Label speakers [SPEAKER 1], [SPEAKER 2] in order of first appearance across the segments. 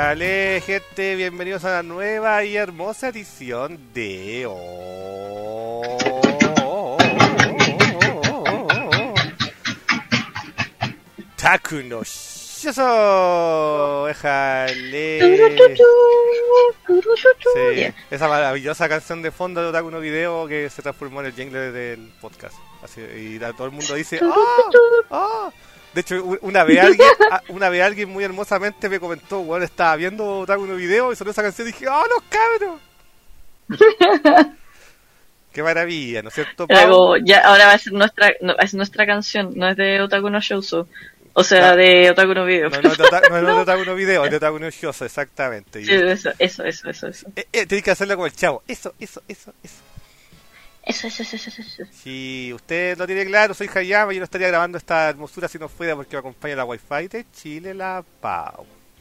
[SPEAKER 1] Éjale, gente, bienvenidos a la nueva y hermosa edición de Taku no Shoujo. Éjale. Sí, esa maravillosa canción de fondo de Otaku no Video que se transformó en el jingle del podcast. Así, y todo el mundo dice ¡oh! ¡Oh! De hecho, una vez alguien muy hermosamente me comentó, bueno, estaba viendo Otaku no Video y sonó esa canción y dije, ¡oh, los cabros! ¡Qué maravilla! ¿No es cierto,
[SPEAKER 2] Pau? Ya, ahora va a ser nuestra canción, no es de Otaku no Shoujo. O sea, de Otaku no Video.
[SPEAKER 1] No es de Otaku no Video, es de Otaku no Shoujo, exactamente.
[SPEAKER 2] Sí, eso.
[SPEAKER 1] Tienes que hacerlo como el chavo. Eso.
[SPEAKER 2] Eso.
[SPEAKER 1] Si usted lo tiene claro, soy Hayama y yo no estaría grabando esta hermosura si no fuera porque me acompaña la Wi-Fi de Chile, la Pau.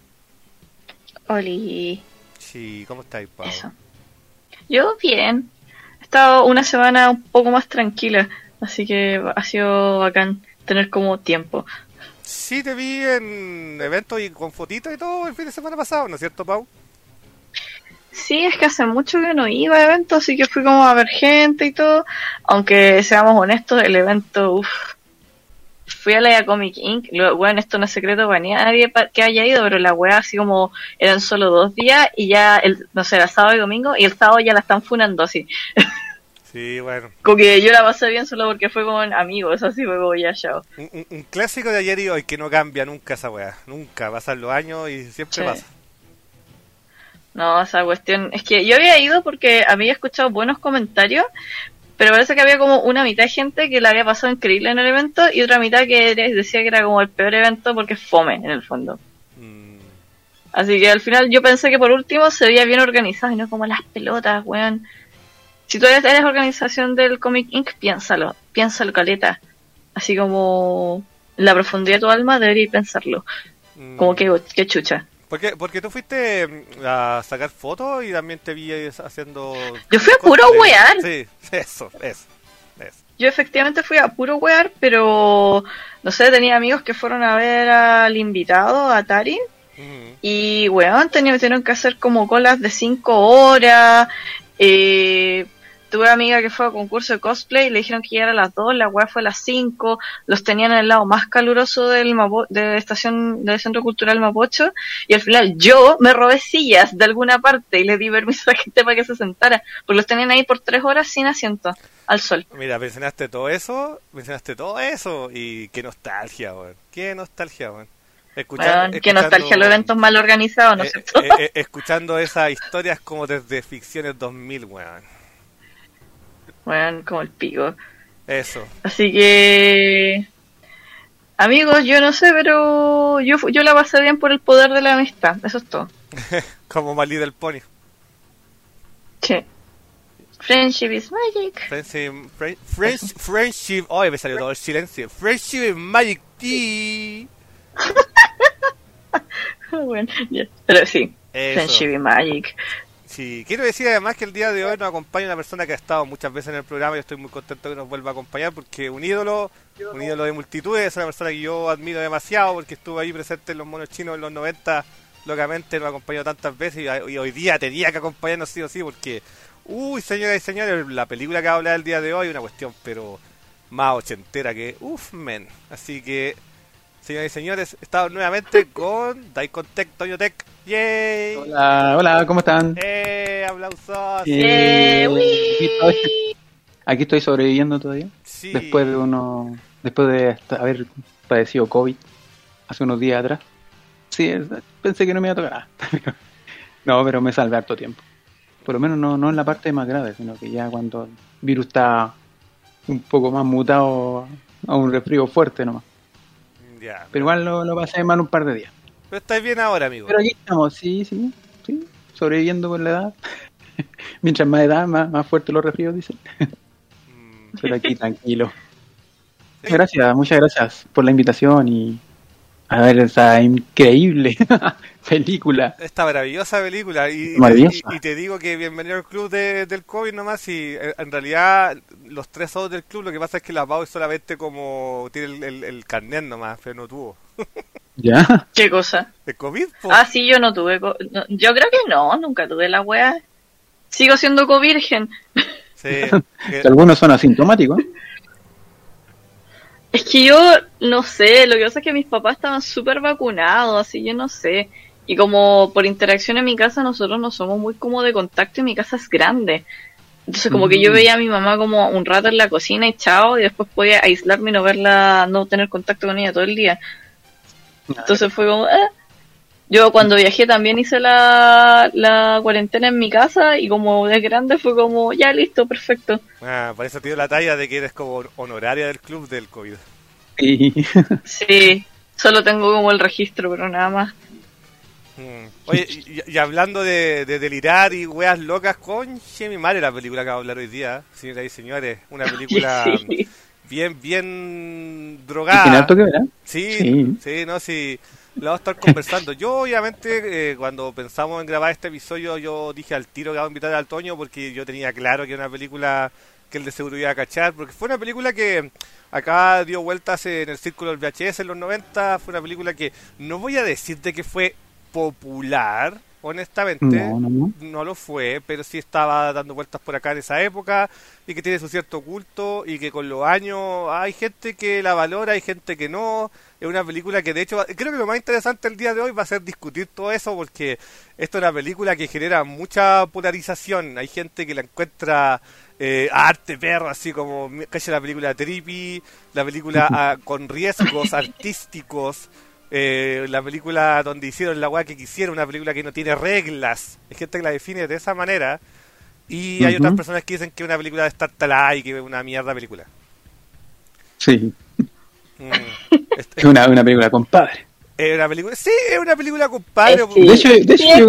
[SPEAKER 2] Oli.
[SPEAKER 1] Sí, ¿cómo estáis, Pau?
[SPEAKER 2] Eso. Yo bien. He estado una semana un poco más tranquila, así que ha sido bacán tener como tiempo.
[SPEAKER 1] Sí, te vi en eventos y con fotitos y todo el fin de semana pasado, ¿no es cierto, Pau?
[SPEAKER 2] Sí, es que hace mucho que no iba a eventos, así que fui como a ver gente y todo. Aunque seamos honestos, el evento, fui a la Comic Inc. Bueno, esto no es secreto para nadie que haya ido, pero la wea así como eran solo 2 días y ya, no sé, era sábado y domingo, y el sábado ya la están funando así.
[SPEAKER 1] Sí, bueno.
[SPEAKER 2] Como que yo la pasé bien solo porque fue con amigos, así fue como ya, chao.
[SPEAKER 1] Un clásico de ayer y hoy que no cambia nunca esa wea. Nunca, pasan los años y siempre pasa.
[SPEAKER 2] No, esa cuestión, es que yo había ido porque había escuchado buenos comentarios, pero parece que había como una mitad de gente que la había pasado increíble en el evento y otra mitad que decía que era como el peor evento porque es fome, en el fondo. Así que al final yo pensé que por último se veía bien organizado y no como las pelotas, weón. Si tú eres organización del Comic Inc., piénsalo, caleta. Así como la profundidad de tu alma deberías pensarlo. Como que chucha.
[SPEAKER 1] Porque tú fuiste a sacar fotos y también te vi haciendo...
[SPEAKER 2] Yo fui a puro wear.
[SPEAKER 1] Sí, eso.
[SPEAKER 2] Yo efectivamente fui a puro wear, pero no sé, tenía amigos que fueron a ver al invitado, a Tari. Y weón, tuvieron que hacer como colas de 5 horas. Tuve una amiga que fue a concurso de cosplay y le dijeron que llegara a las 2, la weá fue a las 5, los tenían en el lado más caluroso de estación del Centro Cultural Mapocho, y al final yo me robé sillas de alguna parte y le di permiso a la gente para que se sentara, porque los tenían ahí por 3 horas sin asiento, al sol.
[SPEAKER 1] Mira, mencionaste todo eso, y qué nostalgia, weón. Qué
[SPEAKER 2] nostalgia los eventos mal organizados, ¿no es cierto?
[SPEAKER 1] Escuchando esas historias como desde Ficciones 2000, weón.
[SPEAKER 2] Bueno, como el pico.
[SPEAKER 1] Eso.
[SPEAKER 2] Así que... Amigos, yo no sé, pero yo la pasé bien por el poder de la amistad. Eso es todo.
[SPEAKER 1] Como My Little Pony.
[SPEAKER 2] Sí. Friendship is magic.
[SPEAKER 1] Friendship... Ay, me salió todo el silencio. Friendship is magic.
[SPEAKER 2] Bueno, yeah. Pero sí.
[SPEAKER 1] Eso.
[SPEAKER 2] Friendship is magic.
[SPEAKER 1] Sí, quiero decir además que el día de hoy nos acompaña una persona que ha estado muchas veces en el programa y estoy muy contento que nos vuelva a acompañar porque un ídolo de multitudes, es una persona que yo admiro demasiado porque estuvo ahí presente en los monos chinos en los 90, locamente nos acompañó tantas veces y hoy día tenía que acompañarnos sí o sí porque, señoras y señores, la película que va a hablar el día de hoy es una cuestión pero más ochentera que, men, así que... Señoras y señores, estamos nuevamente con Daikon-Tech, Toño Tech. ¡Yay!
[SPEAKER 3] Hola, ¿cómo están?
[SPEAKER 1] ¡Aplausos!
[SPEAKER 3] Aquí estoy sobreviviendo todavía.
[SPEAKER 1] Sí.
[SPEAKER 3] Después de haber padecido COVID hace unos días atrás. Sí, pensé que no me iba a tocar. No, pero me salvé harto tiempo. Por lo menos no en la parte más grave, sino que ya cuando el virus está un poco más mutado a un resfrío fuerte nomás.
[SPEAKER 1] Ya,
[SPEAKER 3] pero igual lo pasé mal un par de días.
[SPEAKER 1] Pero estáis bien ahora, amigo.
[SPEAKER 3] Pero aquí estamos, sí, sobreviviendo con la edad. Mientras más edad, más fuerte los resfríos, dicen. Pero aquí tranquilo. Sí. Muchas gracias por la invitación y a ver esa increíble película.
[SPEAKER 1] Esta maravillosa película. Y te digo que bienvenido al club del COVID nomás. Y en realidad los 3 somos del club. Lo que pasa es que la Pau solamente como tiene el carnet nomás, pero no tuvo.
[SPEAKER 3] ¿Ya?
[SPEAKER 2] ¿Qué cosa?
[SPEAKER 1] ¿De COVID? Po.
[SPEAKER 2] Ah, sí, yo no tuve... yo creo que no, nunca tuve la wea. Sigo siendo covirgen.
[SPEAKER 1] Sí.
[SPEAKER 3] Algunos son asintomáticos.
[SPEAKER 2] Es que yo no sé, lo que pasa es que mis papás estaban súper vacunados, así yo no sé. Y como por interacción en mi casa nosotros no somos muy como de contacto y mi casa es grande. Entonces como que yo veía a mi mamá como un rato en la cocina y chao, y después podía aislarme y no verla, no tener contacto con ella todo el día. Entonces fue como... Yo cuando viajé también hice la cuarentena en mi casa y como es grande fue como, ya listo, perfecto.
[SPEAKER 1] Ah, por eso te dio la talla de que eres como honoraria del club del COVID.
[SPEAKER 3] Y...
[SPEAKER 2] Sí, solo tengo como el registro, pero nada más.
[SPEAKER 1] Oye, y hablando de delirar y weas locas, conche mi madre la película que vamos a hablar hoy día, señoras y señores, una película
[SPEAKER 2] Sí.
[SPEAKER 1] bien
[SPEAKER 3] ¿Tiene
[SPEAKER 1] drogada.
[SPEAKER 3] harto que ver, ¿eh?
[SPEAKER 1] Sí, no, sí, lo vamos a estar conversando. Yo obviamente cuando pensamos en grabar este episodio yo dije al tiro que vamos a invitar al Toño porque yo tenía claro que era una película que él de seguro iba a cachar, porque fue una película que acá dio vueltas en el círculo del VHS en los 90, fue una película que no voy a decirte que fue popular, honestamente, no lo fue, pero sí estaba dando vueltas por acá en esa época y que tiene su cierto culto y que con los años hay gente que la valora, hay gente que no. Es una película que de hecho creo que lo más interesante el día de hoy va a ser discutir todo eso porque esto es una película que genera mucha polarización. Hay gente que la encuentra arte perro, así como cacha la película trippy, la película con riesgos artísticos. La película donde hicieron la weá que quisieron, una película que no tiene reglas, hay gente que la define de esa manera y hay otras personas que dicen que es una película de Star Talá y que es una mierda película.
[SPEAKER 3] Sí. Es una película, compadre.
[SPEAKER 1] Es una película, sí, es una película, compadre.
[SPEAKER 3] De hecho yo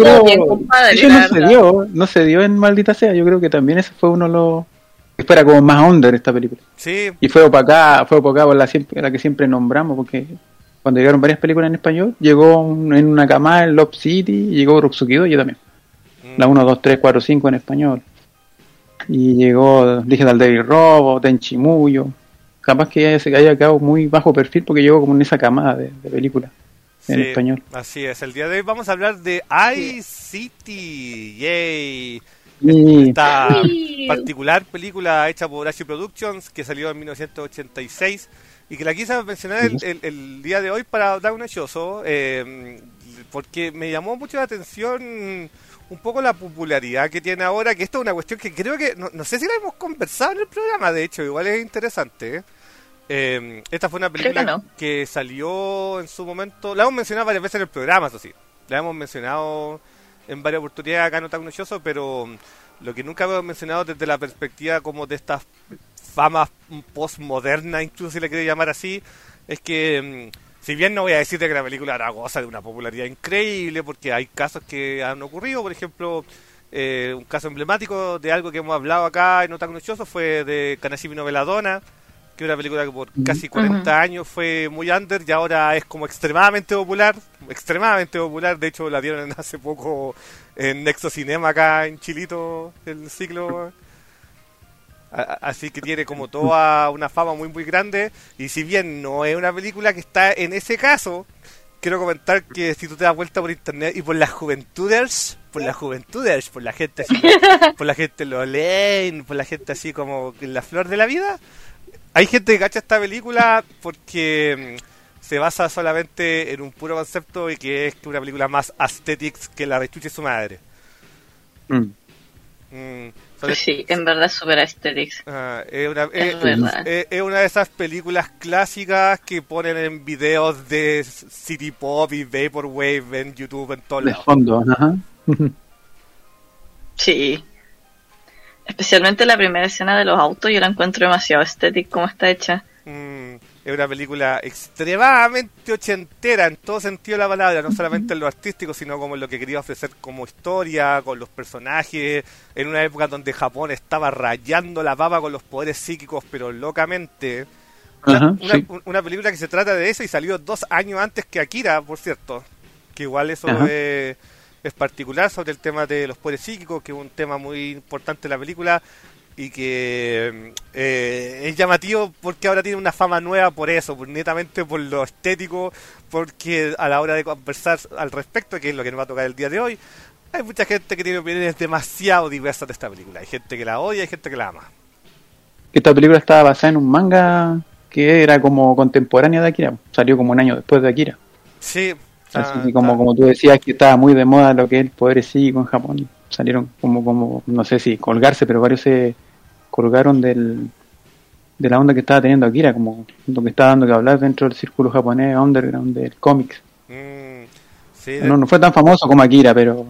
[SPEAKER 3] creo no se dio en Maldita Sea, yo creo que también ese fue uno de los que fuera como más under esta película.
[SPEAKER 1] Sí.
[SPEAKER 3] Y fue opacada por la que siempre nombramos, porque cuando llegaron varias películas en español, llegó en una cama en Love City y llegó Roksukidoji también. La 1, 2, 3, 4, 5 en español. Y llegó Digital Daily Robo, Tenchi Muyo. Capaz que se haya quedado muy bajo perfil porque llegó como en esa camada de películas en español.
[SPEAKER 1] Así es, el día de hoy vamos a hablar de iCity. ¡Yay! Esta particular película hecha por Ashi Productions que salió en 1986 y que la quise mencionar el día de hoy para dar un hechoso porque me llamó mucho la atención un poco la popularidad que tiene ahora, que esto es una cuestión que creo que no sé si la hemos conversado en el programa, de hecho igual es interesante. Esta fue una película que salió en su momento, la hemos mencionado varias veces en el programa, eso sí, la hemos mencionado en varias oportunidades acá en Otaku no Shoujo, pero lo que nunca hemos mencionado desde la perspectiva como de estas famas postmoderna, incluso si le quiere llamar así, es que si bien no voy a decirte que la película era goza de una popularidad increíble, porque hay casos que han ocurrido, por ejemplo, un caso emblemático de algo que hemos hablado acá en Otaku no Shoujo fue de Kanashimi no Veladona, que es una película que por casi 40 años fue muy under y ahora es como extremadamente popular, de hecho la dieron hace poco en Nexo Cinema acá en Chilito, el ciclo, así que tiene como toda una fama muy grande, y si bien no es una película que está en ese caso, quiero comentar que si tú te das vuelta por internet y por la gente así, por la gente lo leen, por la gente así como en la flor de la vida, hay gente que cacha esta película porque se basa solamente en un puro concepto y que es que una película más aesthetics que la rechuche su madre.
[SPEAKER 2] Sí, en verdad es super aesthetics.
[SPEAKER 1] Es una de esas películas clásicas que ponen en videos de City Pop y Vaporwave en YouTube en todos lados.
[SPEAKER 3] De fondo, ajá.
[SPEAKER 2] Sí. Especialmente la primera escena de los autos, yo la encuentro demasiado estética como está hecha.
[SPEAKER 1] Es una película extremadamente ochentera en todo sentido de la palabra, no solamente en lo artístico, sino como en lo que quería ofrecer como historia, con los personajes, en una época donde Japón estaba rayando la papa con los poderes psíquicos, pero locamente. Una película que se trata de eso y salió 2 años antes que Akira, por cierto, que igual eso es particular sobre el tema de los poderes psíquicos, que es un tema muy importante en la película. y que es llamativo porque ahora tiene una fama nueva por eso, netamente por lo estético, porque a la hora de conversar al respecto, que es lo que nos va a tocar el día de hoy, hay mucha gente que tiene opiniones demasiado diversas de esta película. Hay gente que la odia y hay gente que la ama.
[SPEAKER 3] Esta película estaba basada en un manga que era como contemporánea de Akira, salió como un año después de Akira.
[SPEAKER 1] Sí.
[SPEAKER 3] Así que como tú decías que estaba muy de moda lo que es el poder psíquico en Japón, salieron como no sé si colgarse, pero varios se colgaron de la onda que estaba teniendo Akira, como lo que estaba dando que hablar dentro del círculo japonés underground del cómics.
[SPEAKER 1] Sí,
[SPEAKER 3] no fue tan famoso como Akira, pero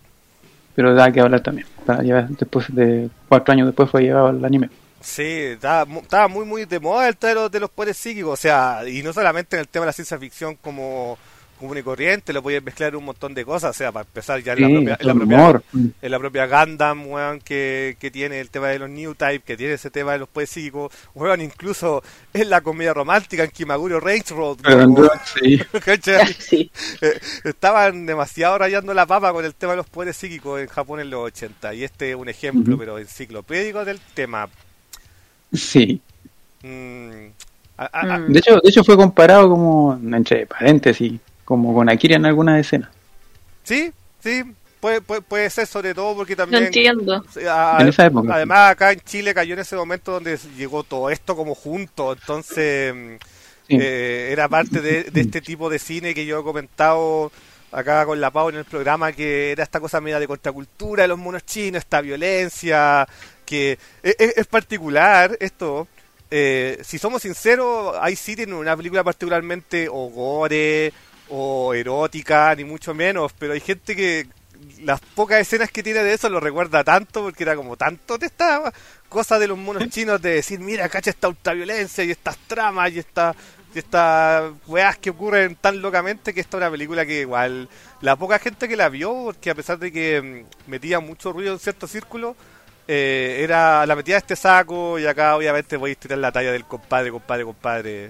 [SPEAKER 3] da que hablar también. Después de 4 años después fue llevado al anime.
[SPEAKER 1] Sí, estaba muy de moda el tema de los poderes psíquicos, o sea, y no solamente en el tema de la ciencia ficción como común y corriente, lo podías mezclar un montón de cosas, o sea, para empezar ya en la propia Gundam, weón, que tiene el tema de los New Type, que tiene ese tema de los poderes psíquicos, weón, incluso en la comedia romántica en Kimagure Range Road,
[SPEAKER 3] sí.
[SPEAKER 2] Sí.
[SPEAKER 1] Estaban demasiado rayando la papa con el tema de los poderes psíquicos en Japón en los 80, y este es un ejemplo, pero enciclopédico del tema.
[SPEAKER 3] Sí. De hecho fue comparado como, entre paréntesis, como con Akira en algunas escenas.
[SPEAKER 1] Sí, puede ser, sobre todo porque también...
[SPEAKER 2] No entiendo.
[SPEAKER 3] En esa época.
[SPEAKER 1] Además, acá en Chile cayó en ese momento donde llegó todo esto como junto, entonces era parte de este tipo de cine que yo he comentado acá con la Pau en el programa, que era esta cosa media de contracultura de los monos chinos, esta violencia, que es particular esto. Si somos sinceros, iCity no es una película particularmente o gore o erótica, ni mucho menos, pero hay gente que las pocas escenas que tiene de eso lo recuerda tanto, porque era como tanto de esta cosa de los monos chinos de decir, mira, cacha esta ultraviolencia y estas tramas y estas weas que ocurren tan locamente, que esta es una película que igual la poca gente que la vio, porque a pesar de que metía mucho ruido en ciertos círculos, era la metida de este saco, y acá obviamente voy a tirar la talla del compadre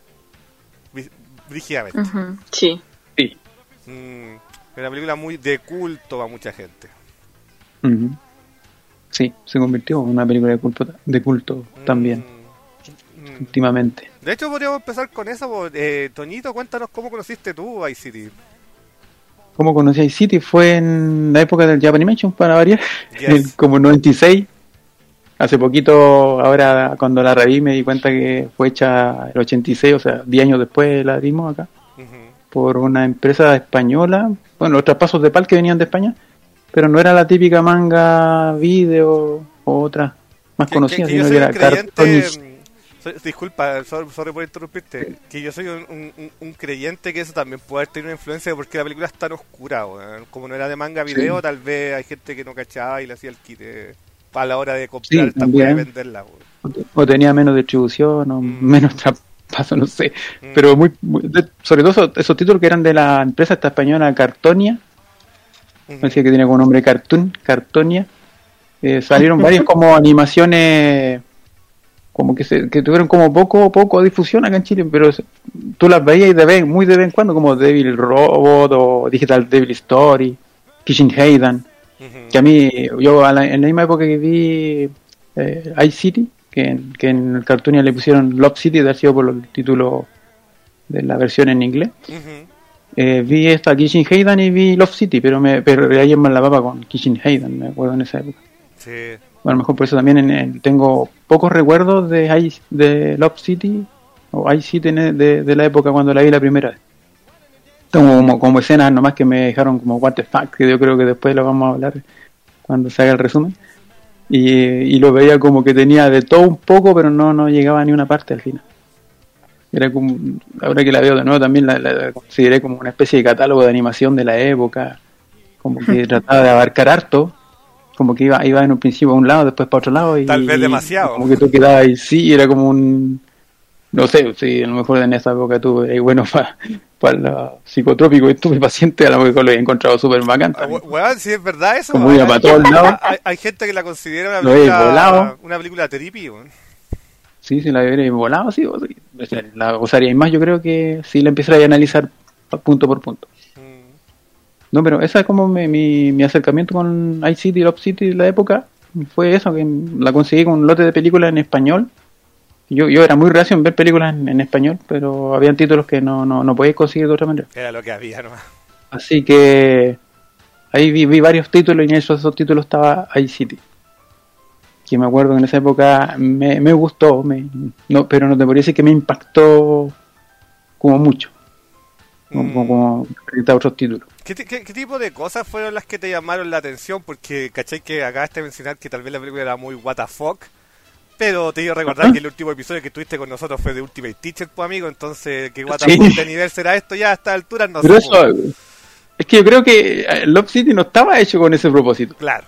[SPEAKER 1] brígidamente.
[SPEAKER 2] Sí.
[SPEAKER 1] Una película muy de culto a mucha gente.
[SPEAKER 3] Sí, se convirtió en una película de culto también últimamente.
[SPEAKER 1] De hecho podríamos empezar con eso. Toñito, cuéntanos cómo conociste tú iCity.
[SPEAKER 3] ¿Cómo conocí iCity? Fue en la época del Japanimation, para variar, como 96. Hace poquito, ahora cuando la reví me di cuenta que fue hecha el 86, o sea, 10 años después la vimos acá, por una empresa española. Bueno, los traspasos de PAL que venían de España, pero no era la típica manga video o otra más conocida, sino que era Cartoonist.
[SPEAKER 1] Disculpa, sorry por interrumpirte, que yo soy un creyente que eso también puede haber tenido una influencia, porque la película es tan oscura, como no era de manga video, tal vez hay gente que no cachaba y le hacía el quite a la hora de comprar esta y venderla.
[SPEAKER 3] O tenía menos distribución o menos traspaso, no sé, pero sobre todo esos títulos que eran de la empresa esta española Cartonia, decía que tiene como nombre Cartonia, salieron varias como animaciones como que tuvieron como poco difusión acá en Chile, pero tú las veías muy de vez en cuando, como Devil Robot o Digital Devil Story, Kishin Heidan, que a mí, yo en la misma época que vi iCity, que en el Cartoonia le pusieron Love City, de haber sido por el título de la versión en inglés, vi esta Kishin Heidan y vi Love City, pero ahí en la papa con Kishin Heidan, me acuerdo en esa época.
[SPEAKER 1] Sí.
[SPEAKER 3] Bueno, a lo mejor por eso también tengo pocos recuerdos de Love City o iCity de la época cuando la vi la primera vez. Tengo como escenas nomás que me dejaron como what the fuck, que yo creo que después lo vamos a hablar cuando se haga el resumen. Y lo veía como que tenía de todo un poco, pero no llegaba a ni una parte al final. Era como, ahora que la veo de nuevo también la consideré como una especie de catálogo de animación de la época, como que trataba de abarcar harto. Como que iba en un principio a un lado, después para otro lado. Y
[SPEAKER 1] tal vez demasiado.
[SPEAKER 3] Como que tú quedabas ahí, sí, era como un... No sé, sí, a lo mejor en esa época tú eres bueno para los psicotrópicos y estupefacientes, a lo mejor lo he encontrado súper bacán.
[SPEAKER 1] Bueno, si es verdad eso.
[SPEAKER 3] Como iba para todos lados.
[SPEAKER 1] Hay gente que la considera una película trippy.
[SPEAKER 3] Sí, si la hubiera volado, sí. La gozaría más, yo creo que si la empezara a analizar punto por punto. No, pero esa es como mi acercamiento con iCity y Love City de la época, fue eso, que la conseguí con un lote de películas en español. Yo era muy reacio en ver películas en español, pero habían títulos que no podías conseguir de otra manera.
[SPEAKER 1] Era lo que había nomás.
[SPEAKER 3] Así que ahí vi varios títulos y en esos títulos estaba iCity. Que me acuerdo que en esa época me gustó, pero no te podría decir que me impactó como mucho. Como frente a otros títulos.
[SPEAKER 1] ¿Qué tipo de cosas fueron las que te llamaron la atención? Porque, ¿cachai? Que acabaste de mencionar que tal vez la película era muy what the fuck. Pero te iba a recordar que el último episodio que estuviste con nosotros fue de Ultimate Teacher, pues amigo. Entonces, ¿qué what the fuck de nivel será esto ya a esta altura? No sé.
[SPEAKER 3] Es que yo creo que Love City no estaba hecho con ese propósito.
[SPEAKER 1] Claro.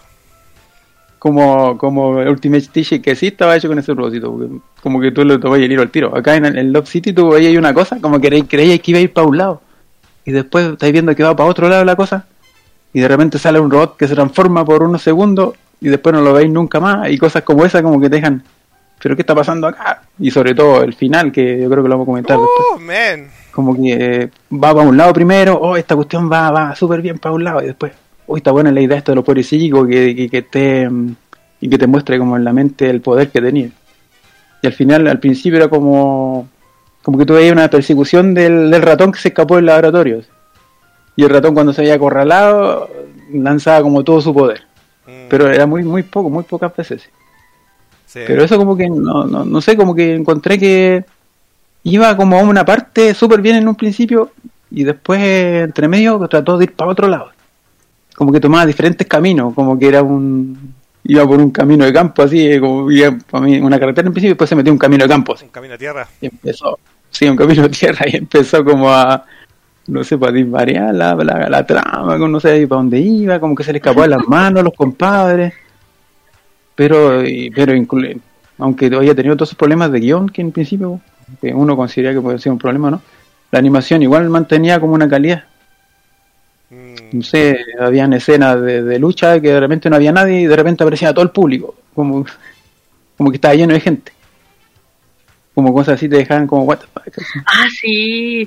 [SPEAKER 3] Como Ultimate Teacher, que sí estaba hecho con ese propósito. Como que tú le tomabas el hilo al tiro. Acá en Love City tú veías una cosa, como que creías que iba a ir para un lado. Y después estáis viendo que va para otro lado la cosa. Y de repente sale un robot que se transforma por unos segundos. Y después no lo veis nunca más. Y cosas como esa como que te dejan... ¿Pero qué está pasando acá? Y sobre todo el final, que yo creo que lo vamos a comentar después.
[SPEAKER 1] Man.
[SPEAKER 3] Como que va para un lado primero, esta cuestión va súper bien para un lado, y después, está buena la idea esto de los poderes psíquicos, que te muestre como en la mente el poder que tenía. Y al final, al principio era como que tú veías una persecución del ratón que se escapó del laboratorio. Y el ratón cuando se había acorralado, lanzaba como todo su poder. Pero era muy pocas veces. Sí. Pero eso como que, no sé, como que encontré que iba como a una parte súper bien en un principio y después entre medio trató de ir para otro lado. Como que tomaba diferentes caminos, como que iba por un camino de campo así, como iba para mí una carretera en principio y después se metió un camino de campo. Así.
[SPEAKER 1] Un camino de tierra.
[SPEAKER 3] Y empezó, un camino de tierra y empezó como a, no sé, para disvariar la trama, no sé para dónde iba, como que se le escapó de las manos a los compadres. Pero aunque haya tenido todos esos problemas de guión que en principio que uno considera que puede ser un problema, ¿no? La animación igual mantenía como una calidad. No sé, habían escenas de lucha que de repente no había nadie y de repente aparecía todo el público, como que estaba lleno de gente. Como cosas así te dejaban como what the fuck.
[SPEAKER 2] Ah, sí.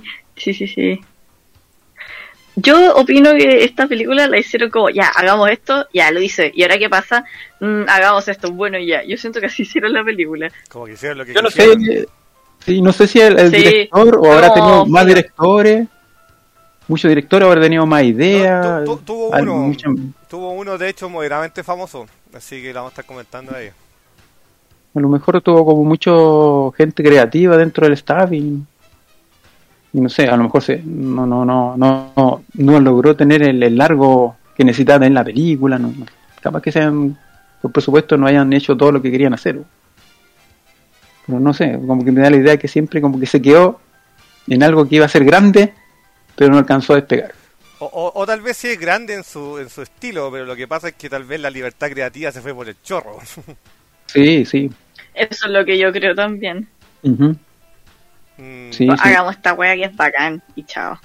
[SPEAKER 2] Yo opino que esta película la hicieron como, ya, hagamos esto, ya, lo hice, y ahora qué pasa, hagamos esto, bueno, ya, yo siento que así hicieron la película.
[SPEAKER 1] Como que hicieron lo que
[SPEAKER 3] yo quisieron. No sé, sí, no sé si el director o habrá tenido más directores, muchos directores habrá tenido más ideas.
[SPEAKER 1] Tuvo uno de hecho moderadamente famoso, así que la vamos a estar comentando ahí.
[SPEAKER 3] A lo mejor tuvo como mucha gente creativa dentro del staff y no sé, a lo mejor no logró tener el largo que necesitaba en la película, no. Capaz que por presupuesto no hayan hecho todo lo que querían hacer. Pero no sé, como que me da la idea que siempre como que se quedó en algo que iba a ser grande, pero no alcanzó a despegar.
[SPEAKER 1] O tal vez sí es grande en su estilo, pero lo que pasa es que tal vez la libertad creativa se fue por el chorro.
[SPEAKER 3] Sí.
[SPEAKER 2] Eso es lo que yo creo también.
[SPEAKER 3] Uh-huh. Sí,
[SPEAKER 2] hagamos esta wea que es bacán y chao.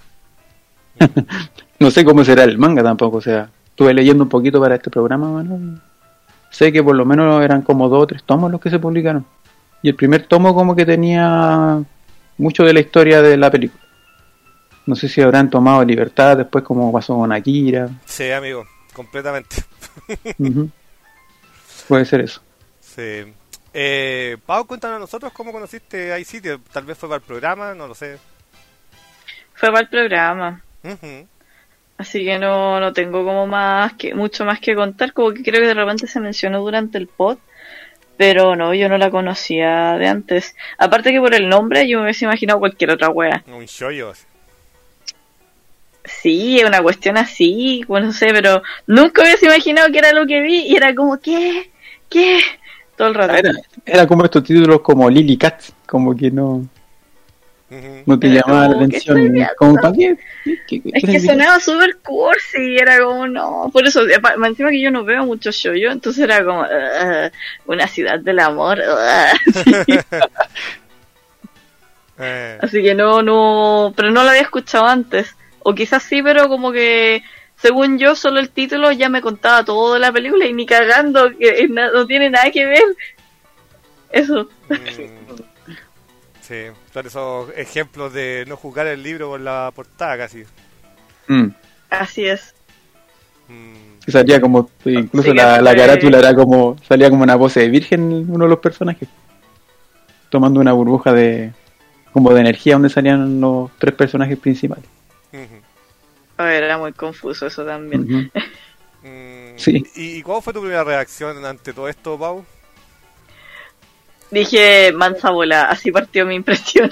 [SPEAKER 3] No sé cómo será el manga tampoco, o sea, estuve leyendo un poquito para este programa, bueno, sé que por lo menos eran como 2 o 3 tomos los que se publicaron y el primer tomo como que tenía mucho de la historia de la película. No sé si habrán tomado libertad después como pasó con Akira.
[SPEAKER 1] Sí, amigo, completamente.
[SPEAKER 3] Uh-huh. Puede ser eso.
[SPEAKER 1] Sí. Pau, cuéntanos a nosotros cómo conociste iCity. Tal vez fue para el programa, no lo sé.
[SPEAKER 2] Fue para el programa.
[SPEAKER 1] Uh-huh.
[SPEAKER 2] Así que no tengo como mucho más que contar. Como que creo que de repente se mencionó durante el pod. Pero no, yo no la conocía de antes. Aparte que por el nombre yo me hubiese imaginado cualquier otra wea.
[SPEAKER 1] Un shoyo.
[SPEAKER 2] Sí, una cuestión así, bueno, no sé, pero nunca hubiese imaginado que era lo que vi y era como, ¿qué? Todo el rato.
[SPEAKER 3] Era como estos títulos como Lily Cat, como que no te llamaba la atención. Como, ¿para qué?
[SPEAKER 2] Es que sonaba súper cursi, era como, no, por eso, encima que yo no veo mucho shoujo, entonces era como, una ciudad del amor, Así que no, pero no lo había escuchado antes, o quizás sí, pero como que según yo, solo el título ya me contaba todo de la película y ni cagando, que no tiene nada que ver. Eso.
[SPEAKER 1] Sí, son esos ejemplos de no juzgar el libro por la portada casi.
[SPEAKER 2] Así es.
[SPEAKER 3] Que salía como, incluso
[SPEAKER 2] Sí,
[SPEAKER 3] la carátula era como, salía como una pose de virgen uno de los personajes, tomando una burbuja como de energía donde salían los 3 personajes principales.
[SPEAKER 2] A ver, era muy confuso eso también.
[SPEAKER 3] Sí.
[SPEAKER 1] ¿Y cuál fue tu primera reacción ante todo esto, Pau?
[SPEAKER 2] Dije, mansa bola, así partió mi impresión.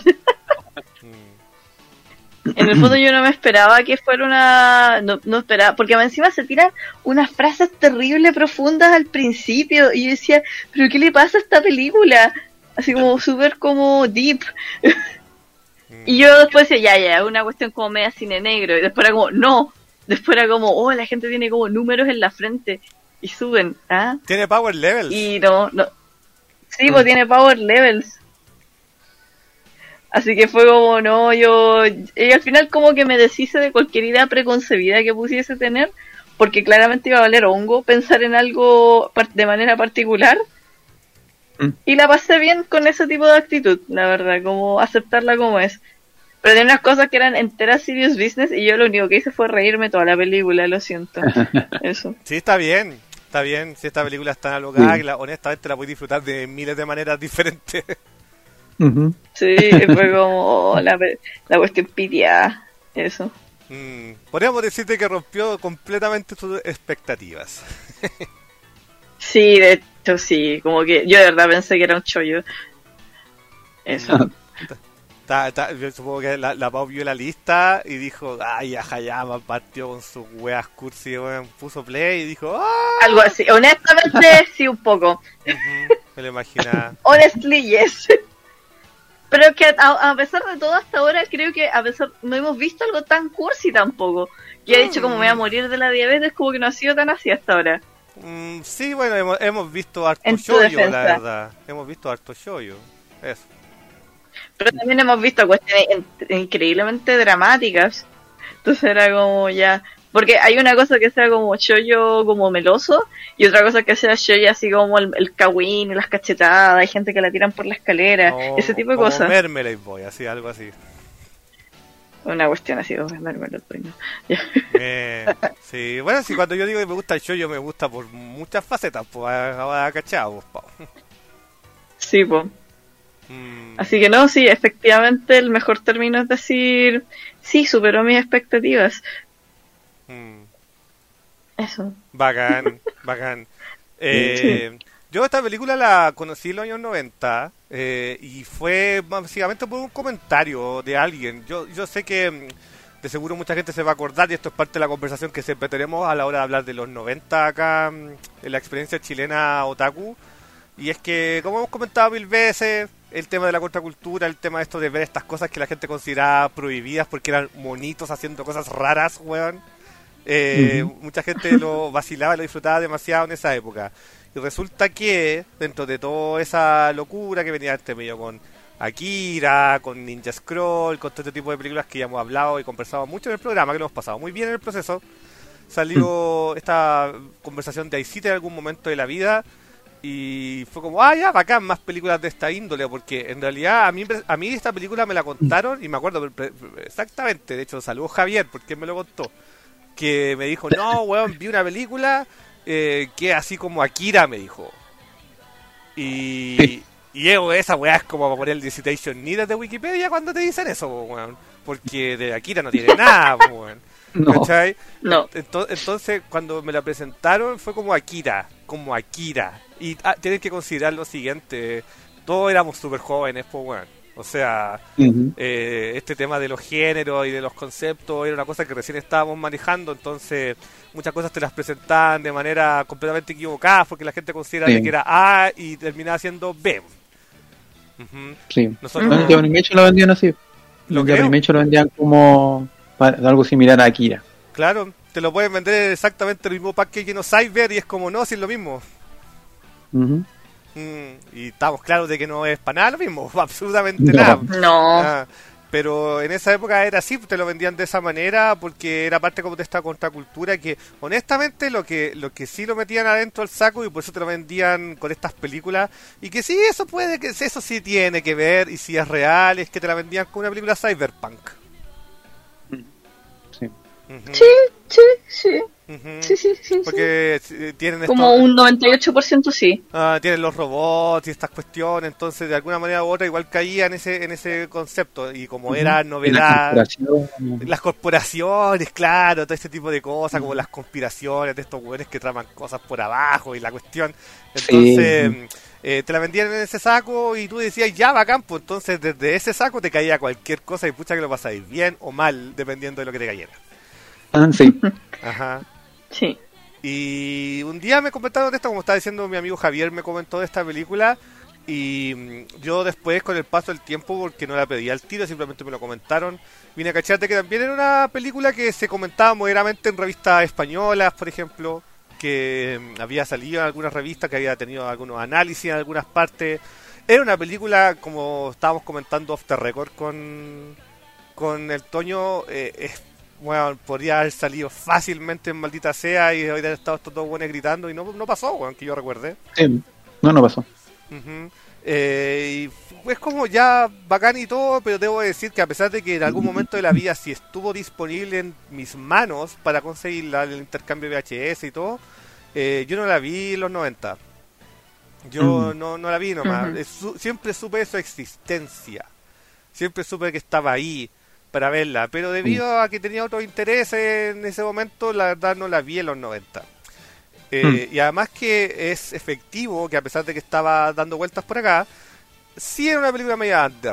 [SPEAKER 2] En el fondo yo no me esperaba que fuera una... No esperaba, porque encima se tiran unas frases terribles, profundas al principio, y yo decía, ¿pero qué le pasa a esta película? Así como súper como deep. Y yo después decía, ya, una cuestión como media cine negro, y después era como, no. Después era como, la gente tiene como números en la frente, y suben, ¿ah?
[SPEAKER 1] Tiene power levels.
[SPEAKER 2] Y no. Sí, pues tiene power levels. Así que fue como, no, y al final como que me deshice de cualquier idea preconcebida que pudiese tener, porque claramente iba a valer hongo pensar en algo de manera particular. Y la pasé bien con ese tipo de actitud, la verdad, como aceptarla como es. Pero tenía unas cosas que eran enteras serious business y yo lo único que hice fue reírme toda la película, lo siento. Eso.
[SPEAKER 1] Sí, está bien. Si esta película está alocada, que honestamente la puedes disfrutar de miles de maneras diferentes.
[SPEAKER 2] Sí, fue como la cuestión pitiada, eso.
[SPEAKER 1] Podríamos decirte que rompió completamente tus expectativas.
[SPEAKER 2] Sí, de hecho sí, como que yo de verdad pensé que era un chollo. Eso.
[SPEAKER 1] Yo supongo que la Pau vio la lista y dijo, ay, Hayama partió con sus weas cursi, puso play y dijo, ¡ah!
[SPEAKER 2] Algo así, honestamente sí, un poco.
[SPEAKER 1] Me lo imaginaba.
[SPEAKER 2] Honestly, yes. Pero que a pesar de todo hasta ahora creo que a pesar no hemos visto algo tan cursi tampoco. Y he dicho como me voy a morir de la diabetes, como que no ha sido tan así hasta ahora.
[SPEAKER 1] Sí, bueno, hemos visto harto
[SPEAKER 2] En tu
[SPEAKER 1] shoyo,
[SPEAKER 2] defensa.
[SPEAKER 1] la verdad. Hemos visto harto shoyo. Eso.
[SPEAKER 2] Pero también hemos visto cuestiones increíblemente dramáticas. Entonces era como ya... Porque hay una cosa que sea como chollo como meloso y otra cosa que sea chollo así como el kawin y las cachetadas, hay gente que la tiran por la escalera, ese tipo de
[SPEAKER 1] como
[SPEAKER 2] cosas.
[SPEAKER 1] Mermelade Boy, así, algo así.
[SPEAKER 2] Una cuestión así, Mermelade Boy, ¿no?
[SPEAKER 1] Sí, bueno, sí, cuando yo digo que me gusta el chollo, me gusta por muchas facetas, pues, cachado, pues,
[SPEAKER 2] Sí, pues. Así que no, sí, efectivamente el mejor término es decir, sí, superó mis expectativas. Eso.
[SPEAKER 1] Bacán. Yo esta película la conocí en los años 90 y fue básicamente por un comentario de alguien. Yo sé que de seguro mucha gente se va a acordar y esto es parte de la conversación que siempre tenemos a la hora de hablar de los 90 acá en la experiencia chilena otaku. Y es que, como hemos comentado 1000 veces, el tema de la contracultura, el tema de esto de ver estas cosas que la gente consideraba prohibidas porque eran monitos haciendo cosas raras, weón. Mucha gente lo vacilaba y lo disfrutaba demasiado en esa época. Y resulta que, dentro de toda esa locura que venía este medio con Akira, con Ninja Scroll, con todo este tipo de películas que ya hemos hablado y conversado mucho en el programa, que lo hemos pasado muy bien en el proceso, salió esta conversación de Aicite en algún momento de la vida. Y fue como, ya, bacán, más películas de esta índole, porque en realidad a mí esta película me la contaron y me acuerdo exactamente, de hecho saludo Javier, porque él me lo contó, que me dijo, no, weón, vi una película que así como Akira, me dijo. Y esa weá es como para poner el Citation Needed de Wikipedia cuando te dicen eso, weón, porque de Akira no tiene nada, weón.
[SPEAKER 3] No.
[SPEAKER 1] ¿Cachai?
[SPEAKER 2] No.
[SPEAKER 1] Entonces, cuando me la presentaron fue como Akira. Y tienen que considerar lo siguiente: todos éramos súper jóvenes, pues, bueno. O sea, este tema de los géneros y de los conceptos era una cosa que recién estábamos manejando, entonces muchas cosas te las presentaban de manera completamente equivocada porque la gente considera que era A y terminaba siendo B.
[SPEAKER 3] Sí.
[SPEAKER 1] Nosotros...
[SPEAKER 3] En Japanimation lo vendían así. En Japanimation lo vendían como algo similar a Akira.
[SPEAKER 1] Claro, te lo pueden vender exactamente el mismo pack que no Cyber y es como, no, si es lo mismo. Y estamos claros de que no es para nada lo mismo, absolutamente nada.
[SPEAKER 2] No.
[SPEAKER 1] Pero en esa época era así, te lo vendían de esa manera porque era parte como de esta contracultura que honestamente lo que sí lo metían adentro al saco y por eso te lo vendían con estas películas y que sí, eso sí tiene que ver y si es real, es que te la vendían con una película cyberpunk.
[SPEAKER 3] Sí.
[SPEAKER 2] Sí. Sí, sí, sí, sí.
[SPEAKER 1] Porque tienen
[SPEAKER 2] Como un 98% sí.
[SPEAKER 1] tienen los robots y estas cuestiones, entonces de alguna manera u otra igual caía en ese concepto, y como era novedad, las corporaciones, claro, todo este tipo de cosas, como las conspiraciones de estos güeyes que traman cosas por abajo y la cuestión, entonces te la vendían en ese saco y tú decías ya bacán, pues entonces desde ese saco te caía cualquier cosa y pucha que lo pasáis bien o mal dependiendo de lo que te cayera.
[SPEAKER 3] Sí.
[SPEAKER 1] Ajá.
[SPEAKER 2] Sí.
[SPEAKER 1] Y un día me comentaron de esto, como estaba diciendo mi amigo Javier, me comentó de esta película, y yo después, con el paso del tiempo, porque no la pedí al tiro, simplemente me lo comentaron, vine a cacharte que también era una película que se comentaba moderadamente en revistas españolas, por ejemplo, que había salido en algunas revistas, que había tenido algunos análisis en algunas partes. Era una película, como estábamos comentando off the record con el Toño, bueno, podría haber salido fácilmente en Maldita Sea y habrían estado estos dos buenos gritando y no pasó, bueno, que yo recuerde.
[SPEAKER 3] Sí. No pasó.
[SPEAKER 1] Y es como ya bacán y todo, pero debo decir que a pesar de que en algún momento de la vida sí estuvo disponible en mis manos para conseguir el intercambio VHS y todo, yo no la vi en los 90. Yo no la vi nomás. Siempre supe de su existencia. Siempre supe que estaba ahí para verla, pero debido a que tenía otros intereses en ese momento, la verdad no la vi en los 90. Y además que es efectivo, que a pesar de que estaba dando vueltas por acá, sí era una película media under.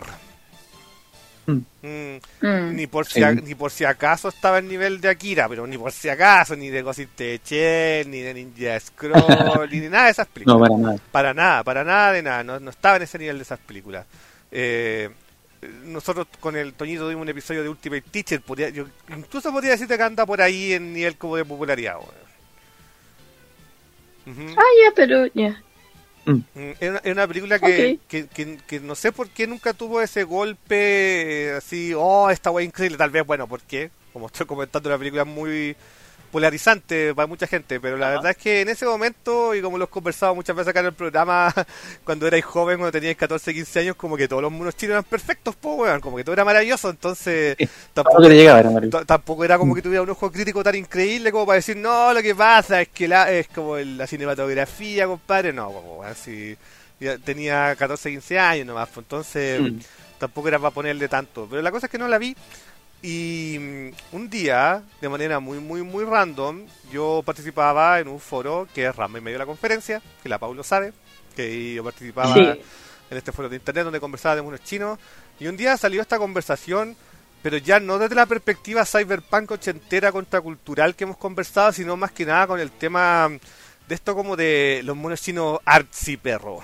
[SPEAKER 1] Ni por si acaso estaba en nivel de Akira, pero ni por si acaso, ni de Ghost in the Shell, ni de Ninja Scroll, ni de nada de esas películas.
[SPEAKER 3] No, para nada.
[SPEAKER 1] Para nada de nada, no estaba en ese nivel de esas películas. Nosotros con el Toñito tuvimos un episodio de Ultimate Teacher, yo incluso podría decirte que anda por ahí en nivel como de popularidad.
[SPEAKER 2] Ya, pero ya.
[SPEAKER 1] Es una película que no sé por qué nunca tuvo ese golpe así, esta wea increíble, tal vez, bueno, porque, como estoy comentando, una película muy polarizante para mucha gente, pero la verdad es que en ese momento, y como lo he conversado muchas veces acá en el programa, cuando erais joven, cuando teníais 14, 15 años, como que todos los monos chinos eran perfectos, weón, como que todo era maravilloso, entonces tampoco era como que tuviera un ojo crítico tan increíble como para decir, no, lo que pasa es que es como la cinematografía, compadre, no, como así, ya tenía 14, 15 años nomás, pues, entonces tampoco era para ponerle tanto, pero la cosa es que no la vi. Y un día, de manera muy, muy, muy random, yo participaba en un foro que es Rama y Medio de la Conferencia, que la Paulo sabe, que yo participaba en este foro de internet donde conversaba de unos chinos, y un día salió esta conversación, pero ya no desde la perspectiva cyberpunk ochentera contracultural que hemos conversado, sino más que nada con el tema de esto como de los monos chinos artsy perro.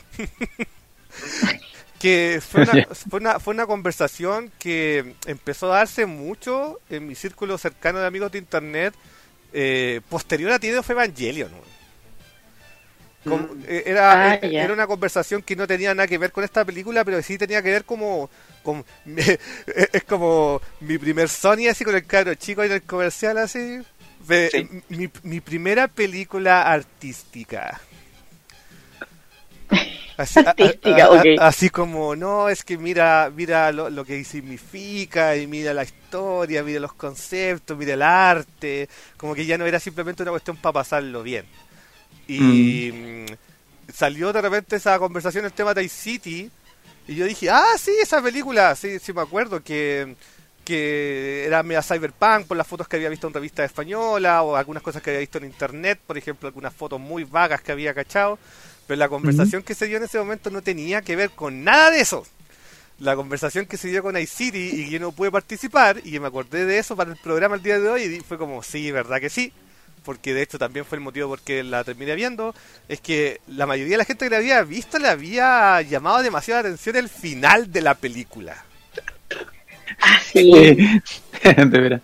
[SPEAKER 1] Que fue una conversación que empezó a darse mucho en mi círculo cercano de amigos de internet, posterior a Teenage Evangelion. Era una conversación que no tenía nada que ver con esta película, pero sí tenía que ver es como mi primer Sony así con el cabro chico en el comercial así. Mi primera película artística. Así como, no, es que mira lo que significa, y mira la historia, mira los conceptos, mira el arte, como que ya no era simplemente una cuestión para pasarlo bien. Y salió de repente esa conversación, el tema de Dice City, y yo dije, sí, esa película, sí me acuerdo que era media cyberpunk por las fotos que había visto en revistas españolas o algunas cosas que había visto en internet, por ejemplo, algunas fotos muy vagas que había cachado. Pero la conversación que se dio en ese momento no tenía que ver con nada de eso. La conversación que se dio con iCity y que yo no pude participar, y que me acordé de eso para el programa el día de hoy, y fue como, sí, verdad que sí, porque de hecho también fue el motivo por que la terminé viendo, es que la mayoría de la gente que la había visto le había llamado demasiada atención el final de la película.
[SPEAKER 2] Sí.
[SPEAKER 3] De veras.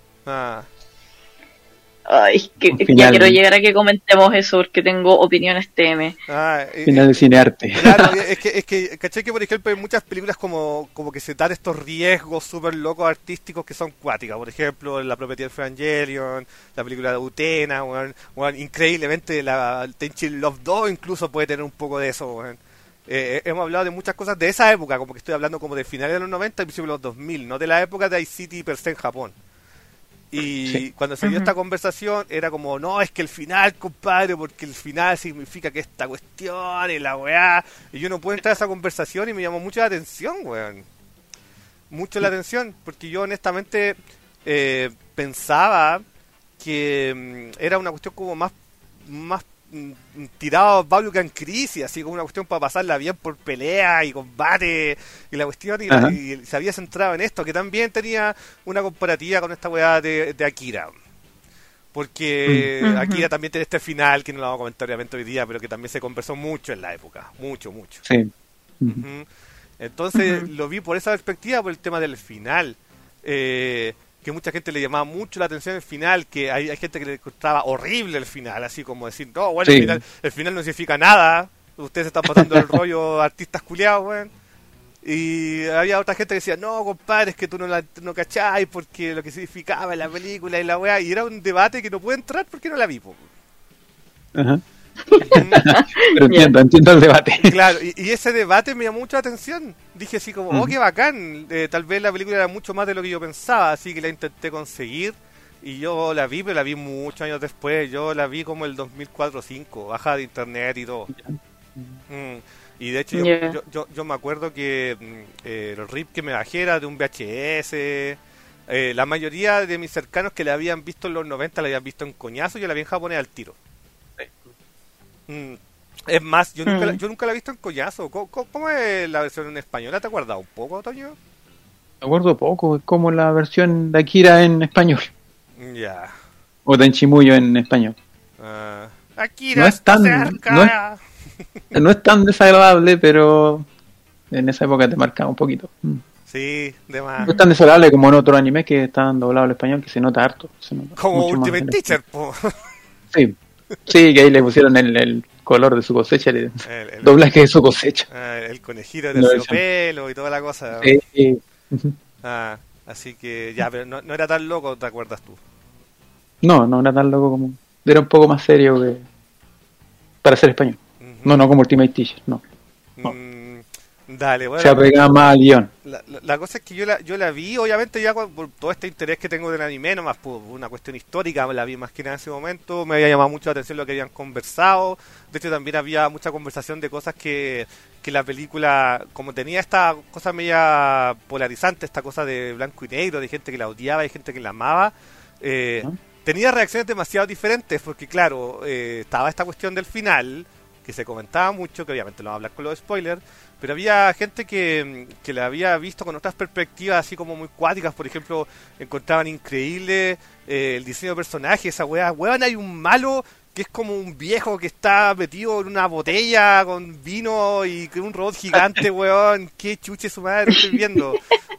[SPEAKER 2] Ay, ya quiero llegar a que comentemos eso porque tengo opiniones TM.
[SPEAKER 3] Final de cinearte.
[SPEAKER 1] Claro, es que caché que por ejemplo hay muchas películas como que se dan estos riesgos súper locos artísticos que son cuáticas. Por ejemplo, la propia Teenage Evangelion, la película de Utena, increíblemente la Tenchi Love 2 incluso puede tener un poco de eso. Hemos hablado de muchas cosas de esa época, como que estoy hablando como de finales de los 90 y principios de los 2000, no de la época de iCity per se en Japón. Y cuando se dio esta conversación era como, no, es que el final, compadre, porque el final significa que esta cuestión y la weá. Y yo no puedo entrar a esa conversación y me llamó mucho la atención, weón. Mucho la atención, porque yo honestamente pensaba que era una cuestión como más tirado a Pablo en crisis, así como una cuestión para pasarla bien por pelea y combate y la cuestión, y se había centrado en esto, que también tenía una comparativa con esta weá de Akira, porque Akira también tiene este final que no lo vamos a comentar obviamente hoy día, pero que también se conversó mucho en la época, mucho.
[SPEAKER 3] Sí.
[SPEAKER 1] Entonces lo vi por esa perspectiva, por el tema del final, que mucha gente le llamaba mucho la atención el final, que hay gente que le encontraba horrible el final, así como decir, no, bueno, el final no significa nada, ustedes están pasando el rollo artistas culiados, weón. Y había otra gente que decía, no, compadre, es que tú no cacháis porque lo que significaba la película y la weá, y era un debate que no puede entrar porque no la vi, po.
[SPEAKER 3] Ajá. Pero entiendo el debate.
[SPEAKER 1] Claro, y ese debate me llamó mucho la atención. Dije así como, oh, qué bacán. Tal vez la película era mucho más de lo que yo pensaba, así que la intenté conseguir. Y yo la vi, pero la vi muchos años después. Yo la vi como el 2004 o 2005, bajada de internet y todo. Y de hecho yo me acuerdo que el RIP que me bajé era de un VHS. La mayoría de mis cercanos que la habían visto en los 90 la habían visto en coñazo, yo la vi en japonés al tiro. Es más, yo nunca la he visto en coñazo. ¿Cómo es la versión en español? ¿Te acuerdas un poco, Toño?
[SPEAKER 3] Me acuerdo poco, es como la versión de Akira en español.
[SPEAKER 1] Ya.
[SPEAKER 3] O de Enchimuyo en español.
[SPEAKER 1] Akira
[SPEAKER 3] no es tan
[SPEAKER 1] cerca.
[SPEAKER 3] No es tan desagradable, pero en esa época te marcaba un poquito.
[SPEAKER 1] Sí, de más.
[SPEAKER 3] No es tan desagradable como en otros animes que están doblados al español, que se nota harto.
[SPEAKER 1] Como Ultimate Teacher, po.
[SPEAKER 3] Sí, que ahí le pusieron el color de su cosecha, el doblaje de su cosecha.
[SPEAKER 1] El conejito de terciopelo y toda la cosa.
[SPEAKER 3] Sí.
[SPEAKER 1] Así que ya, pero no era tan loco, ¿te acuerdas tú?
[SPEAKER 3] No era tan loco como... Era un poco más serio que para ser español. No como Ultimate Teacher, no.
[SPEAKER 1] Dale, bueno.
[SPEAKER 3] Se apegaba más al guión.
[SPEAKER 1] La cosa es que yo la vi, obviamente ya por todo este interés que tengo del anime, nomás por una cuestión histórica, la vi más que nada en ese momento, me había llamado mucho la atención lo que habían conversado, de hecho también había mucha conversación de cosas que la película, como tenía esta cosa media polarizante, esta cosa de blanco y negro, de gente que la odiaba y gente que la amaba, tenía reacciones demasiado diferentes, porque claro, estaba esta cuestión del final, que se comentaba mucho, que obviamente lo vamos a hablar con los spoilers, pero había gente que la había visto con otras perspectivas así como muy cuáticas, por ejemplo, encontraban increíble el diseño de personajes, esa weón, hay un malo que es como un viejo que está metido en una botella con vino y con un robot gigante, weón, qué chuche su madre estoy viendo.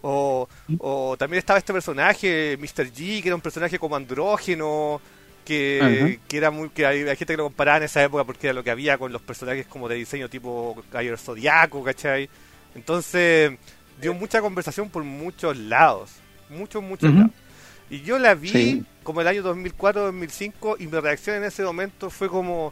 [SPEAKER 1] O también estaba este personaje, Mr. G, que era un personaje como andrógeno, que era muy, que hay gente que lo comparaba en esa época porque era lo que había con los personajes como de diseño tipo Caballero Zodiaco, ¿cachai? Entonces dio mucha conversación por muchos lados, muchos lados. Y yo la vi como el año 2004-2005 y mi reacción en ese momento fue como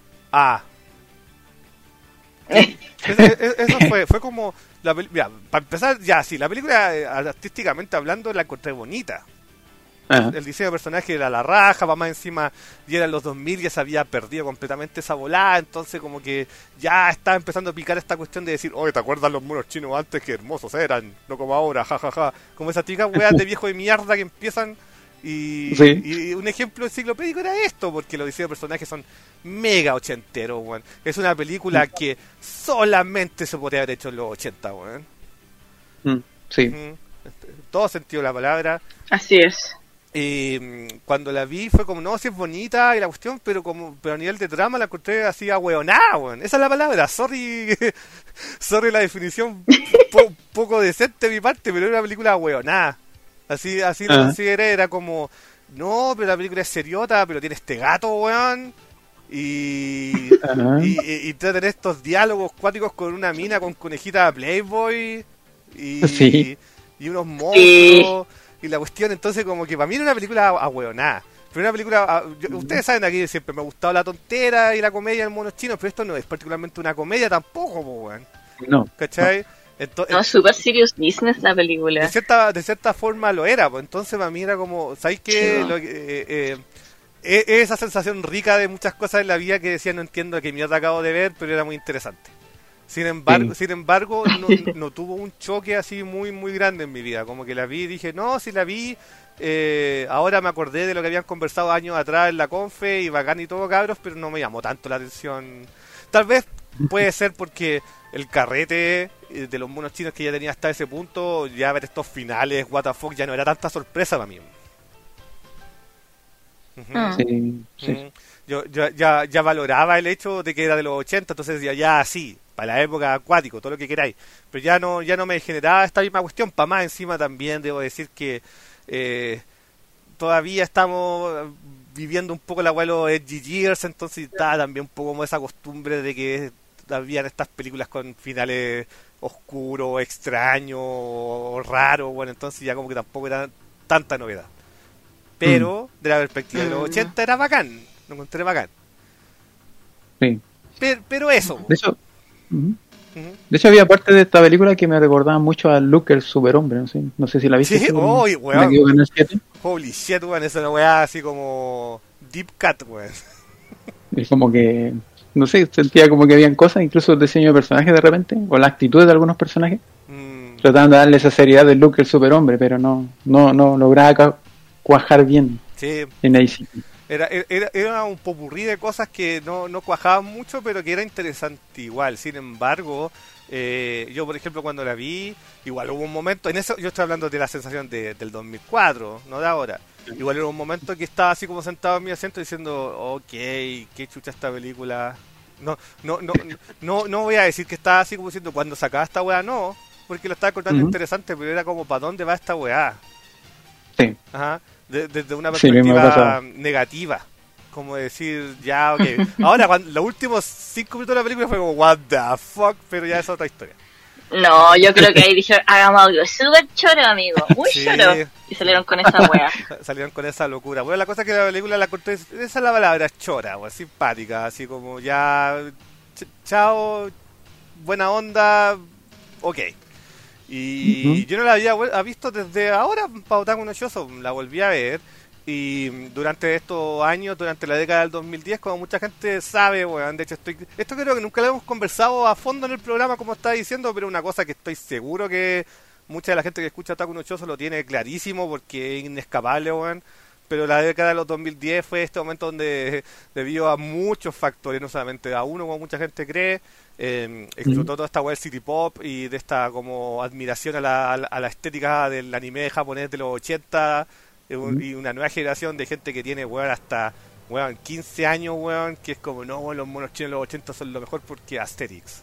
[SPEAKER 1] eso fue como mira, para empezar, la película artísticamente hablando la encontré bonita. El diseño de personaje era la raja, va más encima, y era en los 2000, ya se había perdido completamente esa volada, entonces como que ya estaba empezando a picar esta cuestión de decir, oye, ¿te acuerdas los monos chinos antes que hermosos eran? No como ahora, jajaja, como esas típicas weas de viejo de mierda que empiezan, y un ejemplo enciclopédico era esto, porque los diseños de personajes son mega ochenteros, weón. Es una película que solamente se podría haber hecho en los 80, weón. Todo sentido de la palabra.
[SPEAKER 2] Así es.
[SPEAKER 1] Cuando la vi fue como, no, si es bonita y la cuestión, pero a nivel de trama la encontré así ahueonada, weón. Esa es la palabra, sorry la definición poco decente de mi parte, pero era una película ahueonada. Así lo consideré, era como, no, pero la película es seriota, pero tiene este gato, weón. Y tener estos diálogos cuáticos con una mina con conejita Playboy y unos monstruos y la cuestión, entonces como que para mí era una película ahueonada, pero una película, ustedes saben, aquí siempre me ha gustado la tontera y la comedia en monos chinos, pero esto no es particularmente una comedia tampoco, weón.
[SPEAKER 3] No.
[SPEAKER 1] ¿Cachai?
[SPEAKER 2] No, super serious business la película.
[SPEAKER 1] De cierta forma lo era, pues entonces para mí era como, ¿sabes qué? Esa sensación rica de muchas cosas en la vida que decía no entiendo qué mierda acabo de ver, pero era muy interesante. Sin embargo, no tuvo un choque así muy muy grande en mi vida, como que la vi y dije, no, si la vi, ahora me acordé de lo que habían conversado años atrás en la confe y bacán y todo, cabros, pero no me llamó tanto la atención. Tal vez puede ser porque el carrete de los monos chinos que ya tenía hasta ese punto, ya ver estos finales, what the fuck, ya no era tanta sorpresa para mí.
[SPEAKER 3] Sí.
[SPEAKER 1] Yo ya valoraba el hecho de que era de los 80, entonces decía, ya sí, para la época acuático, todo lo que queráis, pero ya no me generaba esta misma cuestión. Para más encima también debo decir que todavía estamos viviendo un poco el abuelo Edgy Years, entonces está también un poco como esa costumbre de que habían estas películas con finales oscuros, extraños, raros, bueno, entonces ya como que tampoco era tanta novedad. Pero de la perspectiva de los 80 era bacán, lo encontré bacán.
[SPEAKER 3] Sí.
[SPEAKER 1] Pero eso.
[SPEAKER 3] De hecho había parte de esta película que me recordaba mucho a Luke el superhombre, no sé si la viste.
[SPEAKER 1] Sí,
[SPEAKER 3] weón.
[SPEAKER 1] Holy shit, weón, esa es una weá así como Deep Cut, weón.
[SPEAKER 3] Es como que, no sé, sentía como que habían cosas, incluso el diseño de personajes de repente, o la actitud de algunos personajes. Trataban de darle esa seriedad de Luke el superhombre, pero no lograba cuajar bien.
[SPEAKER 1] Sí.
[SPEAKER 3] En ACT.
[SPEAKER 1] Era un popurrí de cosas que no cuajaban mucho, pero que era interesante igual. Sin embargo, yo por ejemplo cuando la vi, igual hubo un momento, en eso yo estoy hablando de la sensación del 2004, no de ahora. Igual era un momento que estaba así como sentado en mi asiento diciendo, ok, qué chucha esta película. No voy a decir que estaba así como diciendo, cuando sacaba esta weá, no, porque lo estaba cortando interesante, pero era como, ¿para dónde va esta weá?
[SPEAKER 3] Sí.
[SPEAKER 1] Ajá. Desde una perspectiva negativa, como decir, ya, ok. Ahora, los últimos 5 minutos de la película fue como, what the fuck, pero ya es otra historia.
[SPEAKER 2] No, yo creo que ahí dijeron, hagamos algo súper choro, amigo, muy choro. Y salieron con esa wea.
[SPEAKER 1] Salieron con esa locura. Bueno, la cosa es que la película la corté, esa es la palabra, chora, o simpática, así como ya, chao, buena onda, ok. Y yo no la había visto desde ahora, Pautaco Nochoso, la volví a ver. Y durante estos años, durante la década del 2010, como mucha gente sabe, bueno, de hecho esto creo que nunca lo hemos conversado a fondo en el programa, como estaba diciendo, pero una cosa que estoy seguro que mucha de la gente que escucha Otaku Nochoso lo tiene clarísimo porque es inescapable, bueno. Pero la década de los 2010 fue este momento donde, debido a muchos factores, no solamente a uno, como mucha gente cree, explotó toda esta web city pop y de esta como admiración a la estética del anime japonés de los 80 y una nueva generación de gente que tiene, weón, hasta 15 años, weón, que es como, no, los monos chinos de los 80 son lo mejor porque aesthetics.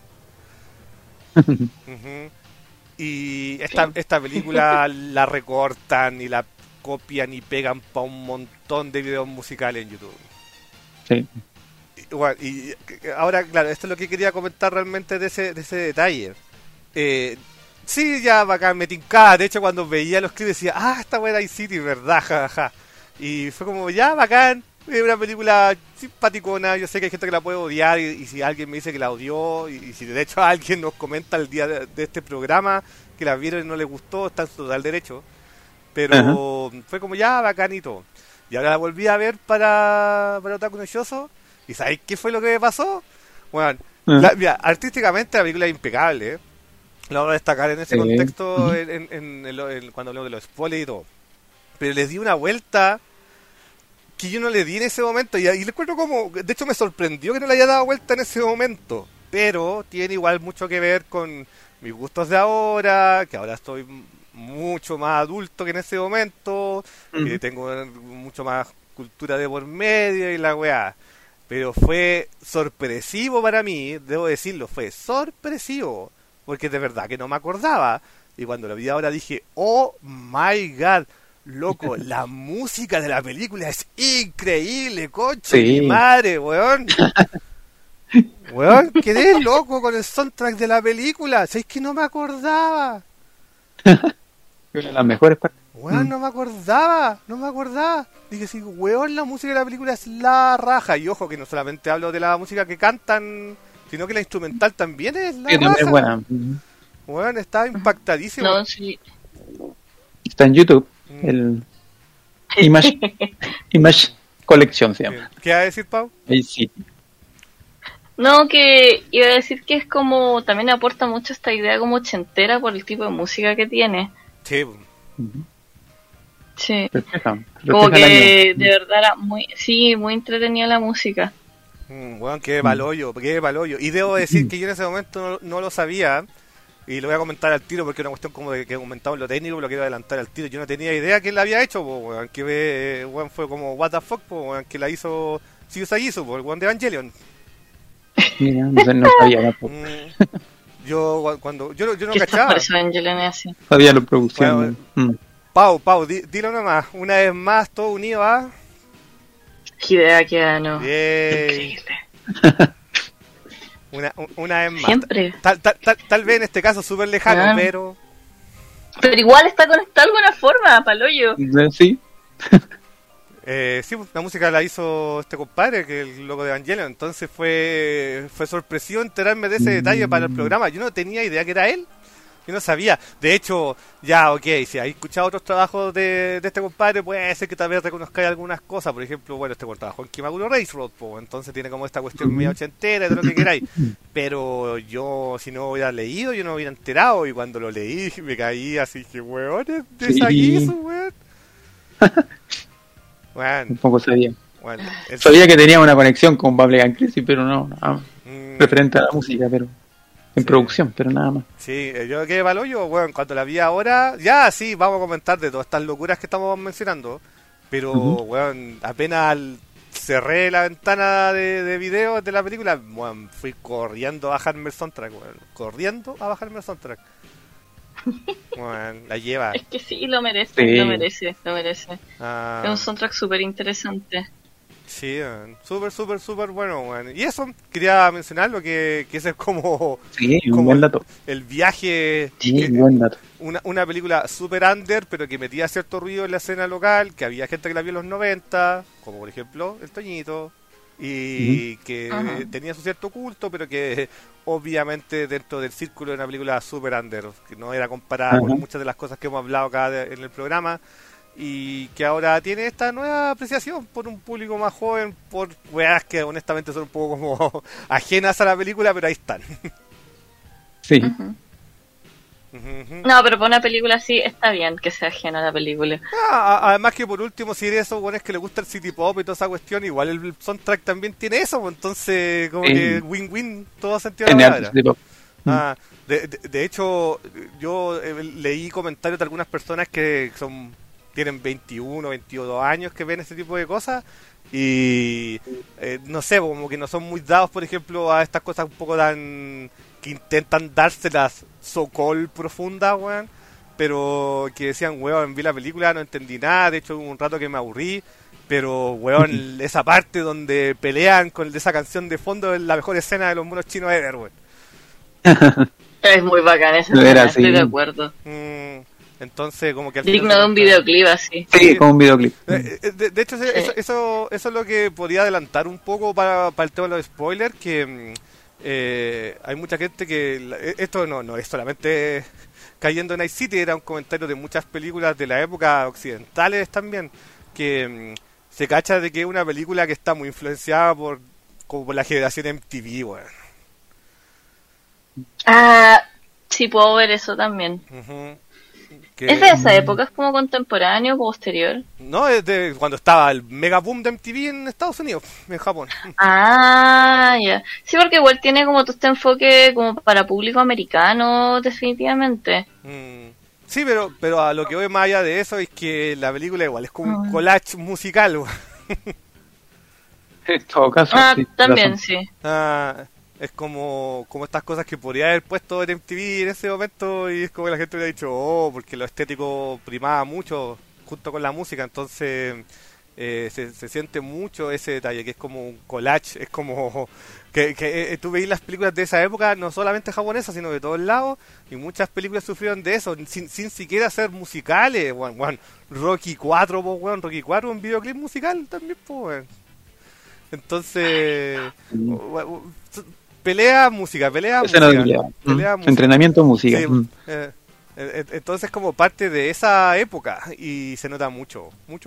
[SPEAKER 1] Y esta película la recortan y la copian y pegan para un montón de videos musicales en YouTube.
[SPEAKER 3] Sí.
[SPEAKER 1] Y ahora, claro, esto es lo que quería comentar realmente de ese detalle. Sí, ya bacán, me tincaba. De hecho, cuando veía los clips decía, esta buena City, ¿verdad? Jajaja. Y fue como, ya bacán, es una película simpaticona. Yo sé que hay gente que la puede odiar y si alguien me dice que la odió y si de hecho alguien nos comenta el día de este programa que la vieron y no le gustó, está en su total derecho. Pero fue como ya bacanito. Y ahora la volví a ver para Otaku Nochoso. ¿Y sabéis qué fue lo que me pasó? Bueno, mira, artísticamente la película es impecable, ¿eh? Lo voy a destacar en ese contexto cuando hablo de los spoilers y todo. Pero les di una vuelta que yo no le di en ese momento. Y le encuentro como... De hecho me sorprendió que no le haya dado vuelta en ese momento. Pero tiene igual mucho que ver con mis gustos de ahora, que ahora estoy mucho más adulto que en ese momento, que tengo mucho más cultura de por medio y la weá. Pero fue sorpresivo para mí, debo decirlo, fue sorpresivo, porque de verdad que no me acordaba. Y cuando lo vi ahora dije, oh my god, loco, la música de la película es increíble, concha de mi madre, weón. Weón, quedé loco con el soundtrack de la película, ¿sabes que no me acordaba?
[SPEAKER 3] Una de las mejores partes.
[SPEAKER 1] Weón, no me acordaba. Dije, sí, weón, la música de la película es la raja. Y ojo, que no solamente hablo de la música que cantan, sino que la instrumental también es la raja.
[SPEAKER 3] También es buena.
[SPEAKER 1] weón, estaba impactadísimo.
[SPEAKER 2] No, sí.
[SPEAKER 3] Está en YouTube. El Image Collection se llama.
[SPEAKER 1] ¿Qué va a decir, Pau?
[SPEAKER 3] Ahí sí.
[SPEAKER 2] No, que iba a decir que es como, también aporta mucho esta idea como ochentera por el tipo de música que tiene.
[SPEAKER 1] Sí.
[SPEAKER 2] Sí.
[SPEAKER 3] Refleja
[SPEAKER 2] Como
[SPEAKER 3] el
[SPEAKER 2] que
[SPEAKER 3] año.
[SPEAKER 2] de verdad era muy entretenida la música.
[SPEAKER 1] Weón, qué balollo. Y debo decir que yo en ese momento no lo sabía. Y lo voy a comentar al tiro porque es una cuestión como de que comentaba en lo técnico, lo quiero adelantar al tiro. Yo no tenía idea que él la había hecho, weón. Que weón, fue como, what the fuck, weón, que la hizo Siyu Sagisu, el weón de Evangelion.
[SPEAKER 3] Mira, no sabía tampoco.
[SPEAKER 1] Yo cuando yo no
[SPEAKER 2] Que
[SPEAKER 1] cachaba.
[SPEAKER 2] por eso Angela es así.
[SPEAKER 3] Sabía la producción.
[SPEAKER 1] Bueno, Pau, dilo nomás, una vez más, todo unido a...
[SPEAKER 2] Hideaki Anno.
[SPEAKER 1] Yay.
[SPEAKER 2] Increíble.
[SPEAKER 1] Una vez más.
[SPEAKER 2] Siempre.
[SPEAKER 1] Tal vez en este caso súper lejano,
[SPEAKER 2] Ah.
[SPEAKER 1] pero...
[SPEAKER 2] Pero igual está conectado de alguna forma, paloyo.
[SPEAKER 3] Sí.
[SPEAKER 1] Sí, pues, la música la hizo este compadre, que es el loco de Evangelion, entonces fue sorpresivo enterarme de ese detalle para el programa. Yo no tenía idea que era él, yo no sabía. De hecho, ya, ok, si has escuchado otros trabajos de este compadre, puede ser que tal vez reconozcáis algunas cosas. Por ejemplo, bueno, este trabajó en Kimaguro Race Road, entonces tiene como esta cuestión media ochentera y de lo que queráis. Pero yo, si no hubiera leído, yo no hubiera enterado, y cuando lo leí me caí así que, weón, es de Sagisu, weón. Bueno,
[SPEAKER 3] Tampoco sabía.
[SPEAKER 1] bueno,
[SPEAKER 3] Sabía que tenía una conexión con Bubblegum Crisis, pero no, referente a la música, pero en producción, pero nada más.
[SPEAKER 1] Sí, yo quedé pa'l hoyo, bueno, cuando la vi ahora, ya sí, vamos a comentar de todas estas locuras que estamos mencionando, pero, bueno, apenas cerré la ventana de video de la película, bueno, fui corriendo a bajarme el soundtrack, Bueno, la lleva.
[SPEAKER 2] Es que sí, lo merece,
[SPEAKER 3] Sí.
[SPEAKER 2] lo merece.
[SPEAKER 1] Ah,
[SPEAKER 2] Es un soundtrack súper interesante.
[SPEAKER 1] sí, súper bueno, bueno. Y eso, quería mencionarlo, que ese es como
[SPEAKER 3] Sí, un
[SPEAKER 1] como
[SPEAKER 3] buen dato.
[SPEAKER 1] el viaje,
[SPEAKER 3] Sí, un buen dato.
[SPEAKER 1] una película super under, pero que metía cierto ruido en la escena local, que había gente que la vio en los 90, como por ejemplo el Toñito, y que
[SPEAKER 2] Ajá.
[SPEAKER 1] tenía su cierto culto, pero que obviamente dentro del círculo de una película super under, que no era comparada con muchas de las cosas que hemos hablado acá en el programa, y que ahora tiene esta nueva apreciación por un público más joven, por weas que honestamente son un poco como ajenas a la película, pero ahí están.
[SPEAKER 3] Sí.
[SPEAKER 2] Ujú. No, pero para una película así está bien que sea ajena a la película.
[SPEAKER 1] Además que por último, si eres esos buenos que le gusta el city pop y toda esa cuestión, igual el soundtrack también tiene eso, pues, entonces como que win-win, todo sentido de la
[SPEAKER 3] Genial.
[SPEAKER 1] palabra.
[SPEAKER 3] Tipo,
[SPEAKER 1] De hecho, yo leí comentarios de algunas personas que tienen 21, 22 años que ven este tipo de cosas y no sé, como que no son muy dados, por ejemplo, a estas cosas un poco tan que intentan dárselas so-called profundas, weón, pero que decían, weón, vi la película, no entendí nada, de hecho hubo un rato que me aburrí, pero, weón, esa parte donde pelean con esa canción de fondo es la mejor escena de los monos chinos ever, weón.
[SPEAKER 2] Es muy bacán esa
[SPEAKER 3] Era
[SPEAKER 2] escena,
[SPEAKER 3] así.
[SPEAKER 2] estoy de acuerdo.
[SPEAKER 1] Entonces, como que al
[SPEAKER 2] Digno
[SPEAKER 1] final
[SPEAKER 2] de un videoclip así.
[SPEAKER 3] sí, como un videoclip.
[SPEAKER 1] de hecho, eso es lo que podría adelantar un poco para el tema de los spoilers, que hay mucha gente que... Esto no es solamente cayendo en Night City, era un comentario de muchas películas de la época occidentales también, que se cacha de que es una película que está muy influenciada como por la generación MTV, weón.
[SPEAKER 2] Ah, sí puedo ver eso también.
[SPEAKER 1] Ujú.
[SPEAKER 2] ¿Es de esa época? ¿Es como contemporáneo o posterior?
[SPEAKER 1] No, es de cuando estaba el mega boom de MTV en Estados Unidos, en Japón.
[SPEAKER 2] Ah, ya. Sí, porque igual tiene como todo este enfoque como para público americano, definitivamente.
[SPEAKER 1] Sí, pero a lo que voy más allá de eso es que la película igual es como un collage musical, weón.
[SPEAKER 3] En todo caso.
[SPEAKER 2] Ah,
[SPEAKER 3] sí,
[SPEAKER 2] también,
[SPEAKER 3] razón.
[SPEAKER 2] sí.
[SPEAKER 1] Es como estas cosas que podría haber puesto en MTV en ese momento y es como que la gente hubiera dicho, oh, porque lo estético primaba mucho junto con la música, entonces se siente mucho ese detalle, que es como un collage, es como que tú veis las películas de esa época, no solamente japonesas, sino de todos lados, y muchas películas sufrieron de eso, sin siquiera ser musicales, weón. Rocky 4, pues, weón, Rocky 4, un videoclip musical también, pues, weón. Entonces, pelea, música, pelea,
[SPEAKER 3] Escena
[SPEAKER 1] música.
[SPEAKER 3] de pelea.
[SPEAKER 1] Pelea, música.
[SPEAKER 3] Entrenamiento, música.
[SPEAKER 1] Sí, entonces como parte de esa época y se nota mucho.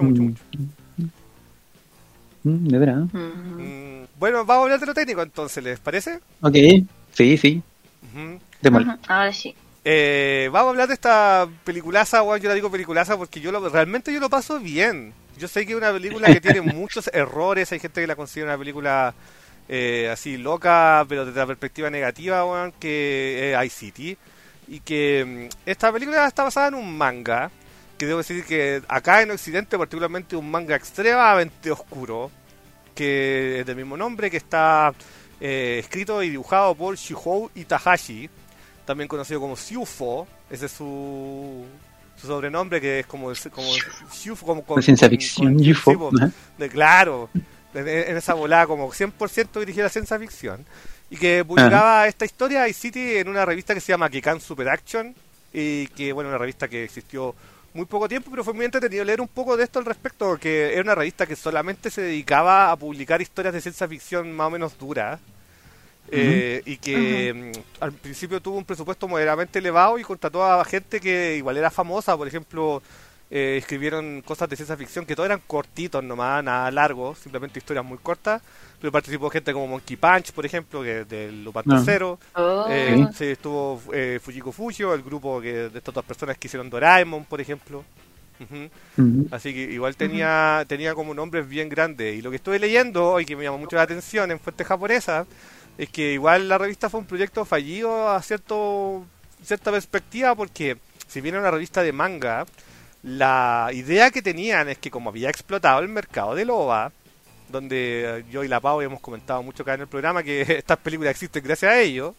[SPEAKER 3] De verdad.
[SPEAKER 1] Bueno, vamos a hablar de lo técnico entonces, ¿les parece?
[SPEAKER 3] Ok, sí. Démosle.
[SPEAKER 2] Ahora sí.
[SPEAKER 1] Vamos a hablar de esta peliculaza, bueno, yo la digo peliculaza porque realmente yo lo paso bien. Yo sé que es una película que tiene muchos errores, hay gente que la considera una película así loca, pero desde la perspectiva negativa, bueno, que es iCity. Y que esta película está basada en un manga, que debo decir que acá en Occidente particularmente un manga extremadamente oscuro, que es del mismo nombre, que está escrito y dibujado por Shuhou Itahashi, también conocido como Syufo, ese es su sobrenombre, que es como Syufo, como con
[SPEAKER 3] ciencia ficción,
[SPEAKER 1] UFO, claro, en esa volada como 100% dirigida a ciencia ficción, y que publicaba esta historia iCity en una revista que se llama Kikan Super Action, y que, bueno, una revista que existió muy poco tiempo, pero fue muy entretenido leer un poco de esto al respecto, porque era una revista que solamente se dedicaba a publicar historias de ciencia ficción más o menos duras, y que al principio tuvo un presupuesto moderadamente elevado y contrató a gente que igual era famosa. Por ejemplo, escribieron cosas de ciencia ficción que todos eran cortitos nomás, nada largos, simplemente historias muy cortas, pero participó gente como Monkey Punch, por ejemplo, que es del Lupin III. Sí, estuvo Fujiko Fujio, el grupo de estas dos personas que hicieron Doraemon, por ejemplo. Así que igual tenía como nombres bien grandes. Y lo que estuve leyendo y que me llamó mucho la atención en fuentes japonesas es que igual la revista fue un proyecto fallido a cierta perspectiva, porque si bien era una revista de manga, la idea que tenían es que como había explotado el mercado del OVA, donde yo y la Pau hemos comentado mucho acá en el programa que estas películas existen gracias a ellos,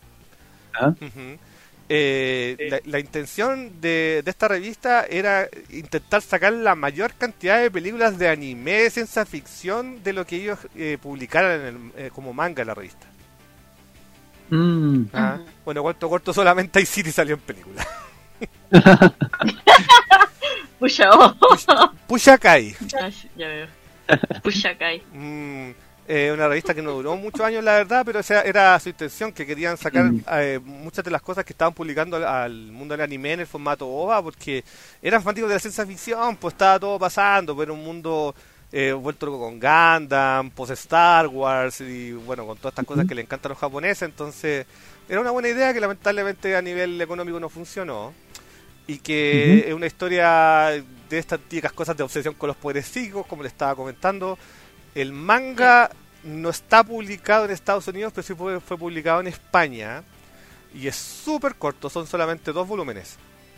[SPEAKER 1] la intención de esta revista era intentar sacar la mayor cantidad de películas de anime de ciencia ficción de lo que ellos publicaran como manga en la revista. Bueno, corto solamente iCity salió en película. Pushakai.
[SPEAKER 2] Ya veo. Pushakai.
[SPEAKER 1] Una revista que no duró muchos años, la verdad, pero esa era su intención, que querían sacar muchas de las cosas que estaban publicando al mundo del anime en el formato OVA, porque eran fanáticos de la ciencia ficción, pues estaba todo pasando, pero era un mundo vuelto loco con Gundam, post Star Wars y bueno, con todas estas cosas que le encantan a los japoneses. Entonces era una buena idea que lamentablemente a nivel económico no funcionó, y que es una historia de estas típicas cosas de obsesión con los poderes psíquicos, como le estaba comentando. El manga no está publicado en Estados Unidos, pero sí fue publicado en España, y es súper corto, son solamente 2 volúmenes.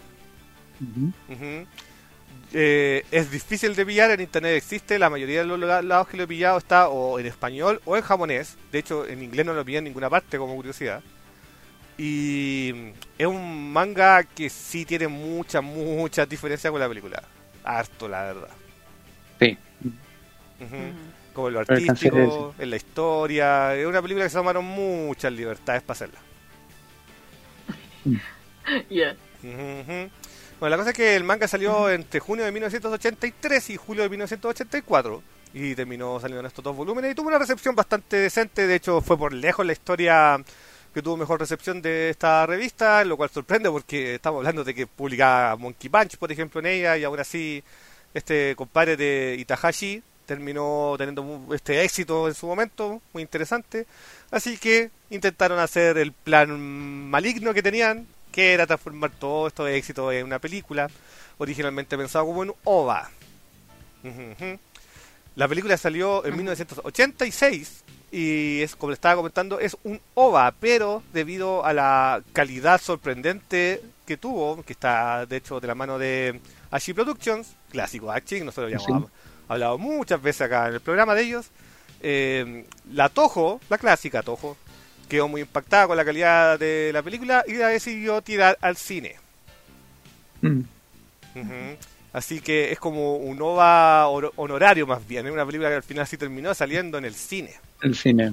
[SPEAKER 1] Es difícil de pillar, en internet existe, la mayoría de los lados que lo he pillado está o en español o en japonés. De hecho en inglés no lo pillé en ninguna parte, como curiosidad. Y es un manga que sí tiene mucha diferencia con la película, harto, la verdad.
[SPEAKER 3] Sí.
[SPEAKER 1] Como en lo artístico, en la historia. Es una película que se tomaron muchas libertades para hacerla. Bueno, la cosa es que el manga salió entre junio de 1983 y julio de 1984, y terminó saliendo en estos 2 volúmenes y tuvo una recepción bastante decente. De hecho fue por lejos la historia que tuvo mejor recepción de esta revista, lo cual sorprende porque estamos hablando de que publicaba Monkey Punch, por ejemplo, en ella, y aún así este compadre de Itahashi terminó teniendo este éxito en su momento, muy interesante. Así que intentaron hacer el plan maligno que tenían, que era transformar todo esto de éxito en una película, originalmente pensado como en OVA. La película salió en 1986 y es, como le estaba comentando, es un OVA, pero debido a la calidad sorprendente que tuvo, que está de hecho de la mano de Ashi Productions, clásico Ashi, nosotros ya hemos hablado muchas veces acá en el programa de ellos. La Toho, la clásica Toho, quedó muy impactada con la calidad de la película y la decidió tirar al cine. Así que es como un OVA honorario, más bien. Es una película que al final sí terminó saliendo en el cine.
[SPEAKER 3] El cine.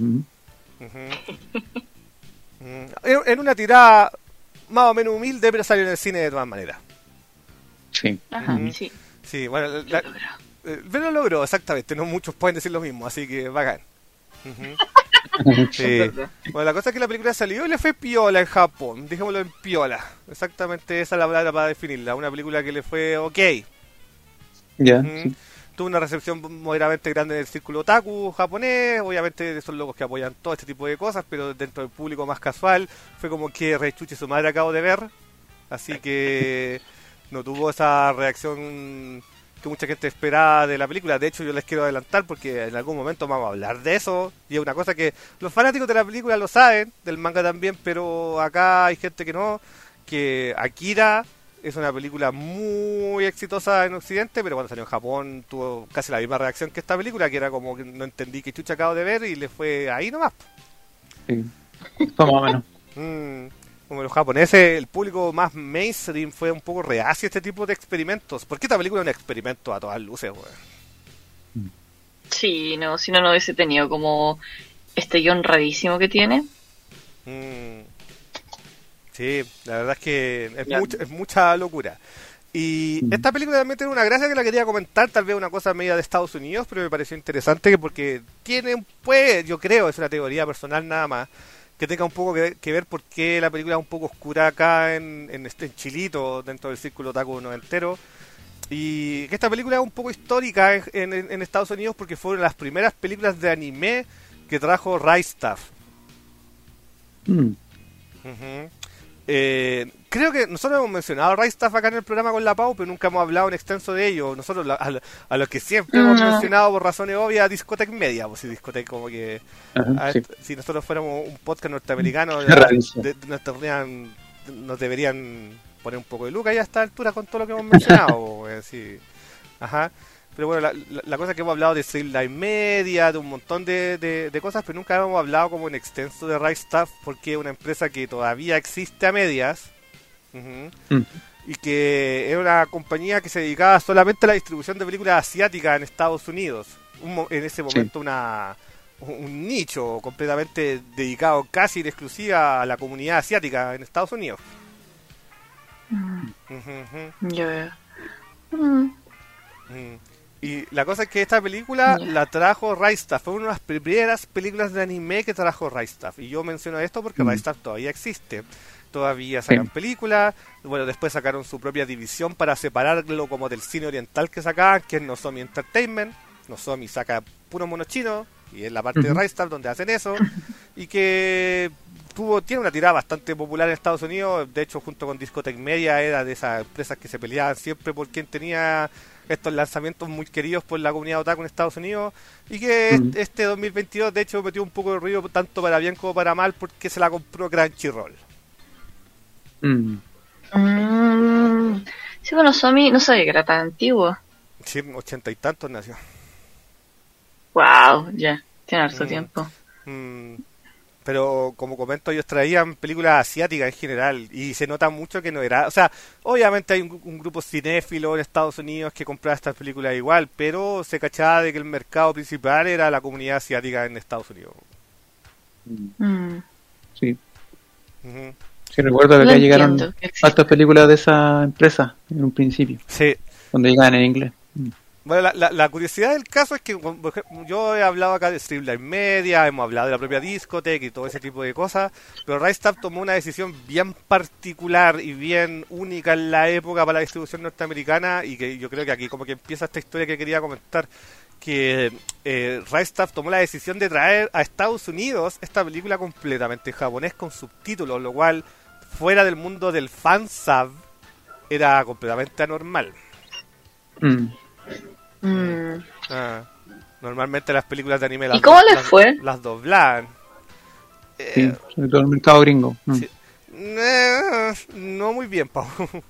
[SPEAKER 1] En una tirada más o menos humilde, pero salió en el cine de todas maneras.
[SPEAKER 3] Sí.
[SPEAKER 1] Sí, bueno, pero lo logró, exactamente. No muchos pueden decir lo mismo, así que bacán. Sí. Bueno, la cosa es que la película salió y le fue piola en Japón, dejémoslo en piola. Exactamente esa es la palabra para definirla. Una película que le fue ok.
[SPEAKER 3] Ya,
[SPEAKER 1] Sí. Tuvo una recepción moderadamente grande en el círculo otaku japonés, obviamente son locos que apoyan todo este tipo de cosas, pero dentro del público más casual fue como que rechuche su madre acabo de ver, así que no tuvo esa reacción que mucha gente esperaba de la película. De hecho, yo les quiero adelantar porque en algún momento vamos a hablar de eso, y es una cosa que los fanáticos de la película lo saben, del manga también, pero acá hay gente que no, que Akira es una película muy exitosa en Occidente, pero cuando salió en Japón tuvo casi la misma reacción que esta película, que era como que no entendí qué chucha acabo de ver y le fue ahí nomás.
[SPEAKER 3] sí. Fue más o menos.
[SPEAKER 1] Como los japoneses, el público más mainstream fue un poco reacio a este tipo de experimentos. Porque esta película es un experimento a todas luces, weón.
[SPEAKER 2] Sí, no, si no, no hubiese tenido como este guión rarísimo que tiene.
[SPEAKER 1] Sí, la verdad es que es mucha locura. Y esta película también tiene una gracia que la quería comentar, tal vez una cosa media de Estados Unidos, pero me pareció interesante porque tiene, pues, yo creo, es una teoría personal nada más, que tenga un poco que ver por qué la película es un poco oscura acá en Chilito, dentro del círculo otaku noventero. Y que esta película es un poco histórica en Estados Unidos porque fue una de las primeras películas de anime que trajo Rai Staff. Creo que nosotros hemos mencionado a Rai Staff acá en el programa con la Pau, pero nunca hemos hablado en extenso de ello. Nosotros a los que siempre hemos mencionado por razones obvias a Discotech Media, pues si Discotech como que
[SPEAKER 3] Sí.
[SPEAKER 1] si nosotros fuéramos un podcast norteamericano nos deberían poner un poco de lucas ya a esta altura con todo lo que hemos mencionado. Sí. Ajá. Pero bueno, la cosa es que hemos hablado de Streamline Media, de un montón de cosas, pero nunca hemos hablado como en extenso de Rai Staff, porque es una empresa que todavía existe a medias. Y que es una compañía que se dedicaba solamente a la distribución de películas asiáticas en Estados Unidos. En ese momento un nicho completamente dedicado casi en exclusiva a la comunidad asiática en Estados Unidos. Y la cosa es que esta película la trajo Rai Staff. Fue una de las primeras películas de anime que trajo Rai Staff. Y yo menciono esto porque Rai Staff todavía existe. Todavía sacan películas. Bueno, después sacaron su propia división para separarlo como del cine oriental que sacaban, que es Nozomi Entertainment. Nozomi saca puro mono chino, y es la parte de Rai Staff donde hacen eso. Y que tiene una tirada bastante popular en Estados Unidos. De hecho, junto con Discotech Media, era de esas empresas que se peleaban siempre por quien tenía estos lanzamientos muy queridos por la comunidad otaku en Estados Unidos, y que este 2022 de hecho metió un poco de ruido tanto para bien como para mal porque se la compró Crunchyroll.
[SPEAKER 2] Sí, bueno, Somi no sabía que era tan antiguo.
[SPEAKER 1] Sí, 80 y tantos nació.
[SPEAKER 2] Wow, ya, tiene harto tiempo.
[SPEAKER 1] Pero como comento, ellos traían películas asiáticas en general y se nota mucho que no era, o sea, obviamente hay un grupo cinéfilo en Estados Unidos que compraba estas películas igual, pero se cachaba de que el mercado principal era la comunidad asiática en Estados Unidos.
[SPEAKER 3] Sí. Sí, recuerdo que acá llegaron hartas películas de esa empresa en un principio.
[SPEAKER 1] Sí.
[SPEAKER 3] Donde llegaban en inglés.
[SPEAKER 1] Bueno, la curiosidad del caso es que yo he hablado acá de Streamline Media, hemos hablado de la propia Discotech y todo ese tipo de cosas, pero Rai Staff tomó una decisión bien particular y bien única en la época para la distribución norteamericana, y que yo creo que aquí como que empieza esta historia que quería comentar, que Rai Staff tomó la decisión de traer a Estados Unidos esta película completamente en japonés con subtítulos, lo cual fuera del mundo del fansub era completamente anormal. Normalmente las películas de anime
[SPEAKER 2] ¿Y cómo les fue?
[SPEAKER 1] Las doblan.
[SPEAKER 3] Sí, sobre todo el mercado gringo.
[SPEAKER 1] Sí. No muy bien, Pau.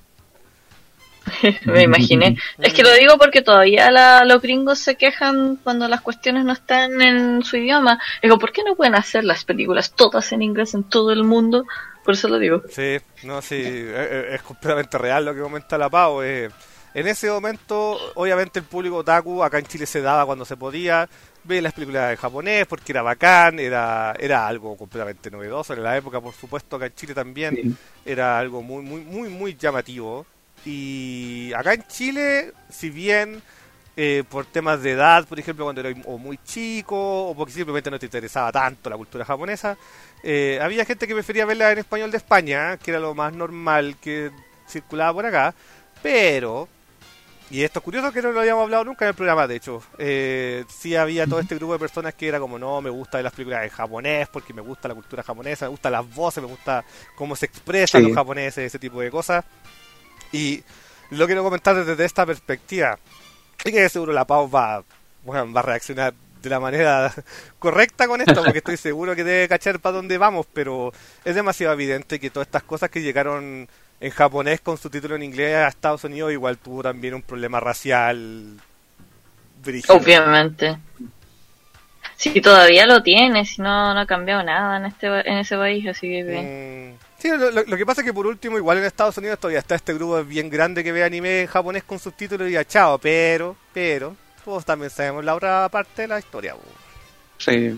[SPEAKER 2] Me imaginé. Es que lo digo porque todavía los gringos se quejan cuando las cuestiones no están en su idioma. Digo, ¿por qué no pueden hacer las películas todas en inglés en todo el mundo? Por eso lo digo.
[SPEAKER 1] Sí, es completamente real lo que comenta la Pau. En ese momento, obviamente el público otaku acá en Chile se daba cuando se podía ver las películas en japonés porque era bacán, era algo completamente novedoso en la época, por supuesto. Acá en Chile también era algo muy muy muy muy llamativo. Y acá en Chile, si bien por temas de edad, por ejemplo, cuando eras o muy chico, o porque simplemente no te interesaba tanto la cultura japonesa. Había gente que prefería verla en español de España, que era lo más normal que circulaba por acá, pero, y esto es curioso que no lo habíamos hablado nunca en el programa, de hecho, sí había todo este grupo de personas que era como, no, me gusta ver las películas en japonés porque me gusta la cultura japonesa, me gustan las voces, me gusta cómo se expresan los japoneses, ese tipo de cosas. Y lo quiero comentar desde esta perspectiva. Y que seguro la Pau va a reaccionar de la manera correcta con esto, porque estoy seguro que debe cachar para dónde vamos, pero es demasiado evidente que todas estas cosas que llegaron en japonés con su título en inglés a Estados Unidos igual tuvo también un problema racial brígido.
[SPEAKER 2] Obviamente. Sí, todavía lo tiene, si no ha cambiado nada en ese país, así que...
[SPEAKER 1] Sí, lo que pasa es que por último, igual en Estados Unidos todavía está este grupo bien grande que ve anime en japonés con subtítulos y ya chao, pero, todos también sabemos la otra parte de la historia.
[SPEAKER 3] Sí.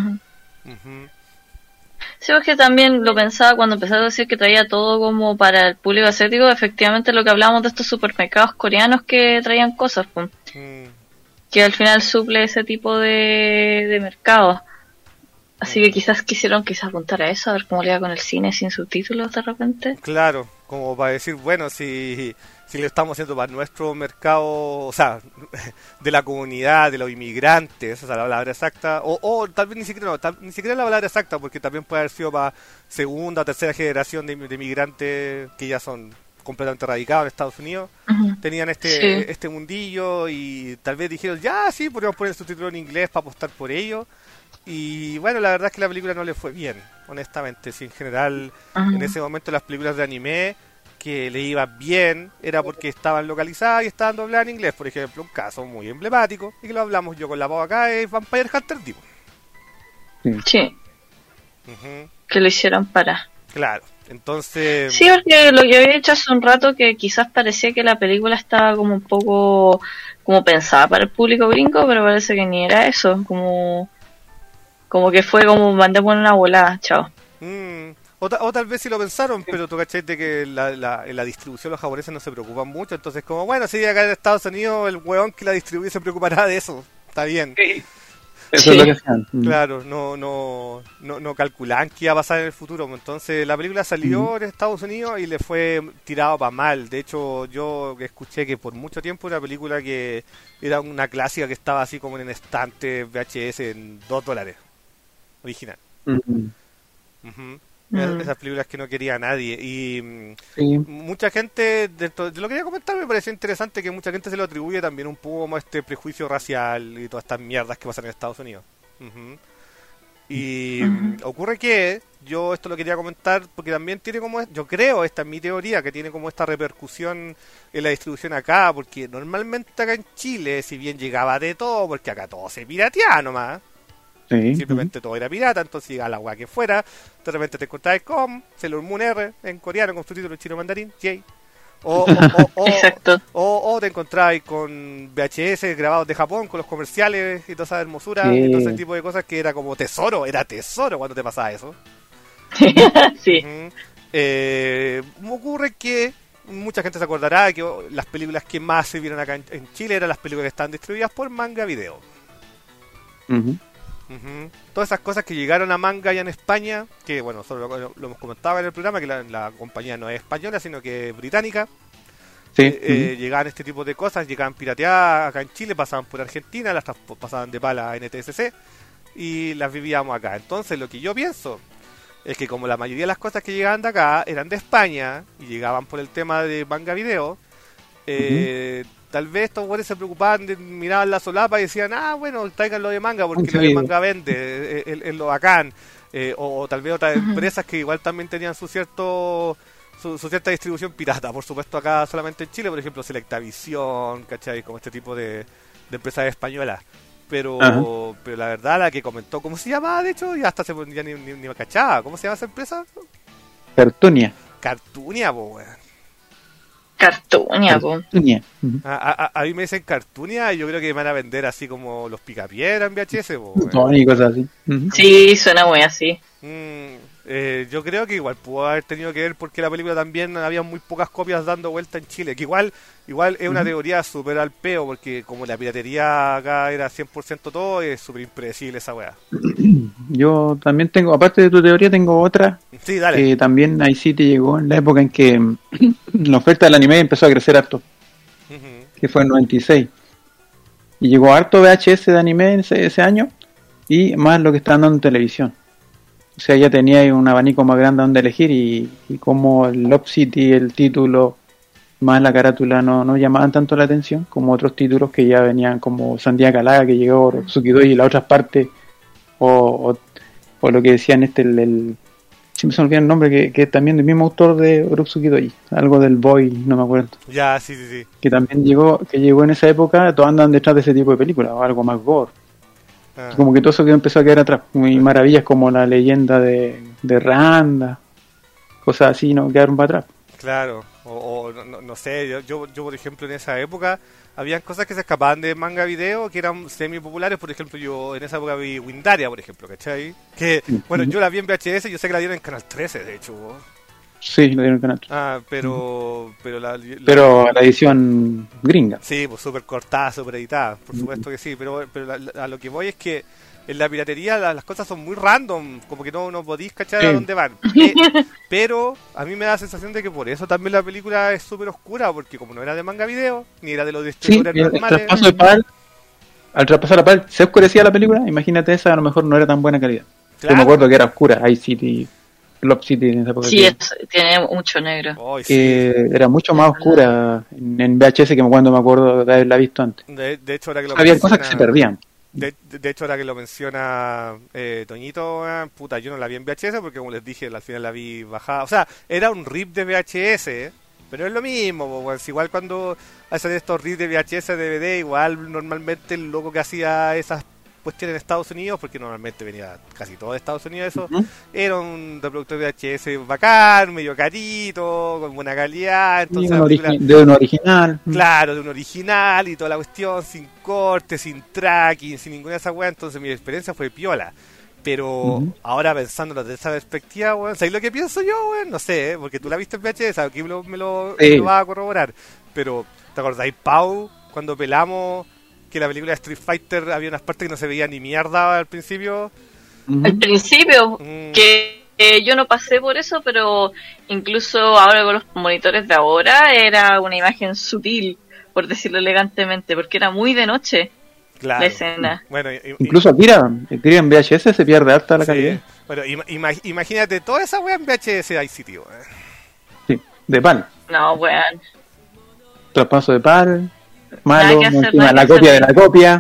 [SPEAKER 2] Sí, es que también lo pensaba cuando empecé a decir que traía todo como para el público asiático, efectivamente lo que hablábamos de estos supermercados coreanos que traían cosas, pues, que al final suple ese tipo de mercados. Así que quizás quisieron apuntar a eso, a ver cómo le iba con el cine sin subtítulos de repente.
[SPEAKER 1] Claro, como para decir, bueno, si lo estamos haciendo para nuestro mercado, o sea, de la comunidad, de los inmigrantes, esa es la palabra exacta, o tal vez ni siquiera la palabra exacta, porque también puede haber sido para segunda o tercera generación de inmigrantes que ya son completamente radicados en Estados Unidos, tenían este mundillo y tal vez dijeron, ya, sí, podríamos poner el subtítulo en inglés para apostar por ello. Y bueno, la verdad es que la película no le fue bien, honestamente. Si en general, en ese momento las películas de anime que le iba bien era porque estaban localizadas y estaban dobladas en inglés. Por ejemplo, un caso muy emblemático, y que lo hablamos yo con la Pau acá, es Vampire Hunter D.
[SPEAKER 2] Sí. Que lo hicieron para...
[SPEAKER 1] Claro, entonces...
[SPEAKER 2] Sí, porque lo que había dicho hace un rato, que quizás parecía que la película estaba como un poco como pensada para el público gringo, pero parece que ni era eso, como que fue como mandemos una volada, chao.
[SPEAKER 1] O tal vez sí lo pensaron, pero tú cachai de que en la distribución los japoneses no se preocupan mucho, entonces como, bueno, si acá en Estados Unidos el hueón que la distribuye se preocupará de eso, está bien.
[SPEAKER 3] Eso es lo que hacían.
[SPEAKER 1] Claro, no calculaban qué iba a pasar en el futuro, entonces la película salió en Estados Unidos y le fue tirado para mal. De hecho, yo escuché que por mucho tiempo una película que era una clásica que estaba así como en estante VHS en $2 original. Esas películas que no quería nadie. Y mucha gente, de lo que quería comentar, me pareció interesante que mucha gente se lo atribuye también un poco como este prejuicio racial y todas estas mierdas que pasan en Estados Unidos. Y ocurre que yo esto lo quería comentar porque también tiene como, yo creo, esta es mi teoría, que tiene como esta repercusión en la distribución acá, porque normalmente acá en Chile, si bien llegaba de todo, porque acá todo se pirateaba nomás, simplemente todo era pirata, entonces llegaba la weá que fuera, de repente te encontrabas con Sailor Moon R en coreano con subtítulos en chino mandarín, J. O te encontrabas con VHS grabados de Japón, con los comerciales y toda esa hermosura y todo ese tipo de cosas que era como tesoro cuando te pasaba eso.
[SPEAKER 2] Sí.
[SPEAKER 1] Me ocurre que mucha gente se acordará que las películas que más se vieron acá en Chile eran las películas que están distribuidas por Manga Video. Todas esas cosas que llegaron a Manga ya en España, que bueno, nosotros lo hemos comentado en el programa, que la compañía no es española, sino que es británica. Llegaban este tipo de cosas, llegaban pirateadas acá en Chile, pasaban por Argentina, las pasaban de pala a NTSC y las vivíamos acá. Entonces lo que yo pienso es que como la mayoría de las cosas que llegaban de acá eran de España y llegaban por el tema de Manga Video, tal vez estos güeyes se preocupaban, miraban la solapa y decían, bueno, tráiganlo de manga porque lo de manga vende, es lo bacán. O tal vez otras empresas que igual también tenían su cierta distribución pirata, por supuesto acá solamente en Chile, por ejemplo Selectavisión, ¿cachai? Como este tipo de empresas españolas. Pero la verdad, la que comentó, ¿cómo se llamaba? De hecho, ya hasta ya ni me cachaba. ¿Cómo se llama esa empresa?
[SPEAKER 3] Cartunia,
[SPEAKER 1] weón.
[SPEAKER 2] Cartunia, po.
[SPEAKER 1] A mí me dicen Cartunia y yo creo que me van a vender así como los Picapiedra en VHS, po.
[SPEAKER 3] Y cosas así.
[SPEAKER 2] Sí, suena muy así.
[SPEAKER 1] Yo creo que igual pudo haber tenido que ver porque la película también había muy pocas copias dando vuelta en Chile, que igual es una teoría súper al peo, porque como la piratería acá era 100% todo, es súper impredecible esa weá.
[SPEAKER 3] Yo también tengo, aparte de tu teoría, tengo otra.
[SPEAKER 1] Sí, dale.
[SPEAKER 3] Que también ahí sí te llegó en la época en que la oferta del anime empezó a crecer harto, que fue en 96. Y llegó harto VHS de anime ese año, y más lo que estaban dando en televisión. O sea, ya tenía ahí un abanico más grande donde elegir, y como el Love City, el título, más la carátula no llamaban tanto la atención como otros títulos que ya venían, como Sandia Calaga, que llegó Tsukidoi y las otras partes, o lo que decían siempre se me olvida el nombre, que es también del mismo autor de Urotsukidoji, algo del Boy, no me acuerdo.
[SPEAKER 1] Ya, sí.
[SPEAKER 3] Que también llegó en esa época, todos andan detrás de ese tipo de películas, o algo más gore. Como que todo eso que empezó a quedar atrás, y maravillas como la leyenda de Randa, cosas así, no quedaron para atrás.
[SPEAKER 1] Claro, no sé, yo por ejemplo en esa época habían cosas que se escapaban de manga video que eran semi populares. Por ejemplo, yo en esa época vi Windaria, por ejemplo, ¿cachai? Que, bueno, yo la vi en VHS, yo sé que la dieron en Canal 13, de hecho.
[SPEAKER 3] Sí, la dieron en Canal 13.
[SPEAKER 1] Pero
[SPEAKER 3] la edición gringa.
[SPEAKER 1] Sí, pues súper cortada, súper editada, por supuesto que sí, pero a lo que voy es que en la piratería las cosas son muy random, como que no podís cachar a dónde van. Pero a mí me da la sensación de que por eso también la película es súper oscura, porque como no era de manga video, ni era de los distribuidores normales.
[SPEAKER 3] El traspaso de PAL, al traspasar a PAL, se oscurecía la película. Imagínate, esa a lo mejor no era tan buena calidad. Claro. Yo me acuerdo que era oscura, High City, Love City en esa época.
[SPEAKER 2] Sí, tiene mucho negro.
[SPEAKER 1] Oh,
[SPEAKER 3] era mucho más oscura en VHS que cuando me acuerdo de haberla visto antes.
[SPEAKER 1] De hecho, ahora que lo
[SPEAKER 3] había cosas que se perdían.
[SPEAKER 1] De hecho, ahora que lo menciona Toñito, puta, yo no la vi en VHS porque, como les dije, al final la vi bajada. O sea, era un rip de VHS, pero es lo mismo. Pues, igual cuando hacen estos rips de VHS, DVD, igual normalmente el loco que hacía esas cuestiones en Estados Unidos, porque normalmente venía casi todo de Estados Unidos, eso era un reproductor VHS bacán, medio carito, con buena calidad. Entonces,
[SPEAKER 3] de un original.
[SPEAKER 1] Claro, de un original y toda la cuestión, sin corte, sin tracking, sin ninguna de esas weas. Entonces mi experiencia fue piola. Pero ahora pensándolo desde esa perspectiva, weón, ¿sabes lo que pienso yo, weón? No sé, porque tú la viste en VHS, aquí me lo vas a corroborar. Pero, ¿te acordáis, Pau, cuando pelamos que la película de Street Fighter había unas partes que no se veía ni mierda al principio?
[SPEAKER 2] Al principio, que yo no pasé por eso, pero incluso ahora con los monitores de ahora era una imagen sutil, por decirlo elegantemente, porque era muy de noche. Claro. La escena.
[SPEAKER 3] Bueno, incluso Akira en VHS se pierde harta la calidad.
[SPEAKER 1] Bueno, imagínate toda esa wea en VHS ICT, weón.
[SPEAKER 3] Sí, de PAL.
[SPEAKER 2] No, weón.
[SPEAKER 3] Traspaso de PAL. Malo, la copia de la copia.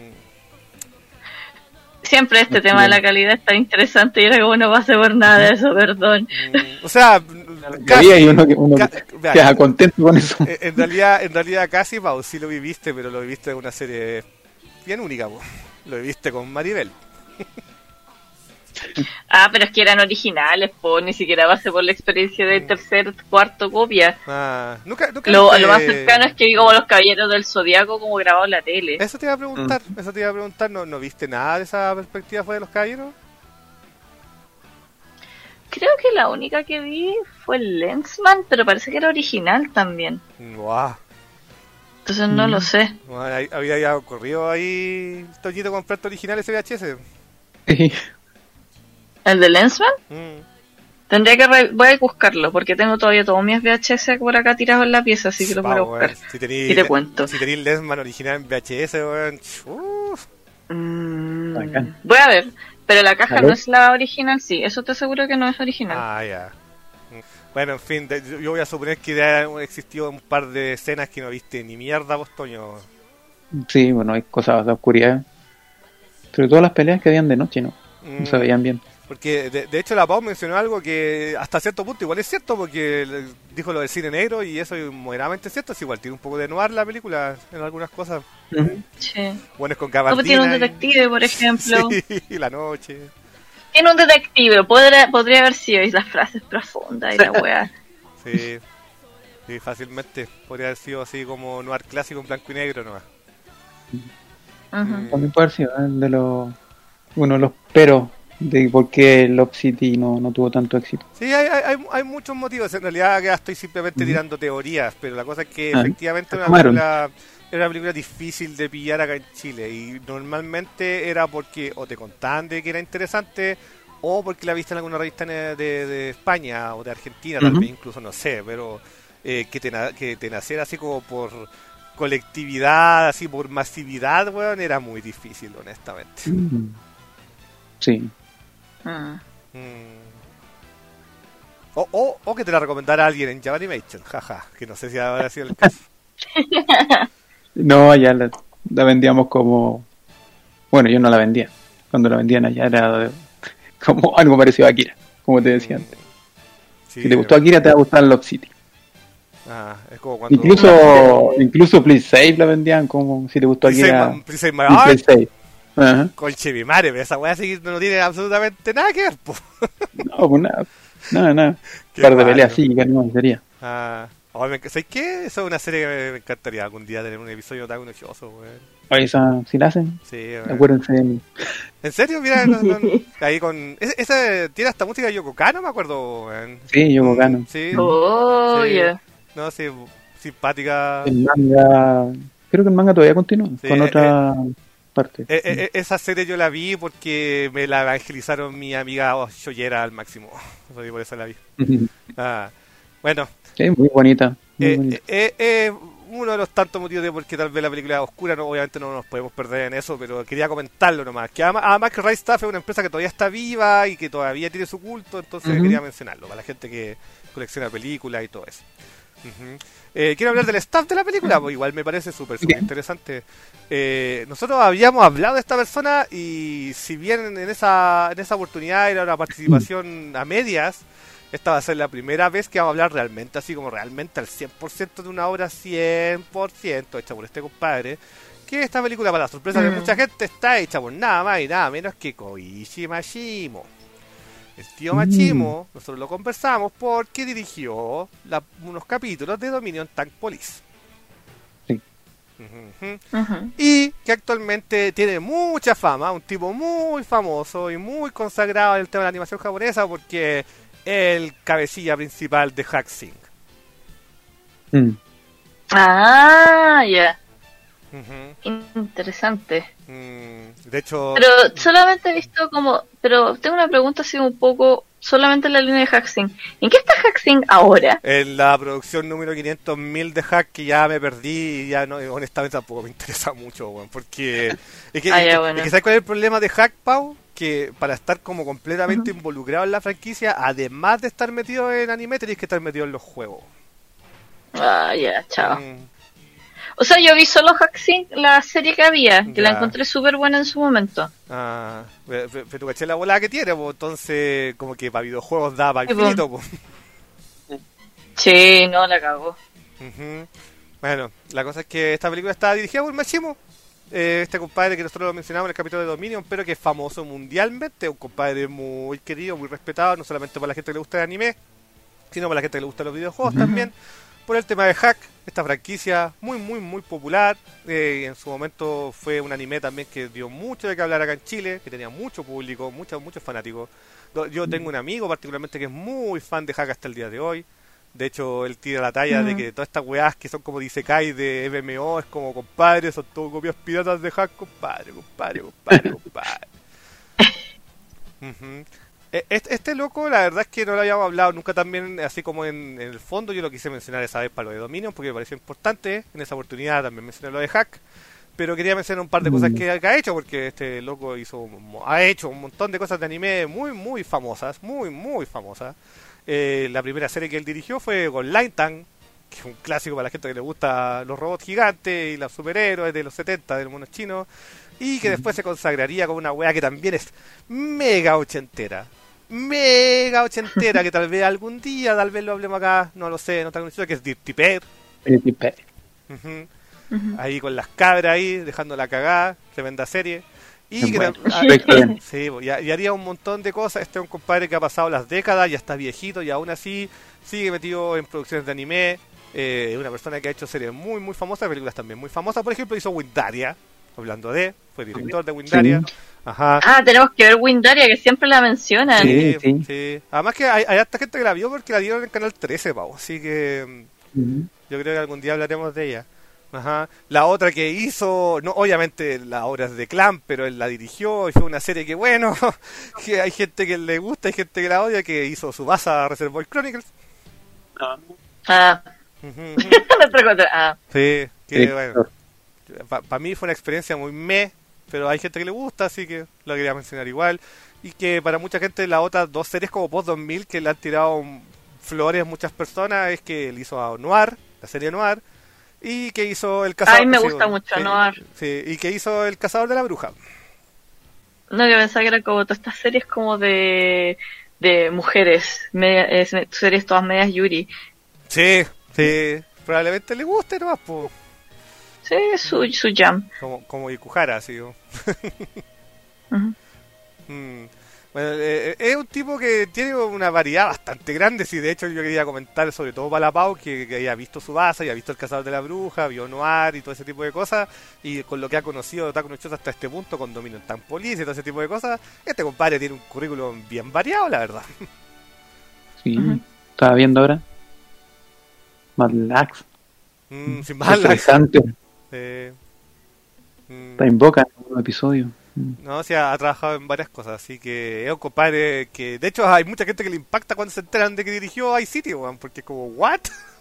[SPEAKER 2] Siempre este tema de la calidad está interesante y era como no pase por nada de eso, perdón.
[SPEAKER 1] O sea,
[SPEAKER 3] casi, y uno queda contento con eso.
[SPEAKER 1] En realidad casi, Pau, sí lo viviste, pero lo viviste en una serie bien única, po. Lo viviste con Maribel.
[SPEAKER 2] Pero es que eran originales, ni siquiera pasé por la experiencia de tercer, cuarto copia.
[SPEAKER 1] Nunca
[SPEAKER 2] lo más cercano es que vi como los Caballeros del Zodiaco como grabado en la tele.
[SPEAKER 1] Eso te iba a preguntar, ¿no viste nada de esa perspectiva fue de los Caballeros?
[SPEAKER 2] Creo que la única que vi fue el Lensman, pero parece que era original también.
[SPEAKER 1] Wow.
[SPEAKER 2] Entonces no lo sé.
[SPEAKER 1] Bueno, había ya ocurrido ahí, Toñito, comprar original ese VHS.
[SPEAKER 3] Sí.
[SPEAKER 2] ¿El de Lensman? Tendría que voy a buscarlo, porque tengo todavía todos mis VHS por acá tirados en la pieza, así que los voy a buscar. Y te cuento.
[SPEAKER 1] Si tenéis Lensman original en VHS, weón.
[SPEAKER 2] Voy a ver, pero la caja no es la original, sí, eso te aseguro que no es original.
[SPEAKER 1] Ya. Bueno, en fin, yo voy a suponer que ya han existido un par de escenas que no viste ni mierda, vos, Toño.
[SPEAKER 3] Sí, bueno, hay cosas de oscuridad. Sobre todo las peleas que habían de noche, ¿no? No se veían bien.
[SPEAKER 1] Porque de hecho la Pau mencionó algo que hasta cierto punto igual es cierto, porque dijo lo del cine negro y eso es moderadamente cierto. Es igual, tiene un poco de noir la película en algunas cosas.
[SPEAKER 2] Sí.
[SPEAKER 1] Bueno, es con gabardina.
[SPEAKER 2] Como tiene un detective, por ejemplo.
[SPEAKER 1] Sí, la noche.
[SPEAKER 2] Tiene un detective, podría haber sido, y las frases profundas y la weá.
[SPEAKER 1] Sí, fácilmente. Podría haber sido así como noir clásico en blanco y negro nomás.
[SPEAKER 3] También puede haber sido uno de los peros de por qué Lost City no tuvo tanto éxito.
[SPEAKER 1] Sí, hay muchos motivos. En realidad ya estoy simplemente tirando teorías, pero la cosa es que efectivamente era una película difícil de pillar acá en Chile y normalmente era porque o te contaban de que era interesante o porque la viste en alguna revista de España o de Argentina, tal vez incluso, no sé, pero que te naciera así como por colectividad, así por masividad, weón, era muy difícil, honestamente.
[SPEAKER 3] Sí.
[SPEAKER 1] O que te la recomendara alguien en Japanimation, jaja, que no sé si habrá sido el caso.
[SPEAKER 3] No, allá la vendíamos como... Bueno, yo no la vendía. Cuando la vendían allá era como algo parecido a Akira, como te decía antes. Sí, si te gustó Akira, te va a gustar Lost City.
[SPEAKER 1] Es como cuando...
[SPEAKER 3] Incluso Please Save la vendían como si te gustó Akira.
[SPEAKER 1] Please Save My Heart.
[SPEAKER 3] Ajá.
[SPEAKER 1] Con Chevy Mare, pero esa weá sí no tiene absolutamente nada que ver, po.
[SPEAKER 3] No, pues nada. Un par de peleas así, que no sería.
[SPEAKER 1] ¿Sabes qué? Eso es una serie que me encantaría algún día tener un episodio tan nochoso, weón.
[SPEAKER 3] Oye, si la hacen,
[SPEAKER 1] sí,
[SPEAKER 3] acuérdense de mí.
[SPEAKER 1] ¿En serio? Mira, ahí con... Esa tiene hasta música de Yoko Kanno, me acuerdo, weón.
[SPEAKER 3] Sí, Yoko Kanno.
[SPEAKER 1] Sí.
[SPEAKER 2] Oh, sí. Yeah.
[SPEAKER 1] No, sí, simpática.
[SPEAKER 3] El manga... Creo que el manga todavía continúa, con otra parte.
[SPEAKER 1] Esa serie yo la vi porque me la evangelizaron mi amiga Shoyera al máximo. Por eso la vi. Bueno.
[SPEAKER 3] Sí, muy bonita.
[SPEAKER 1] Uno de los tantos motivos de por qué tal vez la película es oscura, no, obviamente no nos podemos perder en eso, pero quería comentarlo nomás. Que además que Rai Staff es una empresa que todavía está viva y que todavía tiene su culto, entonces quería mencionarlo para la gente que colecciona películas y todo eso. Quiero hablar del staff de la película, pues igual me parece súper interesante. Nosotros habíamos hablado de esta persona y si bien en esa oportunidad era una participación a medias, esta va a ser la primera vez que vamos a hablar realmente, así como realmente al 100% de una obra 100% hecha por este compadre. Que esta película, para la sorpresa de mucha gente, está hecha por nada más y nada menos que Koichi Mashimo. El tío Mashimo, nosotros lo conversamos porque dirigió unos capítulos de Dominion Tank Police.
[SPEAKER 3] Sí.
[SPEAKER 1] Y que actualmente tiene mucha fama, un tipo muy famoso y muy consagrado en el tema de la animación japonesa porque el cabecilla principal de Hack-Sing.
[SPEAKER 2] Ya. Interesante.
[SPEAKER 1] De hecho...
[SPEAKER 2] Pero solamente he visto como... Pero tengo una pregunta así un poco... Solamente en la línea de Hack-Sing. ¿En qué está Hack-Sing ahora?
[SPEAKER 1] En la producción número 500.000 de Hack, que ya me perdí y ya no, honestamente tampoco me interesa mucho, bueno, porque... Es que ¿sabes cuál es el problema de Hack, Pau? Que para estar como completamente involucrado en la franquicia, además de estar metido en anime, tenéis que estar metido en los juegos.
[SPEAKER 2] Chao. O sea, yo vi solo Hack-Sing, la serie que había, que la encontré súper buena en su momento.
[SPEAKER 1] Pero caché la bola que tiene, pues, entonces como que para videojuegos da para infinito, pues.
[SPEAKER 2] Sí, no, la cagó.
[SPEAKER 1] Bueno, la cosa es que esta película está dirigida por Mashimo. Este compadre que nosotros lo mencionamos en el capítulo de Dominion, pero que es famoso mundialmente, un compadre muy querido, muy respetado, no solamente por la gente que le gusta el anime, sino por la gente que le gusta los videojuegos también, por el tema de Hack, esta franquicia muy muy popular. En su momento fue un anime también que dio mucho de qué hablar acá en Chile, que tenía mucho público, muchos fanáticos. Yo tengo un amigo particularmente que es muy fan de Hack hasta el día de hoy. De hecho, él tira la talla de que todas estas weas que son como Isekai de MMO es como, compadre, son todos copias piratas de Hack, compadre. Este loco, la verdad es que no lo habíamos hablado nunca también, así como en el fondo. Yo lo quise mencionar esa vez para lo de Dominion porque me pareció importante. En esa oportunidad también mencioné lo de Hack, pero quería mencionar un par de cosas que ha hecho, porque este loco ha hecho un montón de cosas de anime muy famosas, muy famosas. La primera serie que él dirigió fue Online Tank, que es un clásico para la gente que le gusta los robots gigantes y los superhéroes de los 70 del mono chino, y que después se consagraría con una wea que también es mega ochentera, que tal vez algún día, tal vez lo hablemos acá, no lo sé, no tengo ni idea, que es Dirty Pet. Ahí con las cabras ahí, dejando la cagada, tremenda serie. Y haría un montón de cosas. Este es un compadre que ha pasado las décadas, ya está viejito y aún así sigue metido en producciones de anime. Una persona que ha hecho series muy famosas, películas también muy famosas. Por ejemplo, hizo Windaria, hablando de, fue director de Windaria.
[SPEAKER 3] Sí.
[SPEAKER 1] Ajá.
[SPEAKER 2] Ah, tenemos que ver Windaria, que siempre la mencionan.
[SPEAKER 3] Sí.
[SPEAKER 1] Sí. Además que hay harta gente que la vio porque la dieron en Canal 13, pavo. Así que yo creo que algún día hablaremos de ella. Ajá. La otra que hizo, no, obviamente la obra es de Clan, pero él la dirigió y fue una serie que bueno, que hay gente que le gusta, hay gente que la odia, que hizo Tsubasa Reservoir Chronicles.
[SPEAKER 2] Ah. Otra cosa. Ah.
[SPEAKER 1] Sí, que
[SPEAKER 3] Sí.
[SPEAKER 1] bueno, para mí fue una experiencia muy pero hay gente que le gusta, así que lo quería mencionar igual. Y que para mucha gente las otras dos series como Post 2000 que le han tirado flores a muchas personas es que él hizo a Noir, la serie Noir, y que hizo El Cazador.
[SPEAKER 2] Ay, me gusta mucho Noir.
[SPEAKER 1] Sí, y que hizo El Cazador de la Bruja.
[SPEAKER 2] No, yo pensaba que era como todas estas series como de mujeres, series todas medias Yuri.
[SPEAKER 1] Sí, probablemente le guste nomás, po.
[SPEAKER 2] Sí, su jam.
[SPEAKER 1] Como Ikuhara, así. ¿No?
[SPEAKER 2] Ujú.
[SPEAKER 1] Bueno, es un tipo que tiene una variedad bastante grande. Sí, de hecho yo quería comentar sobre todo para la Pau que había visto Tsubasa, había visto El Cazador de la Bruja, vio Noir y todo ese tipo de cosas, y con lo que ha conocido de Otaku no Chosa hasta este punto, con Domino en Tan Police y todo ese tipo de cosas, este compadre tiene un currículum bien variado, la verdad.
[SPEAKER 3] Sí.
[SPEAKER 2] Ujú.
[SPEAKER 3] Estaba viendo ahora. Mad Max.
[SPEAKER 1] Sin más la...
[SPEAKER 3] Interesante.
[SPEAKER 1] Mm,
[SPEAKER 3] Está en boca en un episodio.
[SPEAKER 1] No, o sea, ha trabajado en varias cosas, así que es un compadre que, de hecho, hay mucha gente que le impacta cuando se enteran de que dirigió iCity, weón, porque es como, ¿what?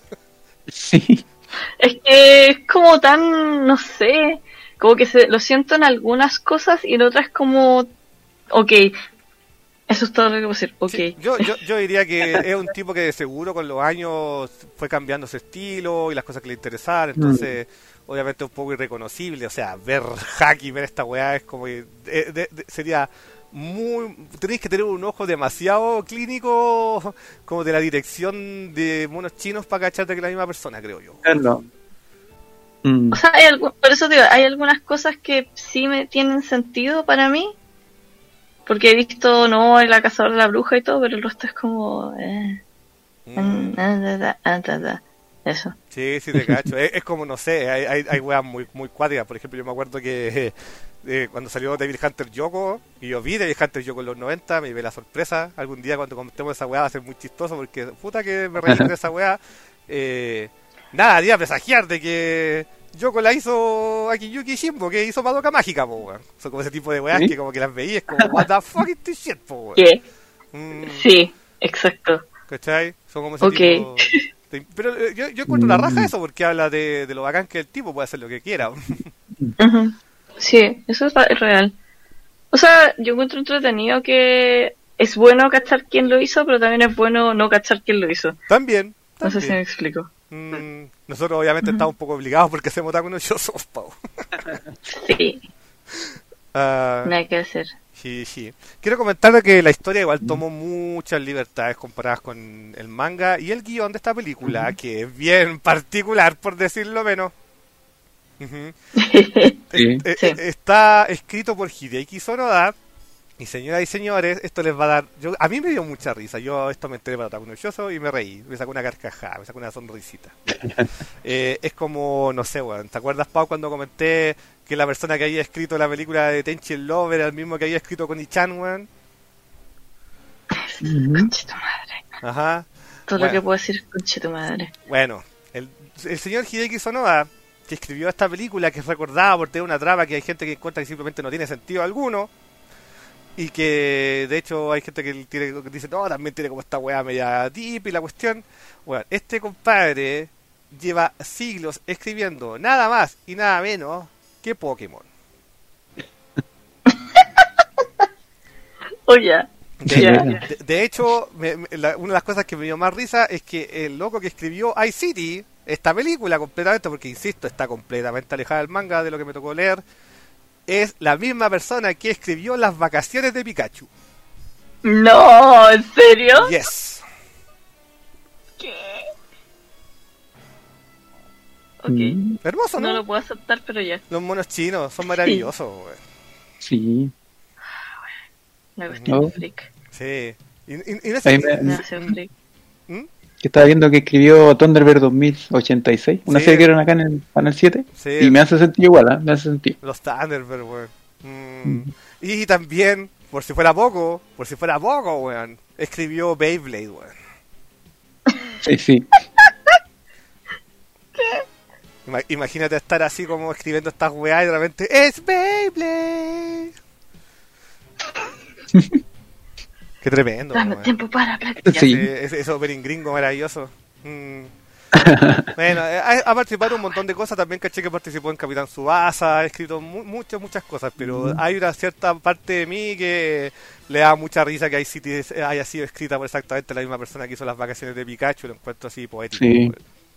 [SPEAKER 3] Sí.
[SPEAKER 2] Es que es como tan, no sé, como que lo siento en algunas cosas y en otras como, ok, eso es todo lo que puedo decir, ok.
[SPEAKER 1] Sí, yo diría que es un tipo que de seguro con los años fue cambiando su estilo y las cosas que le interesaban, entonces obviamente un poco irreconocible, o sea, ver Haki, ver esta weá es como que sería muy... Tenéis que tener un ojo demasiado clínico como de la dirección de monos chinos para cacharte que es la misma persona, creo yo.
[SPEAKER 3] Claro.
[SPEAKER 2] O sea, por eso digo, hay algunas cosas que sí me tienen sentido para mí, porque he visto, no, La Cazadora de la Bruja y todo, pero el resto es como... Eso.
[SPEAKER 1] Sí, te cacho. Es como, no sé, hay weas muy, muy cuáticas. Por ejemplo, yo me acuerdo que cuando salió Devil Hunter Yoko, y yo vi Devil Hunter Yoko en los 90, me llevé la sorpresa. Algún día cuando comentemos esa wea va a ser muy chistoso, porque puta que me reí con esa wea. Nada, iba a presagiar de que Yoko la hizo Akiyuki Shimbo, que hizo Madoka Mágica, po, weón. Son como ese tipo de weas
[SPEAKER 3] ¿Sí?
[SPEAKER 1] que como que las veías como, what the fuck is this shit, po, weón.
[SPEAKER 2] ¿Qué? Sí, exacto.
[SPEAKER 1] ¿Cachai? Son como ese
[SPEAKER 2] Okay.
[SPEAKER 1] tipo... Pero yo encuentro la raja eso porque habla de lo bacán que el tipo puede hacer lo que quiera.
[SPEAKER 2] Ujú. Sí, eso es real. O sea, yo encuentro entretenido que es bueno cachar quién lo hizo, pero también es bueno no cachar quién lo hizo.
[SPEAKER 1] También.
[SPEAKER 2] No sé si me explico.
[SPEAKER 1] Nosotros obviamente estamos un poco obligados porque hacemos Otaku no Shoujo, Pau.
[SPEAKER 2] Sí,
[SPEAKER 1] Ah,
[SPEAKER 2] nada que hacer.
[SPEAKER 1] sí. Quiero comentar que la historia igual tomó muchas libertades comparadas con el manga y el guión de esta película, que es bien particular, por decirlo menos. Ujú.
[SPEAKER 3] Sí.
[SPEAKER 2] Sí.
[SPEAKER 1] Está escrito por Hideki Sonoda. Y señoras y señores, esto les va a dar... a mí me dio mucha risa. Yo esto me enteré para Otaku no Shoujo y me reí. Me sacó una carcajada, me sacó una sonrisita. Es como, no sé, weón. ¿Te acuerdas, Pau, cuando comenté que la persona que había escrito la película de Tenchi el Love era el mismo que había escrito Koni-chan, weón?
[SPEAKER 2] Conche tu madre.
[SPEAKER 1] Ajá.
[SPEAKER 2] Todo
[SPEAKER 1] Bueno.
[SPEAKER 2] lo que puedo decir, conche tu madre.
[SPEAKER 1] Bueno, el señor Hideki Sonoda, que escribió esta película, que es recordada por tener una trama que hay gente que encuentra que simplemente no tiene sentido alguno, y que de hecho hay gente que dice, no, también tiene como esta weá media deep y la cuestión. Bueno, este compadre lleva siglos escribiendo nada más y nada menos que Pokémon.
[SPEAKER 2] Oye,
[SPEAKER 1] De hecho, una de las cosas que me dio más risa es que el loco que escribió iCity, esta película completamente, porque insisto, está completamente alejada del manga de lo que me tocó leer, es la misma persona que escribió Las Vacaciones de Pikachu.
[SPEAKER 2] no, ¿en serio?
[SPEAKER 1] Yes.
[SPEAKER 2] ¿Qué? Ok,
[SPEAKER 1] Hermoso,
[SPEAKER 2] no
[SPEAKER 1] ¿no?
[SPEAKER 2] lo puedo aceptar, pero ya.
[SPEAKER 1] Los monos chinos son maravillosos, güey.
[SPEAKER 3] Sí.
[SPEAKER 2] La cuestión
[SPEAKER 3] Oh.
[SPEAKER 2] freak.
[SPEAKER 1] Sí. Y no
[SPEAKER 3] Ahí
[SPEAKER 1] sé,
[SPEAKER 3] me-
[SPEAKER 2] Nación freak.
[SPEAKER 1] ¿Mm?
[SPEAKER 3] Que estaba viendo que escribió Thunderbird 2086, una
[SPEAKER 1] Sí.
[SPEAKER 3] serie que eran acá en el Canal 7,
[SPEAKER 1] Sí.
[SPEAKER 3] y me hace sentido igual, ¿eh? Me hace sentido.
[SPEAKER 1] Los Thunderbird, weón. Y también, por si fuera poco, weón, escribió Beyblade, weón.
[SPEAKER 3] Sí, sí.
[SPEAKER 1] Imagínate estar así como escribiendo estas weas y de repente ¡es Beyblade! Qué tremendo,
[SPEAKER 2] Dame
[SPEAKER 1] weón.
[SPEAKER 2] tiempo para practicar.
[SPEAKER 3] Sí.
[SPEAKER 1] Ese opening gringo maravilloso. Bueno, ha participado en un montón de cosas. También caché que participó en Capitán Tsubasa. Ha escrito muchas cosas. Pero hay una cierta parte de mí que le da mucha risa que ICT haya sido escrita por exactamente la misma persona que hizo las vacaciones de Pikachu. Lo encuentro así poético.
[SPEAKER 3] Sí.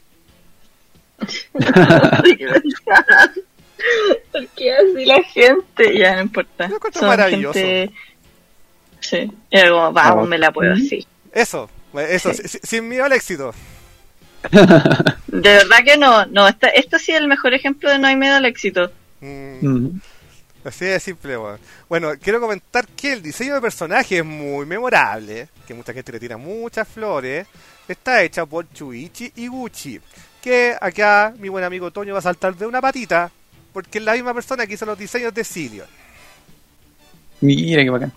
[SPEAKER 2] ¿Por qué así la gente? Ya no importa.
[SPEAKER 1] Lo encuentro maravilloso.
[SPEAKER 2] Sí, era como, vamos, me la puedo así.
[SPEAKER 1] Eso, sin miedo al éxito.
[SPEAKER 2] De verdad que no, esto sí es el mejor ejemplo de no hay miedo al éxito.
[SPEAKER 1] Así de simple, weón. Bueno, quiero comentar que el diseño de personaje es muy memorable, que mucha gente le tira muchas flores. Está hecha por Chuichi Iguchi, que acá mi buen amigo Toño va a saltar de una patita, porque es la misma persona que hizo los diseños de Cillian.
[SPEAKER 3] Mira qué bacán.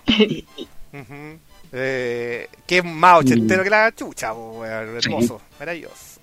[SPEAKER 1] Que es más ochentero que la chucha, weón. Hermoso, maravilloso.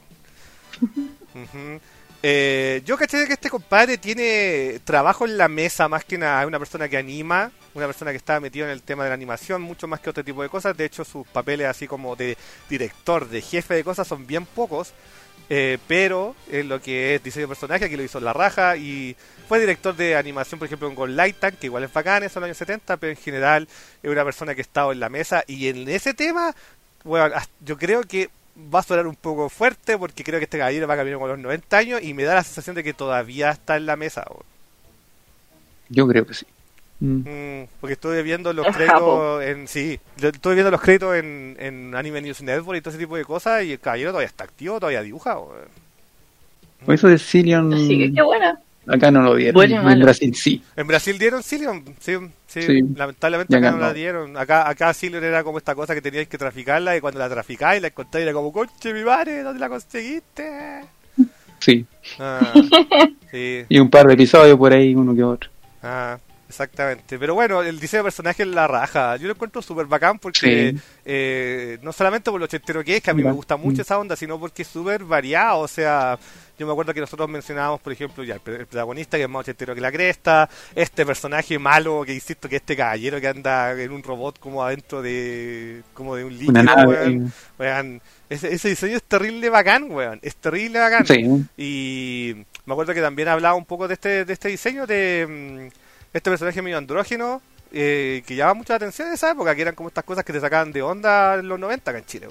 [SPEAKER 1] Yo caché que este compadre tiene trabajo en la mesa más que nada. Es una persona que anima, una persona que está metida en el tema de la animación, mucho más que otro tipo de cosas. De hecho, sus papeles así como de director, de jefe de cosas son bien pocos. Pero en lo que es diseño de personaje, aquí lo hizo la raja. Y fue director de animación, por ejemplo, en Ghost Light Tank, que igual es bacán, eso en los años 70, pero en general es una persona que ha estado en la mesa. Y en ese tema, bueno, yo creo que va a sonar un poco fuerte, porque creo que este caballero va a cambiar con los 90 años y me da la sensación de que todavía está en la mesa.
[SPEAKER 3] Yo creo que sí.
[SPEAKER 1] Porque estuve viendo los créditos estuve viendo los créditos en Anime News Network y todo ese tipo de cosas, y el caballero todavía está activo, todavía dibuja.
[SPEAKER 3] Por eso de Cillian,
[SPEAKER 2] Así que qué buena.
[SPEAKER 3] acá no lo dieron.
[SPEAKER 2] Bueno y malo.
[SPEAKER 3] En Brasil sí.
[SPEAKER 1] En Brasil dieron Cillian, sí. Lamentablemente
[SPEAKER 3] Y
[SPEAKER 1] acá
[SPEAKER 3] acá
[SPEAKER 1] no la
[SPEAKER 3] no.
[SPEAKER 1] dieron. Acá Cillian era como esta cosa que teníais que traficarla, y cuando la traficáis la encontráis, era como, conche mi madre, ¿dónde la conseguiste?
[SPEAKER 3] Sí.
[SPEAKER 1] Sí.
[SPEAKER 3] Y un par de episodios por ahí, uno que otro.
[SPEAKER 1] Exactamente, pero bueno, el diseño de personaje es la raja. Yo lo encuentro súper bacán porque no solamente por lo ochentero que es, que a mí me gusta mucho esa onda, sino porque es súper variado. O sea, yo me acuerdo que nosotros mencionábamos, por ejemplo, ya el protagonista, que es más ochentero que la cresta, este personaje malo, que insisto, que este caballero que anda en un robot como adentro de un líquido,
[SPEAKER 3] Una nave.
[SPEAKER 1] weón. Ese diseño es terrible bacán, weón. Es terrible bacán.
[SPEAKER 3] Sí.
[SPEAKER 1] Y me acuerdo que también hablaba un poco de este diseño de este personaje medio andrógeno, que llama mucha atención en esa época, que eran como estas cosas que te sacaban de onda en los 90 acá en Chile.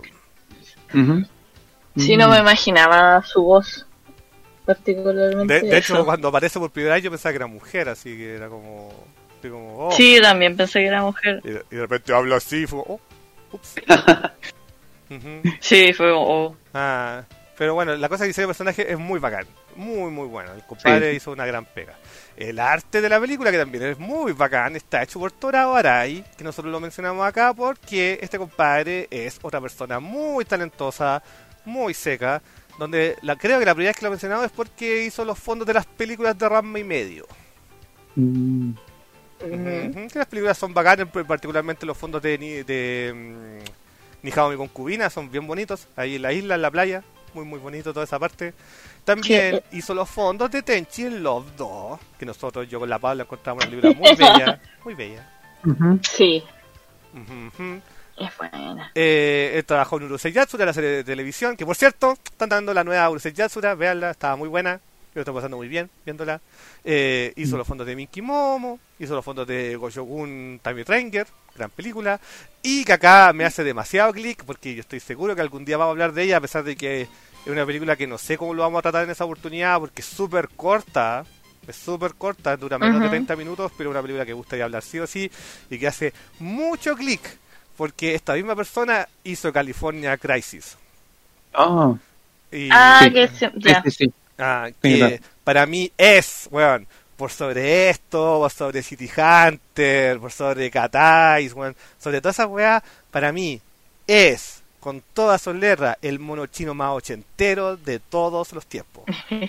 [SPEAKER 2] Sí, no me imaginaba su voz particularmente.
[SPEAKER 1] De hecho, cuando aparece por primera vez yo pensaba que era mujer, así que era como oh.
[SPEAKER 2] Sí, también pensé que era mujer.
[SPEAKER 1] Y de repente habla así, fue ups.
[SPEAKER 2] Sí, fue como,
[SPEAKER 1] pero bueno, la cosa que dice el personaje es muy bacán, muy bueno. El compadre hizo una gran pega. El arte de la película, que también es muy bacán, está hecho por Torao Arai, que nosotros lo mencionamos acá porque este compadre es otra persona muy talentosa, muy seca, donde creo que la primera vez que lo mencionamos es porque hizo los fondos de las películas de Ranma y medio. Que las películas son bacanas, particularmente los fondos de Nihao mi concubina, son bien bonitos, ahí en la isla, en la playa, muy bonito toda esa parte. También hizo los fondos de Tenchi en Love 2, que nosotros, yo con la Pablo, encontramos una película muy bella.
[SPEAKER 2] Sí. Es buena.
[SPEAKER 1] Trabajó en Urusei Yatsura, la serie de televisión, que por cierto, están dando la nueva Urusei Yatsura, véanla, estaba muy buena, yo lo estoy pasando muy bien viéndola. Hizo los fondos de Minky Momo, hizo los fondos de Goshogun Time Ranger, gran película, y que acá me hace demasiado clic, porque yo estoy seguro que algún día vamos a hablar de ella, a pesar de que es una película que no sé cómo lo vamos a tratar en esa oportunidad, porque es súper corta, dura menos de 30 minutos, pero es una película que gustaría hablar sí o sí, y que hace mucho clic, porque esta misma persona hizo California Crisis. Que para mí es, weón, por sobre esto, por sobre City Hunter, por sobre Katais, weón, sobre todas esas weas, para mí es con todas sus letras, el mono chino más ochentero de todos los tiempos.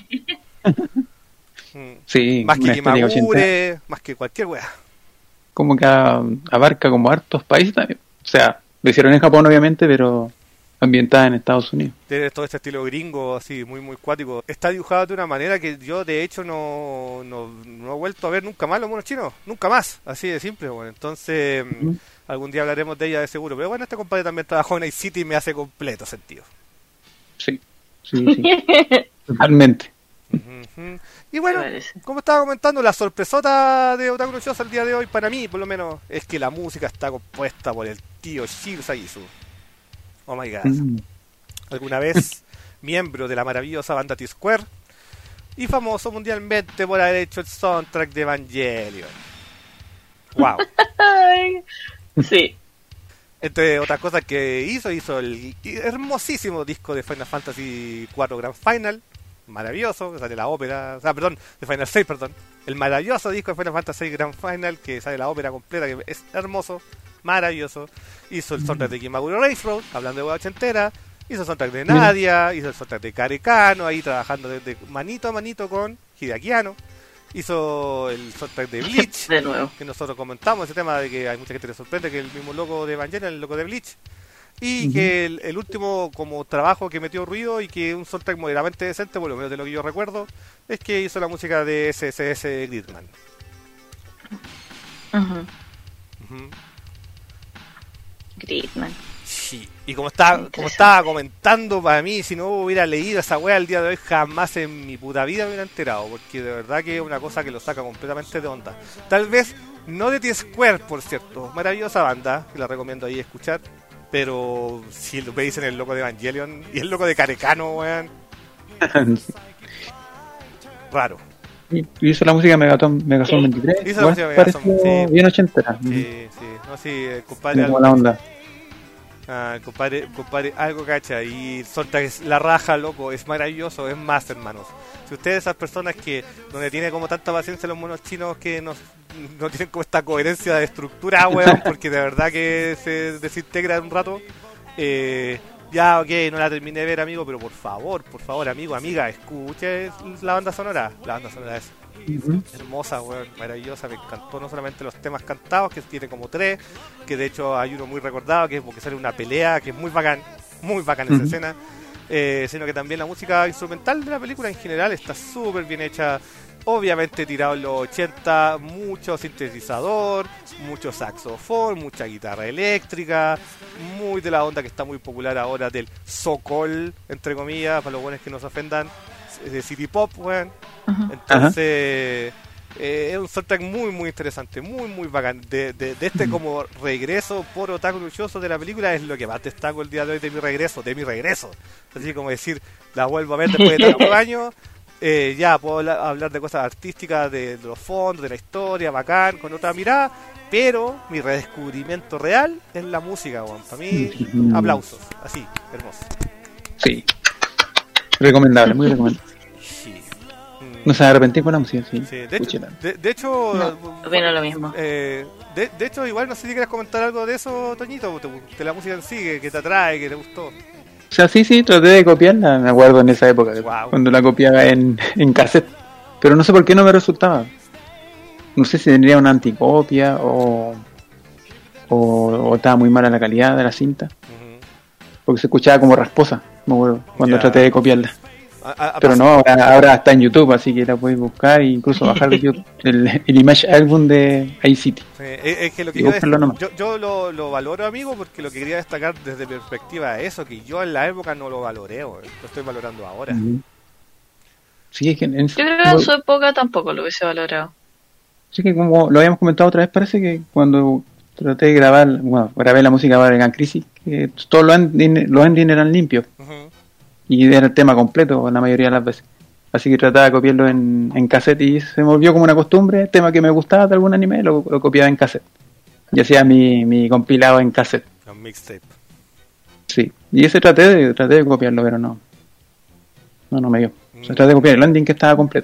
[SPEAKER 3] Sí,
[SPEAKER 1] más que
[SPEAKER 3] una estética
[SPEAKER 1] Kimagure, más que cualquier wea.
[SPEAKER 3] Como que abarca como hartos países también. O sea, lo hicieron en Japón obviamente, pero ambientada en Estados Unidos.
[SPEAKER 1] Tiene todo este estilo gringo, así, muy muy cuático. Está dibujado de una manera que yo de hecho no he vuelto a ver nunca más los monos chinos, nunca más, así de simple. Bueno, entonces algún día hablaremos de ella de seguro. Pero bueno, este compadre también trabajó en Night City y me hace completo sentido.
[SPEAKER 3] Sí. Totalmente.
[SPEAKER 1] Y bueno, como estaba comentando, la sorpresota de Otaku no Shosa el día de hoy, para mí por lo menos, es que la música está compuesta por el tío Shiro Sagisu. Oh my god. Alguna vez miembro de la maravillosa banda T-Square y famoso mundialmente por haber hecho el soundtrack de Evangelion. Wow.
[SPEAKER 2] Sí.
[SPEAKER 1] Entre otras cosas que hizo el hermosísimo disco de Final Fantasy IV Grand Final, maravilloso, que sale la ópera, de Final 6, el maravilloso disco de Final Fantasy Grand Final, que sale la ópera completa, que es hermoso, maravilloso. Hizo el soundtrack de Kimagure Race Road, hablando de hueá ochentera. Hizo el soundtrack de Nadia, hizo el soundtrack de Karekano, ahí trabajando de manito a manito con Hideaki Anno. Hizo el soundtrack de Bleach,
[SPEAKER 2] de nuevo,
[SPEAKER 1] que nosotros comentamos ese tema de que hay mucha gente que le sorprende que el mismo loco de Evangelion, el loco de Bleach, y que el último como trabajo que metió ruido y que un soundtrack moderadamente decente, por lo menos de lo que yo recuerdo, es que hizo la música de SSS Gridman.
[SPEAKER 2] Gridman.
[SPEAKER 1] Sí. Y como estaba comentando, para mí, si no hubiera leído esa wea el día de hoy, jamás en mi puta vida me hubiera enterado, porque de verdad que es una cosa que lo saca completamente de onda. Tal vez no de T-Square, por cierto, maravillosa banda, que la recomiendo ahí escuchar, pero si lo veis en el loco de Evangelion y el loco de Karekano, weón, raro.
[SPEAKER 3] Y hizo la música de Megazone 23.
[SPEAKER 1] Hizo la música de Megazone, sí.
[SPEAKER 3] Bien ochentera.
[SPEAKER 1] Sí. No, sí, el compadre.
[SPEAKER 3] Como la onda.
[SPEAKER 1] El compadre, algo cacha. Y el soundtrack es la raja, loco. Es maravilloso, es más, hermanos. Si ustedes, esas personas que donde tiene como tanta paciencia los monos chinos que no tienen como esta coherencia de estructura, weón, porque de verdad que se desintegra en un rato. Ya, ok, no la terminé de ver, amigo, pero por favor, amigo, amiga, escuche la banda sonora. La banda sonora es hermosa, weón, maravillosa, me encantó no solamente los temas cantados, que tiene como 3, que de hecho hay uno muy recordado, que es porque sale una pelea, que es muy bacán esa escena, sino que también la música instrumental de la película en general está súper bien hecha. Obviamente tirado en los 80, mucho sintetizador, mucho saxofón, mucha guitarra eléctrica, muy de la onda que está muy popular ahora del Sokol, entre comillas, para los buenos que no se ofendan, de City Pop, weón. Entonces, es un soundtrack muy muy interesante, muy bacán. De este como regreso por Otaku Luchoso de la película es lo que más destaco el día de hoy de mi regreso. Así como decir, la vuelvo a ver después de tantos años. Ya puedo hablar de cosas artísticas, de los fondos, de la historia, bacán, con otra mirada, pero mi redescubrimiento real es la música, weón. Para mí, aplausos, así, hermoso.
[SPEAKER 3] Sí, recomendable, muy recomendable.
[SPEAKER 1] Sí.
[SPEAKER 3] No se arrepentir con la música, sí.
[SPEAKER 1] De hecho,
[SPEAKER 2] opino lo mismo.
[SPEAKER 1] De hecho, igual no sé si quieres comentar algo de eso, Toñito, de la música en sí, que te atrae, que te gustó.
[SPEAKER 3] O sea, sí, traté de copiarla, me acuerdo en esa época, cuando la copiaba en cassette, pero no sé por qué no me resultaba. No sé si tendría una anticopia o estaba muy mala la calidad de la cinta, porque se escuchaba como rasposa, me acuerdo, cuando traté de copiarla. Pero no, ahora está en YouTube, así que la podéis buscar e incluso bajar de YouTube el Image Album de iCity.
[SPEAKER 1] Es que lo que yo lo valoro, amigo, porque lo que quería destacar desde perspectiva de eso, que yo en la época no lo valoré, lo estoy valorando ahora.
[SPEAKER 3] Sí, es que
[SPEAKER 2] yo creo que en su época tampoco lo hubiese valorado.
[SPEAKER 3] Sí, que como lo habíamos comentado otra vez, parece que cuando traté de grabé la música para Organ Crisis, que todos los endings eran limpios. Y era el tema completo la mayoría de las veces. Así que trataba de copiarlo en cassette y se me volvió como una costumbre. El tema que me gustaba de algún anime lo copiaba en cassette. Y hacía mi compilado en cassette.
[SPEAKER 1] Un mixtape.
[SPEAKER 3] Sí. Y ese traté de copiarlo, pero no me dio. O sea, traté de copiar el ending que estaba completo.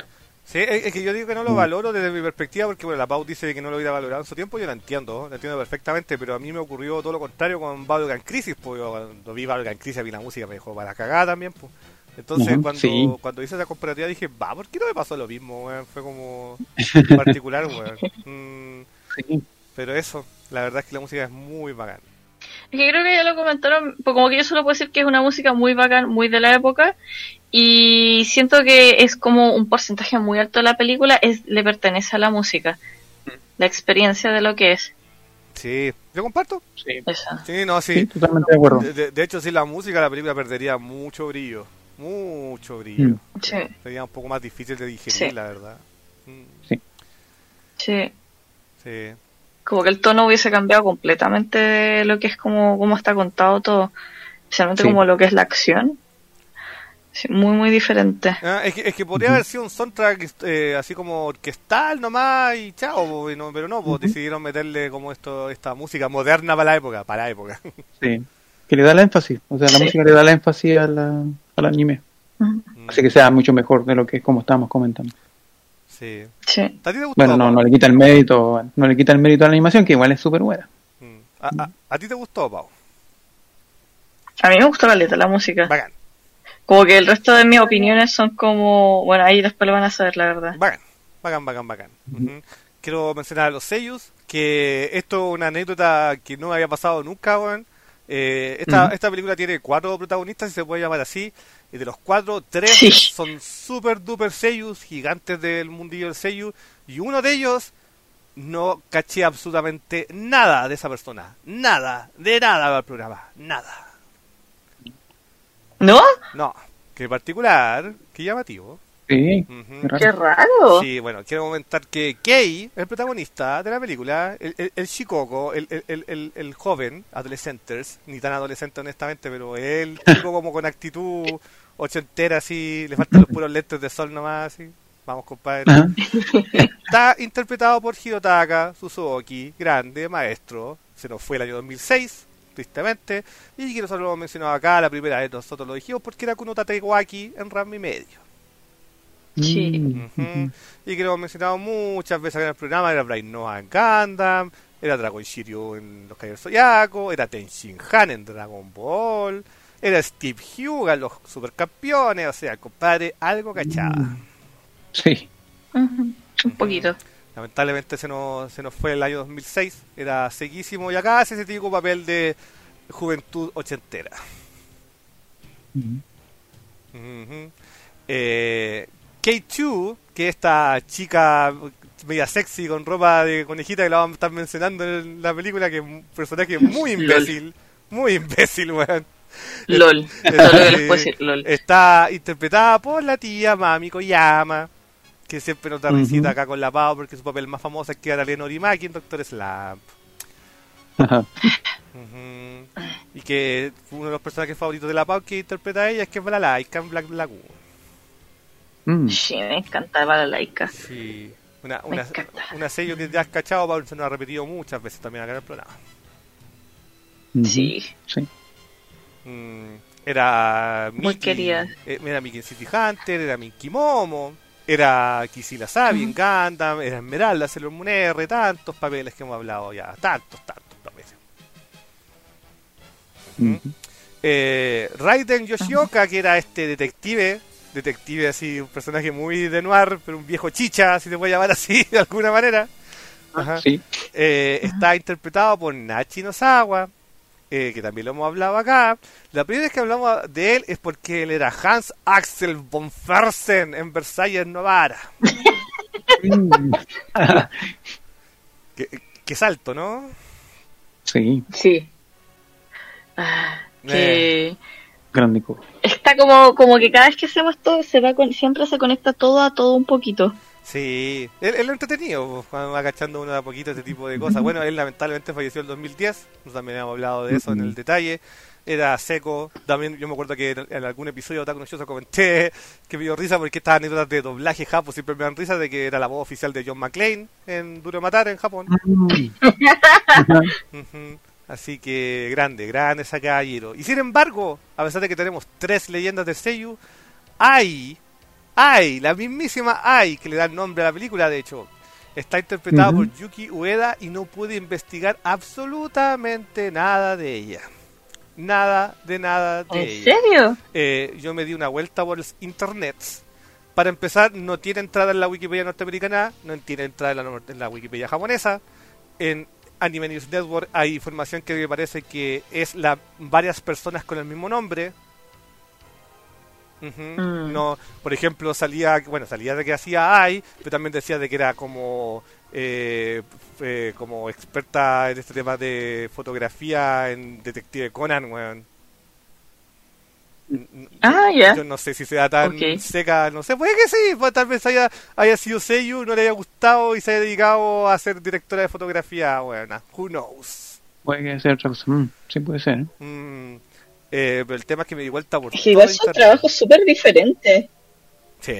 [SPEAKER 1] Sí, es que yo digo que no lo valoro desde mi perspectiva porque, bueno, la Pau dice que no lo hubiera valorado en su tiempo, yo lo entiendo perfectamente, pero a mí me ocurrió todo lo contrario con Battleground Crisis, pues yo cuando vi Battleground Crisis vi la música, me dejó para la cagada también, pues. Entonces, cuando hice esa comparativa dije, ¿por qué no me pasó lo mismo, weón? Fue como particular, weón.
[SPEAKER 3] Sí.
[SPEAKER 1] Pero eso, la verdad es que la música es muy bacán.
[SPEAKER 2] Es que creo que ya lo comentaron, pues como que yo solo puedo decir que es una música muy bacán, muy de la época, y siento que es como un porcentaje muy alto de la película, le pertenece a la música, la experiencia de lo que es.
[SPEAKER 1] Sí, ¿yo comparto?
[SPEAKER 3] Sí.
[SPEAKER 2] Esa.
[SPEAKER 1] Sí, no, sí.
[SPEAKER 3] Sí, totalmente de acuerdo.
[SPEAKER 1] De hecho, sin la música la película perdería mucho brillo. Mucho brillo.
[SPEAKER 2] Sí.
[SPEAKER 1] Sería un poco más difícil de digerir,
[SPEAKER 2] Sí.
[SPEAKER 1] la verdad.
[SPEAKER 3] Sí.
[SPEAKER 2] Sí.
[SPEAKER 1] Sí.
[SPEAKER 2] Como que el tono hubiese cambiado completamente de lo que es como está contado todo, especialmente como lo que es la acción. Sí, muy, muy diferente.
[SPEAKER 1] Es que podría haber sido un soundtrack así como orquestal nomás y chao, pero no, pues decidieron meterle como esta música moderna para la época.
[SPEAKER 3] Sí. Que le da el énfasis, o sea, la música le da el énfasis al anime. Así que sea mucho mejor de lo que es como estábamos comentando.
[SPEAKER 1] Sí.
[SPEAKER 2] Sí.
[SPEAKER 1] ¿A ti te gustó?
[SPEAKER 3] Bueno, no le quita el mérito a la animación, que igual es súper buena.
[SPEAKER 1] ¿A ti te gustó, Pau?
[SPEAKER 2] A mí me gustó la música.
[SPEAKER 1] Bacán.
[SPEAKER 2] Como que el resto de mis opiniones son como... Bueno, ahí después lo van a saber, la verdad.
[SPEAKER 1] Bacán. Quiero mencionar a los sellos, que esto es una anécdota que no me había pasado nunca, weón. Esta película tiene 4 protagonistas, si se puede llamar así, y de los 4, 3 son super duper seiyus, gigantes del mundillo del seiyu, y uno de ellos no caché absolutamente nada de esa persona, nada del programa, nada.
[SPEAKER 2] ¿No?
[SPEAKER 1] No, qué particular, qué llamativo.
[SPEAKER 3] Sí,
[SPEAKER 2] Qué raro.
[SPEAKER 1] Sí, bueno, quiero comentar que Kei, el protagonista de la película, el Shikoko, el joven, adolescentes, ni tan adolescente honestamente, pero el chico como con actitud ochentera, así, le faltan los puros lentes de sol nomás, así. Vamos, compadre. Está interpretado por Hirotaka Suzuki, grande, maestro. Se nos fue el año 2006, tristemente. Y que nosotros lo hemos mencionado acá, la primera vez nosotros lo dijimos porque era Kuno Tatewaki en Ranma y medio.
[SPEAKER 2] Sí.
[SPEAKER 1] Y que lo hemos mencionado muchas veces acá en el programa. Era Brian Noah en Gundam, era Dragon Shiryu en Los Caballeros Zodiaco, era Ten Shin Han en Dragon Ball, era Steve Hyuga en Los Supercampeones. O sea, compadre, algo cachada.
[SPEAKER 3] Sí.
[SPEAKER 2] Un poquito.
[SPEAKER 1] Lamentablemente se nos fue el año 2006. Era sequísimo y acá hace ese típico papel de juventud ochentera. K2, que es esta chica media sexy con ropa de conejita que la vamos a estar mencionando en la película, que es un personaje muy imbécil, weón.
[SPEAKER 2] LOL. Eso es lo que les puedo decir, LOL.
[SPEAKER 1] Está interpretada por la tía Mami Koyama, que siempre nos da risita acá con la Pau, porque su papel más famoso es que era Norimaki en Doctor Slump. Y que uno de los personajes favoritos de la Pau que interpreta a ella es que es Balalaika en Black Lagoon.
[SPEAKER 2] Sí, me encantaba la Laika.
[SPEAKER 1] Sí, una sello que ya has cachado, Pau, se nos ha repetido muchas veces también acá en el programa.
[SPEAKER 2] Sí.
[SPEAKER 1] Era
[SPEAKER 2] muy
[SPEAKER 1] Miki,
[SPEAKER 2] querida.
[SPEAKER 1] Era Mickey City Hunter, era Minky Momo, era Kisila Sabi en Gundam, era Esmeralda, Sailor Moon R, tantos papeles que hemos hablado ya, tantos papeles. Raiden Yoshioka, que era este detective así, un personaje muy de noir, pero un viejo chicha, si te puede llamar así de alguna manera.
[SPEAKER 3] Sí.
[SPEAKER 1] Está interpretado por Nachi Nozawa, que también lo hemos hablado acá. La primera vez que hablamos de él es porque él era Hans Axel von Fersen en Versailles Novara. Qué salto, ¿no?
[SPEAKER 3] Sí.
[SPEAKER 2] Que
[SPEAKER 3] grande.
[SPEAKER 2] Está como que cada vez que hacemos todo siempre se conecta todo a todo un poquito.
[SPEAKER 1] Sí, él lo entretenido, cuando va cachando uno de a poquito ese tipo de cosas. Bueno, él lamentablemente falleció en el 2010, nosotros también hemos hablado de eso en el detalle. Era seco, también yo me acuerdo que en algún episodio de Otaku no Shoujo comenté que me dio risa porque estas anécdotas de doblaje japo siempre me dan risa, de que era la voz oficial de John McClane en Duro de Matar en Japón. Así que grande esa caballero. Y sin embargo, a pesar de que tenemos 3 leyendas de Seiyu, hay Ai, la mismísima Ai, que le da el nombre a la película, de hecho. Está interpretada por Yuki Ueda y no pude investigar absolutamente nada de ella. Nada de ella.
[SPEAKER 2] ¿En serio?
[SPEAKER 1] Yo me di una vuelta por los internets. Para empezar, no tiene entrada en la Wikipedia norteamericana, no tiene entrada en la Wikipedia japonesa. En Anime News Network hay información que me parece que es varias personas con el mismo nombre. No, por ejemplo, salía de que hacía Ai, pero también decía de que era como como experta en este tema de fotografía en Detective Conan, weón.
[SPEAKER 2] Ya.
[SPEAKER 1] Yo no sé si sea tan seca, no sé, puede que sí, pues tal vez haya sido Seiyu, no le haya gustado y se haya dedicado a ser directora de fotografía, bueno, who knows.
[SPEAKER 3] Puede que sea otra cosa, sí puede ser.
[SPEAKER 1] Pero el tema es que me di vuelta por
[SPEAKER 2] todo igual son trabajos súper diferentes.
[SPEAKER 1] Sí,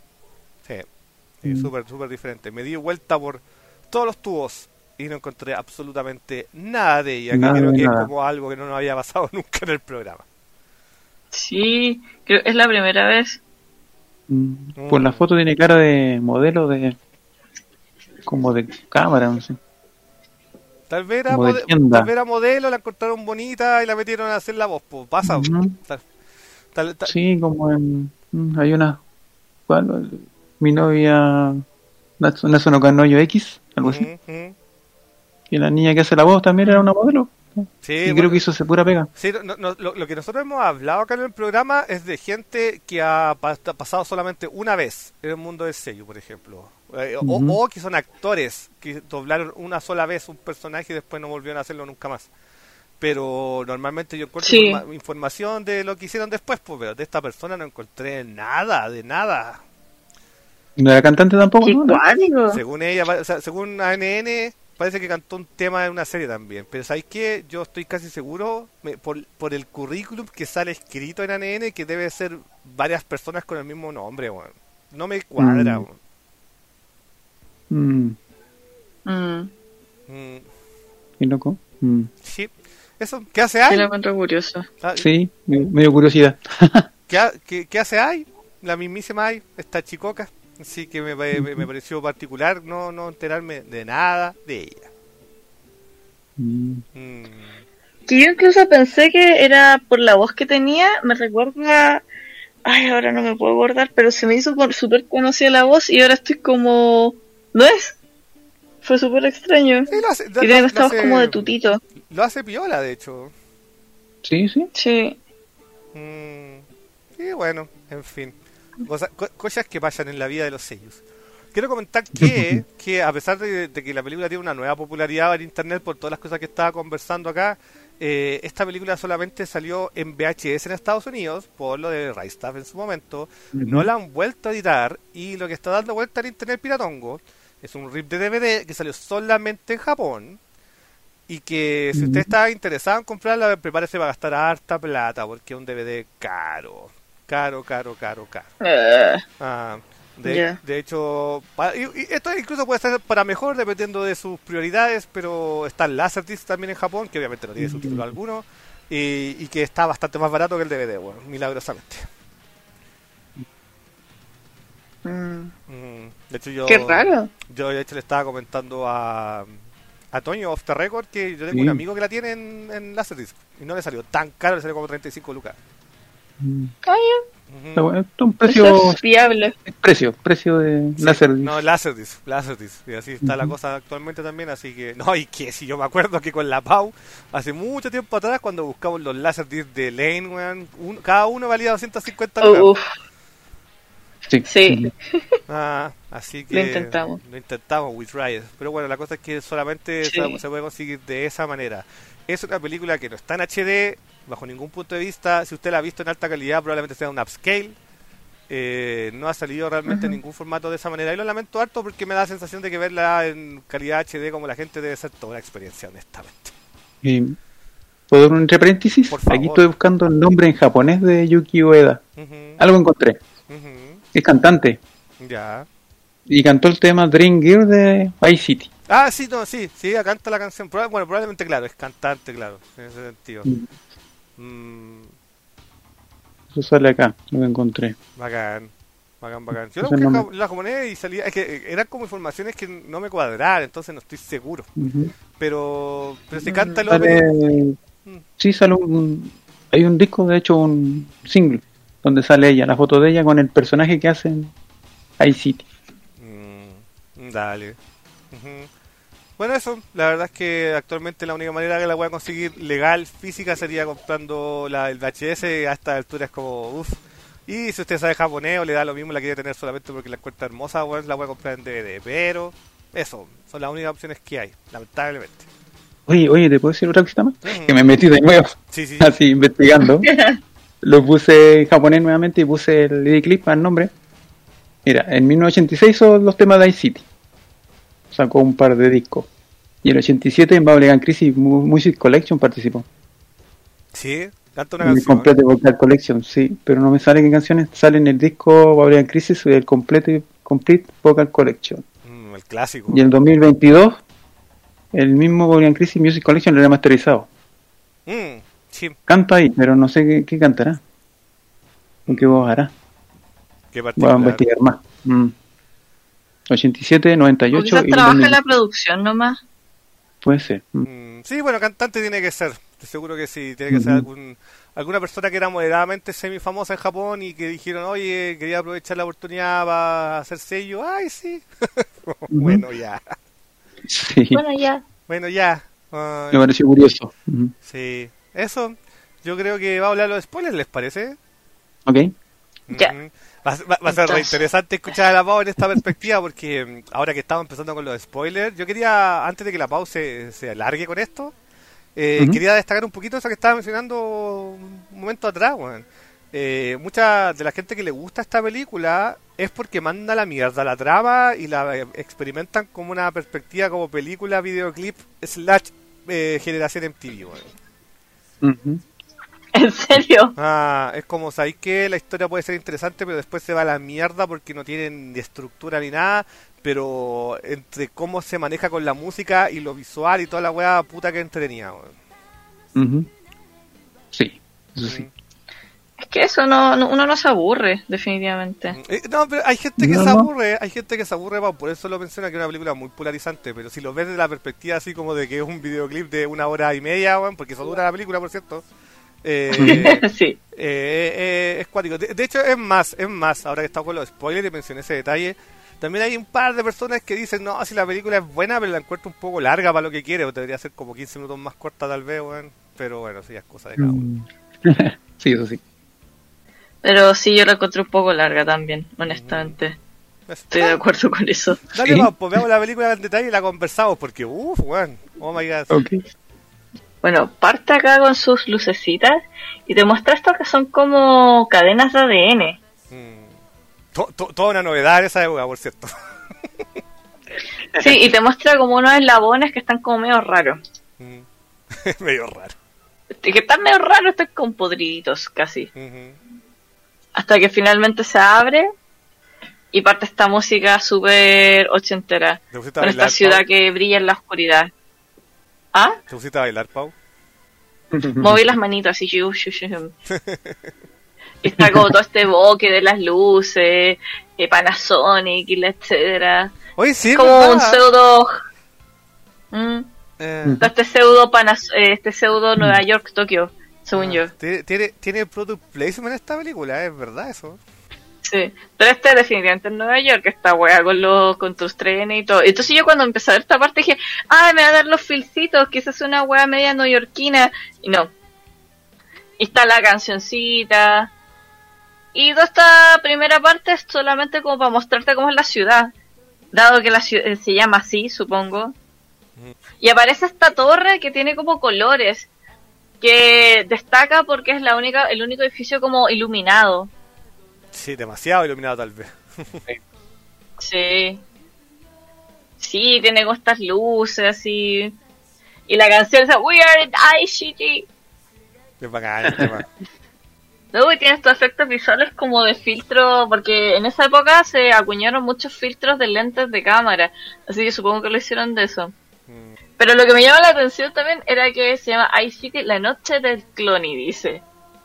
[SPEAKER 1] súper diferente. Me di vuelta por todos los tubos y no encontré absolutamente nada de ella, que creo que es como algo que no nos había pasado nunca en el programa.
[SPEAKER 2] Sí, creo que es la primera vez.
[SPEAKER 3] Por la foto tiene cara de modelo como de cámara, no sé.
[SPEAKER 1] Tal vez era modelo, la encontraron bonita y la metieron a hacer la voz, pues pasa.
[SPEAKER 3] Sí, como hay una... ¿Cuál? Mi novia... Natsuno Kanoyo X, algo así. Y la niña que hace la voz también era una modelo. Sí, y creo que hizo pura pega.
[SPEAKER 1] Sí, lo que nosotros hemos hablado acá en el programa es de gente que ha pasado solamente una vez en el mundo del sello, por ejemplo. O que son actores que doblaron una sola vez un personaje y después no volvieron a hacerlo nunca más. Pero normalmente yo encuentro información de lo que hicieron después, pues, pero de esta persona no encontré nada, de nada.
[SPEAKER 3] ¿No era cantante tampoco?
[SPEAKER 2] ¿No?
[SPEAKER 1] Según ella, o sea, según ANN, parece que cantó un tema de una serie también. Pero ¿sabes qué? Yo estoy casi seguro, por el currículum que sale escrito en ANN, que debe ser varias personas con el mismo nombre, bueno. No me cuadra,
[SPEAKER 3] ¿Y loco?
[SPEAKER 1] Sí. Eso, ¿qué hace Ai?
[SPEAKER 2] Sí, lo encuentro curioso.
[SPEAKER 3] Sí, medio curiosidad.
[SPEAKER 1] ¿Qué hace Ai? La mismísima Ai, esta chicoca. Así que me pareció particular no enterarme de nada de ella.
[SPEAKER 2] Que yo incluso pensé que era por la voz que tenía, me recuerda... Ay, ahora no me puedo acordar, pero se me hizo súper conocida la voz y ahora estoy como... ¿No es? Fue súper extraño. Sí, y tiene esta voz como de tutito.
[SPEAKER 1] Lo hace piola, de hecho.
[SPEAKER 3] Sí.
[SPEAKER 2] Sí.
[SPEAKER 1] Y bueno, en fin. Cosas que pasan en la vida de los sellos. Quiero comentar que a pesar de que la película tiene una nueva popularidad en internet por todas las cosas que estaba conversando acá, esta película solamente salió en VHS en Estados Unidos por lo de Raystaff en su momento. No la han vuelto a editar y lo que está dando vuelta en internet piratongo es un rip de DVD que salió solamente en Japón y que si usted está interesado en comprarla, prepárese para gastar harta plata porque es un DVD caro. De hecho, y esto incluso puede ser para mejor dependiendo de sus prioridades, pero está el Laserdisc también en Japón, que obviamente no tiene subtítulo alguno, y que está bastante más barato que el DVD, bueno, milagrosamente. De hecho,
[SPEAKER 2] qué raro.
[SPEAKER 1] Yo de hecho le estaba comentando a Toño Off the Record que yo tengo un amigo que la tiene en Laserdisc y no le salió tan caro, le salió como 35 lucas.
[SPEAKER 3] Un precio
[SPEAKER 2] fiable.
[SPEAKER 3] Precio de Laserdisc.
[SPEAKER 1] No, Laserdisc. Y así está la cosa actualmente también. Así que, no, y que si yo me acuerdo que con la Pau, hace mucho tiempo atrás, cuando buscamos los Laserdisc de Lane, weón, cada uno valía 250 lucas.
[SPEAKER 2] Sí.
[SPEAKER 1] Así que
[SPEAKER 2] lo
[SPEAKER 1] intentamos, we tried. Pero bueno, la cosa es que solamente se puede conseguir de esa manera. Es una película que no está en HD bajo ningún punto de vista. Si usted la ha visto en alta calidad, probablemente sea un upscale. No ha salido realmente en ningún formato de esa manera. Y lo lamento harto porque me da la sensación de que verla en calidad HD como la gente debe ser toda una experiencia, honestamente.
[SPEAKER 3] ¿Puedo dar entre paréntesis? Aquí estoy buscando el nombre en japonés de Yuki Ueda. Algo encontré. Es cantante.
[SPEAKER 1] Ya.
[SPEAKER 3] Y cantó el tema Dream Gear de Vice City.
[SPEAKER 1] Sí, canta la canción. Probablemente, claro, es cantante, claro, en ese sentido.
[SPEAKER 3] Eso sale acá, lo que encontré.
[SPEAKER 1] Bacán. Bacán, bacán. Yo lo
[SPEAKER 3] Ese
[SPEAKER 1] busqué
[SPEAKER 3] nombre.
[SPEAKER 1] en la japonés y salía, es que eran como informaciones que no me cuadraban, entonces no estoy seguro.
[SPEAKER 3] Ujú.
[SPEAKER 1] Pero se canta el
[SPEAKER 3] Sale,
[SPEAKER 1] opening. Mm.
[SPEAKER 3] sí, sale hay un disco, de hecho, un single, donde sale ella, la foto de ella con el personaje que hace en iCity.
[SPEAKER 1] Dale. Ujú. Bueno, eso, la verdad es que actualmente la única manera que la voy a conseguir legal, física, sería comprando el VHS. A esta altura es como, uff. Y si usted sabe japonés o le da lo mismo, la quiere tener solamente porque la encuentra hermosa, bueno, la voy a comprar en DVD. Pero, eso, son las únicas opciones que hay, lamentablemente.
[SPEAKER 3] Oye, ¿te puedo decir otra cosita más?
[SPEAKER 1] Ujú.
[SPEAKER 3] Que me metí de nuevo,
[SPEAKER 1] Sí, sí.
[SPEAKER 3] así investigando. Lo puse en japonés nuevamente y puse el videoclip al nombre. Mira, en 1986 son los temas de iCity. Sacó un par de discos. Y en el 87 en Bubblegum Crisis Music Collection participó.
[SPEAKER 1] Sí, canta una
[SPEAKER 3] En el
[SPEAKER 1] canción.
[SPEAKER 3] Complete Vocal Collection, sí. Pero no me sale qué canciones salen en el disco Bubblegum Crisis y el Complete Vocal Collection.
[SPEAKER 1] El clásico.
[SPEAKER 3] Y en 2022 el mismo Bubblegum Crisis Music Collection lo remasterizado.
[SPEAKER 1] Sí,
[SPEAKER 3] Canta ahí, pero no sé qué cantará. O qué voz hará.
[SPEAKER 1] qué
[SPEAKER 3] Voy a
[SPEAKER 1] particular.
[SPEAKER 3] investigar más. 87,
[SPEAKER 2] O
[SPEAKER 3] 98
[SPEAKER 2] quizás
[SPEAKER 3] y
[SPEAKER 2] trabaja en
[SPEAKER 3] 2000.
[SPEAKER 2] la producción nomás.
[SPEAKER 3] Puede ser.
[SPEAKER 1] Sí, bueno, cantante tiene que ser. Estoy seguro que sí. Tiene que ser alguna persona que era moderadamente semifamosa en Japón y que dijeron, oye, quería aprovechar la oportunidad para hacer sello. Ay, sí. Bueno, ya.
[SPEAKER 3] Sí,
[SPEAKER 2] Bueno, ya.
[SPEAKER 1] Bueno, ya. Ay,
[SPEAKER 3] me pareció curioso.
[SPEAKER 1] sí. Eso. Yo creo que va a hablar los spoilers, ¿les parece?
[SPEAKER 3] Ok.
[SPEAKER 2] Ya.
[SPEAKER 1] Va a ser re interesante escuchar a la Pau en esta perspectiva porque ahora que estamos empezando con los spoilers, yo quería, antes de que la Pau se alargue con esto, quería destacar un poquito eso que estaba mencionando un momento atrás, weón. Mucha de la gente que le gusta esta película es porque manda la mierda la trama y la experimentan como una perspectiva como película, videoclip, slash generación MTV, weón.
[SPEAKER 2] ¿En serio?
[SPEAKER 1] Es como, sabéis que la historia puede ser interesante, pero después se va a la mierda porque no tienen ni estructura ni nada, pero entre cómo se maneja con la música y lo visual y toda la weá, puta que entretenida, weón.
[SPEAKER 3] Sí, eso sí.
[SPEAKER 2] Es que eso uno no se aburre, definitivamente.
[SPEAKER 1] No, pero hay gente que
[SPEAKER 3] No,
[SPEAKER 1] se
[SPEAKER 3] no.
[SPEAKER 1] aburre, Pau, por eso lo menciona que es una película muy polarizante, pero si lo ves desde la perspectiva así como de que es un videoclip de 1 hora y media, weón, porque eso dura la película, por cierto.
[SPEAKER 2] Sí.
[SPEAKER 1] Es cuático. De hecho, es más, ahora que estamos con los spoilers y mencioné ese detalle, también hay un par de personas que dicen, no, si la película es buena, pero la encuentro un poco larga para lo que quiere, o debería ser como 15 minutos más corta tal vez, weón. Pero bueno, sí, es cosa de cada uno.
[SPEAKER 3] Sí, eso sí.
[SPEAKER 2] Pero sí, yo la encontré un poco larga también, honestamente. Estoy de acuerdo con eso.
[SPEAKER 1] Dale,
[SPEAKER 3] ¿Sí?
[SPEAKER 1] Pau, pues veamos la película en detalle y la conversamos, porque weón, oh my god.
[SPEAKER 3] Ok.
[SPEAKER 2] Bueno, parte acá con sus lucecitas y te muestra esto que son como cadenas de ADN.
[SPEAKER 1] Toda una novedad en esa época, por cierto.
[SPEAKER 2] Sí, y te muestra como unos eslabones que están como medio raros.
[SPEAKER 1] Medio raro.
[SPEAKER 2] Que están medio raros, están con podriditos casi. Hasta que finalmente se abre y parte esta música súper ochentera.
[SPEAKER 1] ¿Te pusiste a
[SPEAKER 2] Con
[SPEAKER 1] bailar,
[SPEAKER 2] esta ciudad
[SPEAKER 1] Pau?
[SPEAKER 2] que brilla en la oscuridad. ¿Ah?
[SPEAKER 1] ¿Te pusiste a bailar, Pau?
[SPEAKER 2] Moví las manitos así. Y está como todo este bokeh de las luces, Panasonic y la etcétera.
[SPEAKER 1] Oye, sí,
[SPEAKER 2] Como
[SPEAKER 1] ¿verdad?
[SPEAKER 2] un pseudo... Está este pseudo Nueva York, Tokio, según yo.
[SPEAKER 1] Tiene product placement en esta película, es verdad eso.
[SPEAKER 2] Sí, pero este definitivamente en Nueva York, esta wea con tus trenes y todo. Entonces yo cuando empecé a ver esta parte dije, me va a dar los filcitos, quizás es una wea media neoyorquina. Y no. Y está la cancioncita. Y toda esta primera parte es solamente como para mostrarte cómo es la ciudad. Dado que la ciudad se llama así, supongo. Y aparece esta torre que tiene como colores. Que destaca porque es el único edificio como iluminado.
[SPEAKER 1] Sí, demasiado iluminado tal vez.
[SPEAKER 2] Sí. Sí, tiene como estas luces así. Y la canción es We are in ICT.
[SPEAKER 1] Es bacán el tema.
[SPEAKER 2] Luego tiene estos efectos visuales como de filtro, porque en esa época se acuñaron muchos filtros de lentes de cámara, así que supongo que lo hicieron de eso. Pero lo que me llama la atención también era que se llama iCity, la noche del Clony, dice.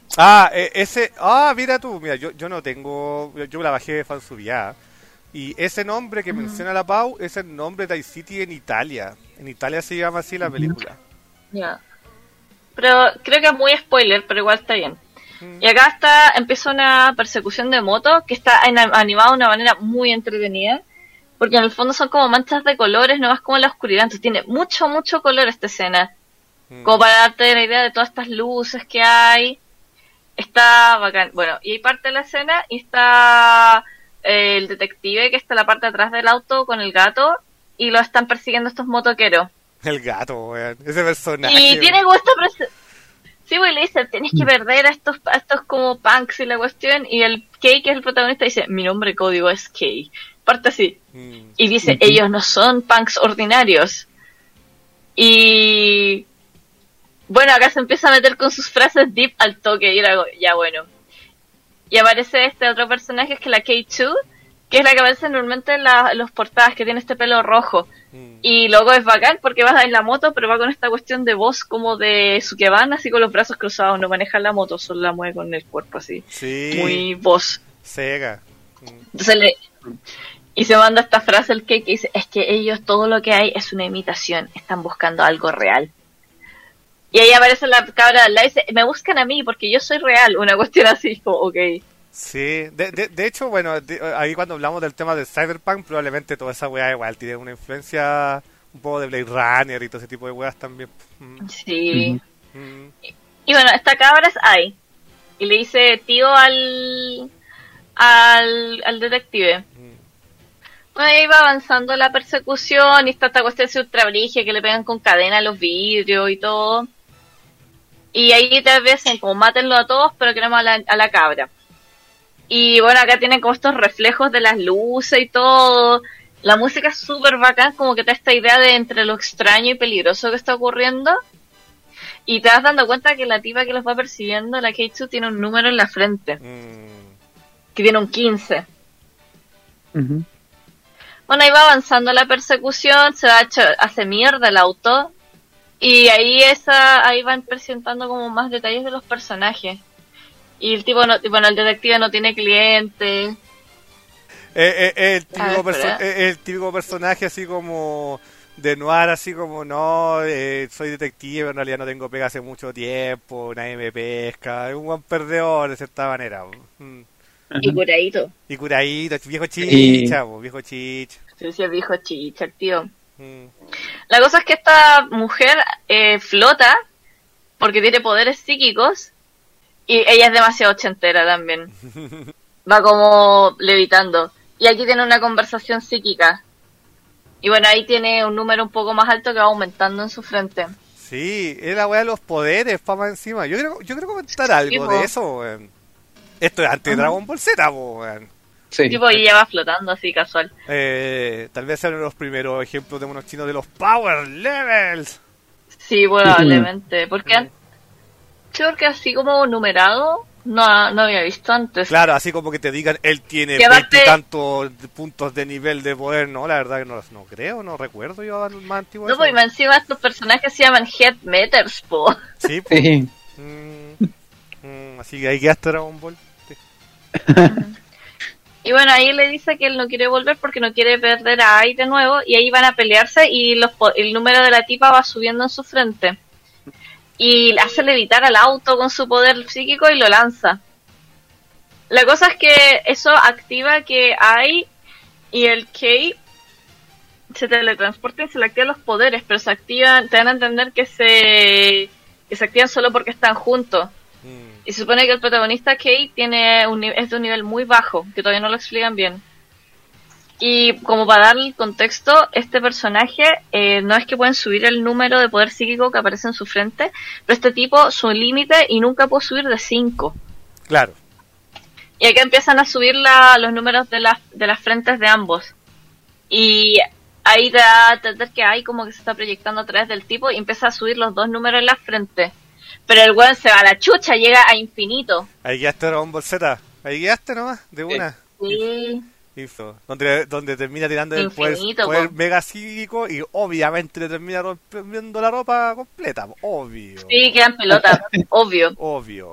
[SPEAKER 1] Ese... mira tú, mira, yo no tengo... Yo me la bajé de Fansubia. Y ese nombre que menciona la Pau es el nombre de iCity en Italia. En Italia se llama así la película.
[SPEAKER 2] Ya. Pero creo que es muy spoiler, pero igual está bien. Y acá empieza una persecución de moto que está animada de una manera muy entretenida. Porque en el fondo son como manchas de colores, no más como en la oscuridad. Entonces tiene mucho, mucho color esta escena. Como para darte la idea de todas estas luces que hay. Está bacán. Bueno, y hay parte de la escena y está el detective que está en la parte de atrás del auto con el gato y lo están persiguiendo estos motoqueros.
[SPEAKER 1] El gato, weón. Ese personaje.
[SPEAKER 2] Y tiene gusto sí, pues le dice, tienes que perder a estos como punks y la cuestión. Y el Kay, que es el protagonista, dice, mi nombre código es Kay. Parte así. Y dice, ellos no son punks ordinarios. Y bueno, acá se empieza a meter con sus frases deep al toque. Y era ya bueno. Y aparece este otro personaje, que es la K2, que es la que aparece normalmente en los portadas, que tiene este pelo rojo. Y luego es bacán porque va en la moto, pero va con esta cuestión de voz como de Sukeban, así con los brazos cruzados. No maneja la moto, solo la mueve con el cuerpo así.
[SPEAKER 1] Sí.
[SPEAKER 2] Muy voz.
[SPEAKER 1] Sega.
[SPEAKER 2] Entonces y se manda esta frase el que dice, es que ellos todo lo que hay es una imitación, están buscando algo real. Y ahí aparece la cabra al lado y dice, me buscan a mí porque yo soy real, una cuestión así, como, ok.
[SPEAKER 1] Sí, de hecho, bueno, ahí cuando hablamos del tema del Cyberpunk, probablemente toda esa weá igual tiene una influencia un poco de Blade Runner y todo ese tipo de weas también.
[SPEAKER 2] Sí. Y bueno, esta cabra es Ai. Y le dice tío al detective. Bueno, ahí va avanzando la persecución y está esta cuestión de ultra brigia que le pegan con cadena a los vidrios y todo. Y ahí te dicen como mátenlo a todos, pero queremos a la cabra. Y bueno, acá tienen como estos reflejos de las luces y todo. La música es súper bacán, como que te da esta idea de entre lo extraño y peligroso que está ocurriendo. Y te vas dando cuenta que la tipa que los va persiguiendo, la Keitsu, tiene un número en la frente. Que tiene un 15. Bueno, ahí va avanzando la persecución, se va hace mierda el auto. Y ahí van presentando como más detalles de los personajes. Y el tipo el detective no tiene cliente.
[SPEAKER 1] El típico personaje así como de noir, así como no, soy detective, en realidad no tengo pega hace mucho tiempo, nadie me pesca, es un buen perdedor de cierta manera.
[SPEAKER 2] Y curadito.
[SPEAKER 1] Y curadito, viejo chicha, viejo chicha.
[SPEAKER 2] Sí, es viejo chicha, tío. La cosa es que esta mujer flota porque tiene poderes psíquicos. Y ella es demasiado ochentera también. Va como levitando. Y aquí tiene una conversación psíquica. Y bueno, ahí tiene un número un poco más alto que va aumentando en su frente.
[SPEAKER 1] Sí, es la weá de los poderes, pa' más encima. Yo quiero comentar algo de eso, weón. Esto es antes de Dragon Ball Z, weón.
[SPEAKER 3] Sí.
[SPEAKER 2] Tipo, y ella va flotando así, casual.
[SPEAKER 1] Tal vez sean los primeros ejemplos de monos chinos de los Power Levels.
[SPEAKER 2] Sí, probablemente. Porque así como numerado no había visto antes.
[SPEAKER 1] Claro, así como que te digan él tiene tantos puntos de nivel de poder. No, la verdad que no creo, no recuerdo yo al más antiguo.
[SPEAKER 2] No, pues encima estos personajes se llaman Headmeters, po.
[SPEAKER 1] Sí, po. Sí. Así que ahí quedaste Dragon Ball. Sí.
[SPEAKER 2] Y bueno, ahí le dice que él no quiere volver porque no quiere perder a Ai de nuevo. Y ahí van a pelearse y el número de la tipa va subiendo en su frente. Y hace levitar al auto con su poder psíquico y lo lanza. La cosa es que eso activa que Ai y el Kei se teletransporten y se le activan los poderes, pero se activan, te dan a entender que se activan solo porque están juntos. Y se supone que el protagonista Kei es de un nivel muy bajo, que todavía no lo explican bien. Y como para darle el contexto, este personaje no es que pueden subir el número de poder psíquico que aparece en su frente, pero este tipo, su límite, y nunca puede subir de 5.
[SPEAKER 1] Claro.
[SPEAKER 2] Y acá empiezan a subir los números de las frentes de ambos. Y ahí te da a entender que hay como que se está proyectando a través del tipo y empieza a subir los dos números en la frente. Pero el weón se va a la chucha, llega a infinito.
[SPEAKER 1] Ahí quedaste Dragon Ball Z. Ahí quedaste nomás, de una.
[SPEAKER 2] Sí.
[SPEAKER 1] Hizo. Donde termina tirando el poder mega psíquico y obviamente le termina rompiendo la ropa completa, obvio.
[SPEAKER 2] Sí, quedan pelotas, obvio.
[SPEAKER 1] Obvio.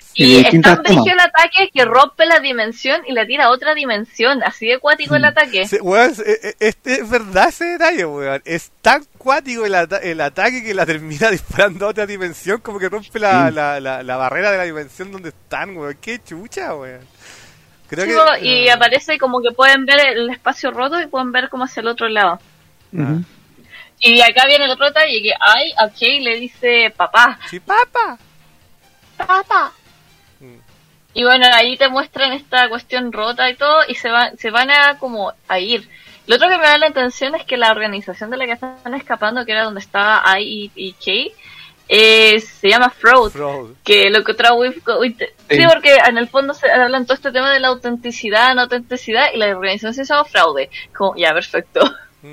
[SPEAKER 2] Y es tan brígido el ataque que rompe la dimensión y la tira a otra dimensión. Así de cuático el ataque.
[SPEAKER 1] Sí, weón, es verdad ese detalle, weón. Es tan cuático el ataque que la termina disparando a otra dimensión, como que rompe la barrera de la dimensión donde están, weón. Qué chucha, weón. Creo que,
[SPEAKER 2] y aparece como que pueden ver el espacio roto y pueden ver como hacia el otro lado. Y acá viene el otro detalle que a Kay le dice papá.
[SPEAKER 1] Sí, papá.
[SPEAKER 2] Papá. Y bueno, ahí te muestran esta cuestión rota y todo, y se van a ir. Lo otro que me da la atención es que la organización de la que están escapando, que era donde estaba Ai y Kay, se llama Fraud. Que lo que otra sí, porque en el fondo se hablan todo este tema de la autenticidad, no autenticidad, y la organización se llama Fraude. Como, ya, perfecto.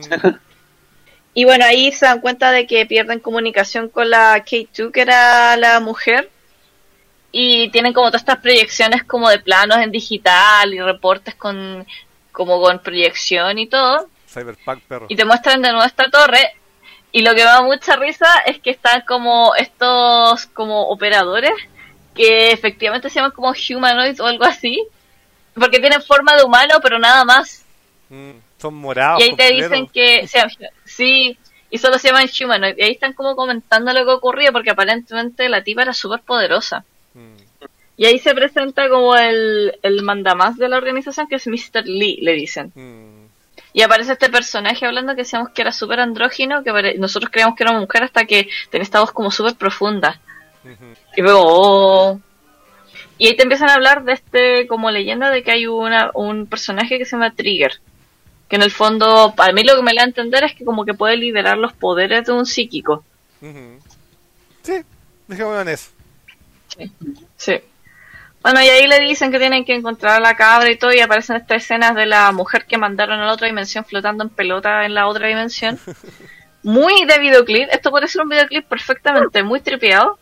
[SPEAKER 2] Y bueno, ahí se dan cuenta de que pierden comunicación con la K2, que era la mujer. Y tienen como todas estas proyecciones como de planos en digital y reportes con proyección y todo.
[SPEAKER 1] Cyberpunk, perro.
[SPEAKER 2] Y te muestran de nuevo esta torre. Y lo que me da mucha risa es que están como estos como operadores que efectivamente se llaman como humanoids o algo así. Porque tienen forma de humano, pero nada más.
[SPEAKER 1] Son morados.
[SPEAKER 2] Y ahí te dicen que... Sí, y solo se llaman humanoids. Y ahí están como comentando lo que ocurría porque aparentemente la tipa era súper poderosa. Y ahí se presenta como el mandamás de la organización, que es Mr. Lee, le dicen. Y aparece este personaje hablando que decíamos que era súper andrógino, que nosotros creíamos que era una mujer hasta que tenía esta voz como súper profunda. Y luego, Y ahí te empiezan a hablar de como leyenda de que hay un personaje que se llama Trigger. Que en el fondo, para mí lo que me da a entender es que como que puede liderar los poderes de un psíquico.
[SPEAKER 1] Sí, dejémoslo en eso.
[SPEAKER 2] Sí. Bueno, y ahí le dicen que tienen que encontrar a la cabra y todo, y aparecen estas escenas de la mujer que mandaron a la otra dimensión flotando en pelota en la otra dimensión. Muy de videoclip, esto puede ser un videoclip perfectamente, muy tripeado.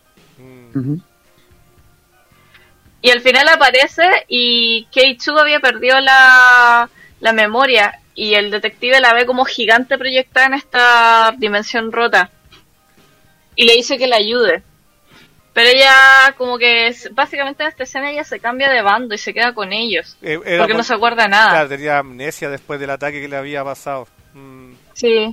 [SPEAKER 2] Y al final aparece y K2 había perdido la memoria y el detective la ve como gigante proyectada en esta dimensión rota. Y le dice que la ayude. Pero ella, como que básicamente en esta escena ella se cambia de bando y se queda con ellos. Porque no se acuerda de nada.
[SPEAKER 1] Claro, tenía amnesia después del ataque que le había pasado.
[SPEAKER 2] Sí.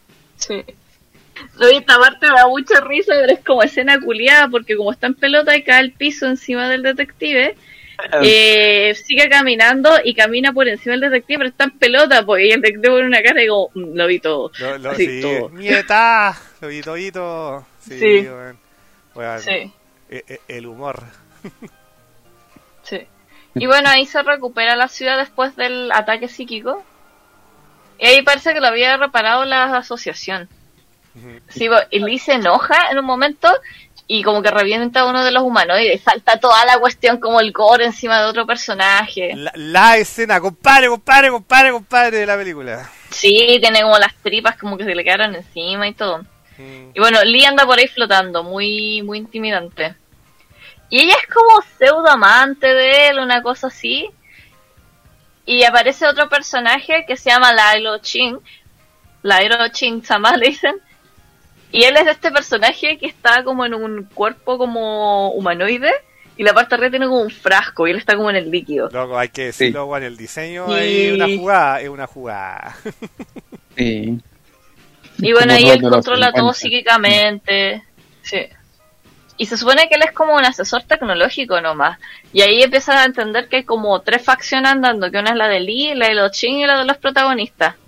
[SPEAKER 2] Esta parte me da mucha risa, pero es como escena culiada, porque como está en pelota y cae al piso encima del detective, sigue caminando y camina por encima del detective, pero está en pelota, pues, y el detective pone una cara y como, lo vi todo.
[SPEAKER 1] Sí. Todo. ¡Nieta! Lo vi todito. Sí. Bueno,
[SPEAKER 2] sí.
[SPEAKER 1] El humor.
[SPEAKER 2] Sí. Y bueno, ahí se recupera la ciudad después del ataque psíquico. Y ahí parece que lo había reparado la asociación. Sí, y Lee se enoja en un momento y como que revienta a uno de los humanoides. Salta toda la cuestión como el gore encima de otro personaje.
[SPEAKER 1] La escena, compadre de la película.
[SPEAKER 2] Sí, tiene como las tripas como que se le quedaron encima y todo. Y bueno, Lee anda por ahí flotando, muy muy intimidante. Y ella es como pseudo amante de él, una cosa así. Y aparece otro personaje que se llama Lailo Ching. Lailo Ching Sama le dicen. Y él es este personaje que está como en un cuerpo como humanoide. Y la parte de arriba tiene como un frasco y él está como en el líquido.
[SPEAKER 1] Loco, hay que decirlo, en el diseño es una jugada.
[SPEAKER 3] Sí.
[SPEAKER 2] Y bueno, ahí él controla todo psíquicamente. Sí. Y se supone que él es como un asesor tecnológico nomás. Y ahí empiezas a entender que hay como 3 facciones andando, que una es la de Lee, la de los Ching y la de los protagonistas.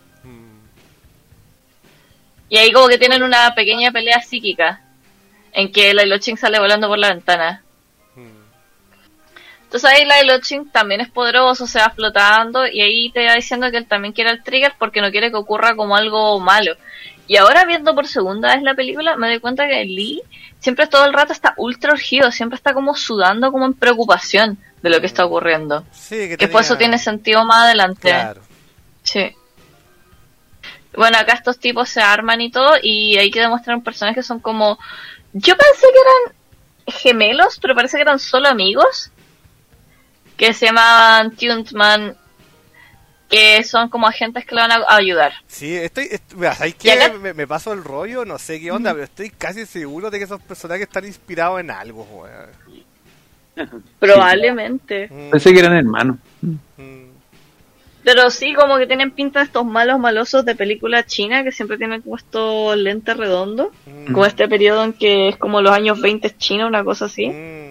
[SPEAKER 2] Y ahí como que tienen una pequeña pelea psíquica, en que la de los Ching sale volando por la ventana. Entonces ahí la de los Ching también es poderoso, se va flotando, y ahí te va diciendo que él también quiere el trigger porque no quiere que ocurra como algo malo. Y ahora viendo por segunda vez la película me doy cuenta que Lee siempre todo el rato está ultra urgido, siempre está como sudando como en preocupación de lo que está ocurriendo.
[SPEAKER 1] Sí,
[SPEAKER 2] que por eso tiene sentido más adelante.
[SPEAKER 1] Claro.
[SPEAKER 2] Sí. Bueno, acá estos tipos se arman y todo, y ahí que demuestran personajes que son como... Yo pensé que eran gemelos, pero parece que eran solo amigos, que se llamaban Tunesman, que son como agentes que le van a ayudar.
[SPEAKER 1] Sí, ¿sabes qué? Me paso el rollo, no sé qué onda, pero estoy casi seguro de que esos personajes están inspirados en algo, weón.
[SPEAKER 2] Probablemente.
[SPEAKER 3] Pensé que eran hermanos.
[SPEAKER 2] Pero sí, como que tienen pinta de estos malos malosos de película china que siempre tienen como estos lentes redondos. Como este periodo en que es como los años 20 chino, una cosa así.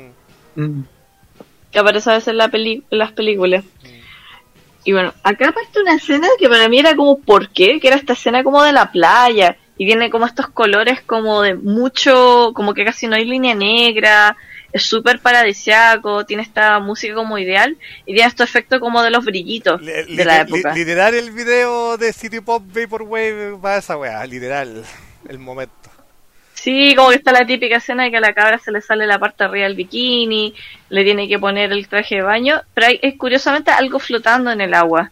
[SPEAKER 2] Que aparece a veces en las películas. Y bueno, acá aparece una escena que para mí era como ¿por qué? Que era esta escena como de la playa. Y tiene como estos colores como de mucho, como que casi no hay línea negra. Es súper paradisiaco, tiene esta música como ideal y tiene este efecto como de los brillitos de la época.
[SPEAKER 1] Literal el video de City Pop Vaporwave va esa weá, literal, el momento.
[SPEAKER 2] Sí, como que está la típica escena de que a la cabra se le sale la parte arriba del bikini, le tiene que poner el traje de baño, pero hay curiosamente algo flotando en el agua.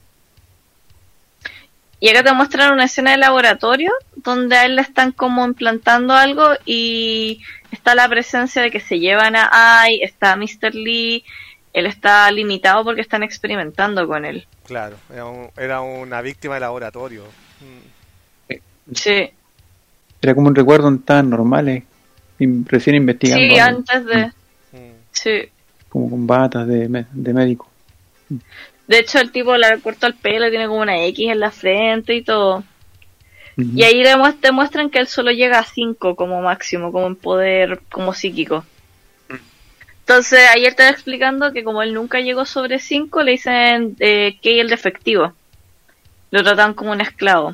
[SPEAKER 2] Y acá te muestran una escena de laboratorio donde a él le están como implantando algo y está la presencia de que se llevan a Ai, está Mr. Lee, él está limitado porque están experimentando con él.
[SPEAKER 1] Claro, era una víctima de laboratorio.
[SPEAKER 2] Sí.
[SPEAKER 3] Era como un recuerdo donde estaban normales, recién investigando.
[SPEAKER 2] Sí, antes de... Sí.
[SPEAKER 3] Como con batas de médico.
[SPEAKER 2] De hecho, el tipo le cortó el pelo, tiene como una X en la frente y todo. Y ahí te muestran que él solo llega a 5 como máximo, como en poder, como psíquico. Entonces, ayer te estaba explicando que como él nunca llegó sobre 5, le dicen que el defectivo. Lo tratan como un esclavo.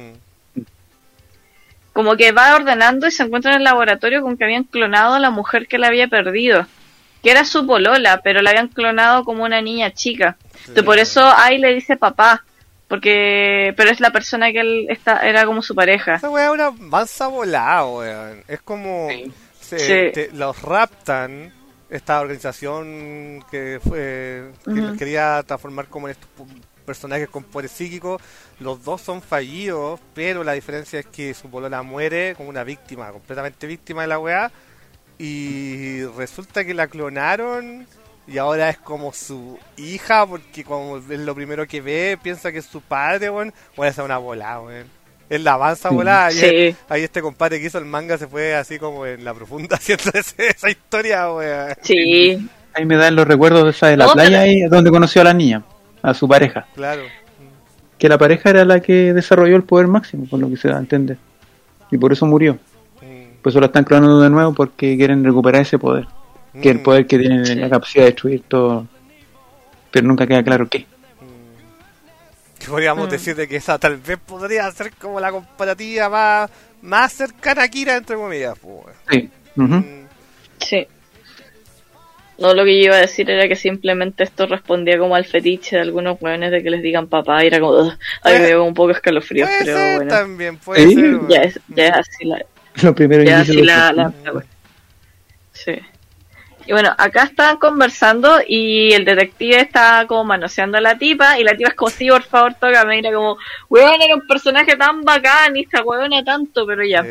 [SPEAKER 2] Como que va ordenando y se encuentra en el laboratorio con que habían clonado a la mujer que la había perdido. Que era su polola, pero la habían clonado como una niña chica. Entonces, por eso Ai le dice papá. Pero es la persona que él era como su pareja.
[SPEAKER 1] Esa weá es una mansa volada, weón. Es como... los raptan, esta organización que quería transformar como en estos personajes con poderes psíquicos. Los dos son fallidos, pero la diferencia es que su polola muere como una víctima, completamente víctima de la weá. Y resulta que la clonaron y ahora es como su hija, porque como es lo primero que ve, piensa que es su padre, weón. Bueno, esa es una volada, weón. Es la avanza volada.
[SPEAKER 2] Sí.
[SPEAKER 1] Ahí este compadre que hizo el manga se fue así como en la profunda haciendo esa historia, weón.
[SPEAKER 2] Sí.
[SPEAKER 3] Ahí me dan los recuerdos de esa de la playa, ahí donde conoció a la niña, a su pareja.
[SPEAKER 1] Claro.
[SPEAKER 3] Que la pareja era la que desarrolló el poder máximo, por lo que se da a entender. Y por eso murió. Por eso la están clonando de nuevo porque quieren recuperar ese poder. Que es el poder que tiene la capacidad de destruir todo. Pero nunca queda claro qué.
[SPEAKER 1] Que podríamos decir de que esa tal vez podría ser como la comparativa más cercana a Kira, entre comillas.
[SPEAKER 3] Sí.
[SPEAKER 2] Sí. No, lo que yo iba a decir era que simplemente esto respondía como al fetiche de algunos hueones de que les digan papá y era como... Ay, me dio un poco escalofríos, pero
[SPEAKER 1] ser,
[SPEAKER 2] bueno.
[SPEAKER 1] También puede ser.
[SPEAKER 2] Ya es así la...
[SPEAKER 3] Lo primero
[SPEAKER 2] ya así Sí. Y bueno, acá estaban conversando y el detective está como manoseando a la tipa y la tipa es como, sí, por favor, tócame. Y era como, weón, era un personaje tan bacán y esta weona tanto, pero ya.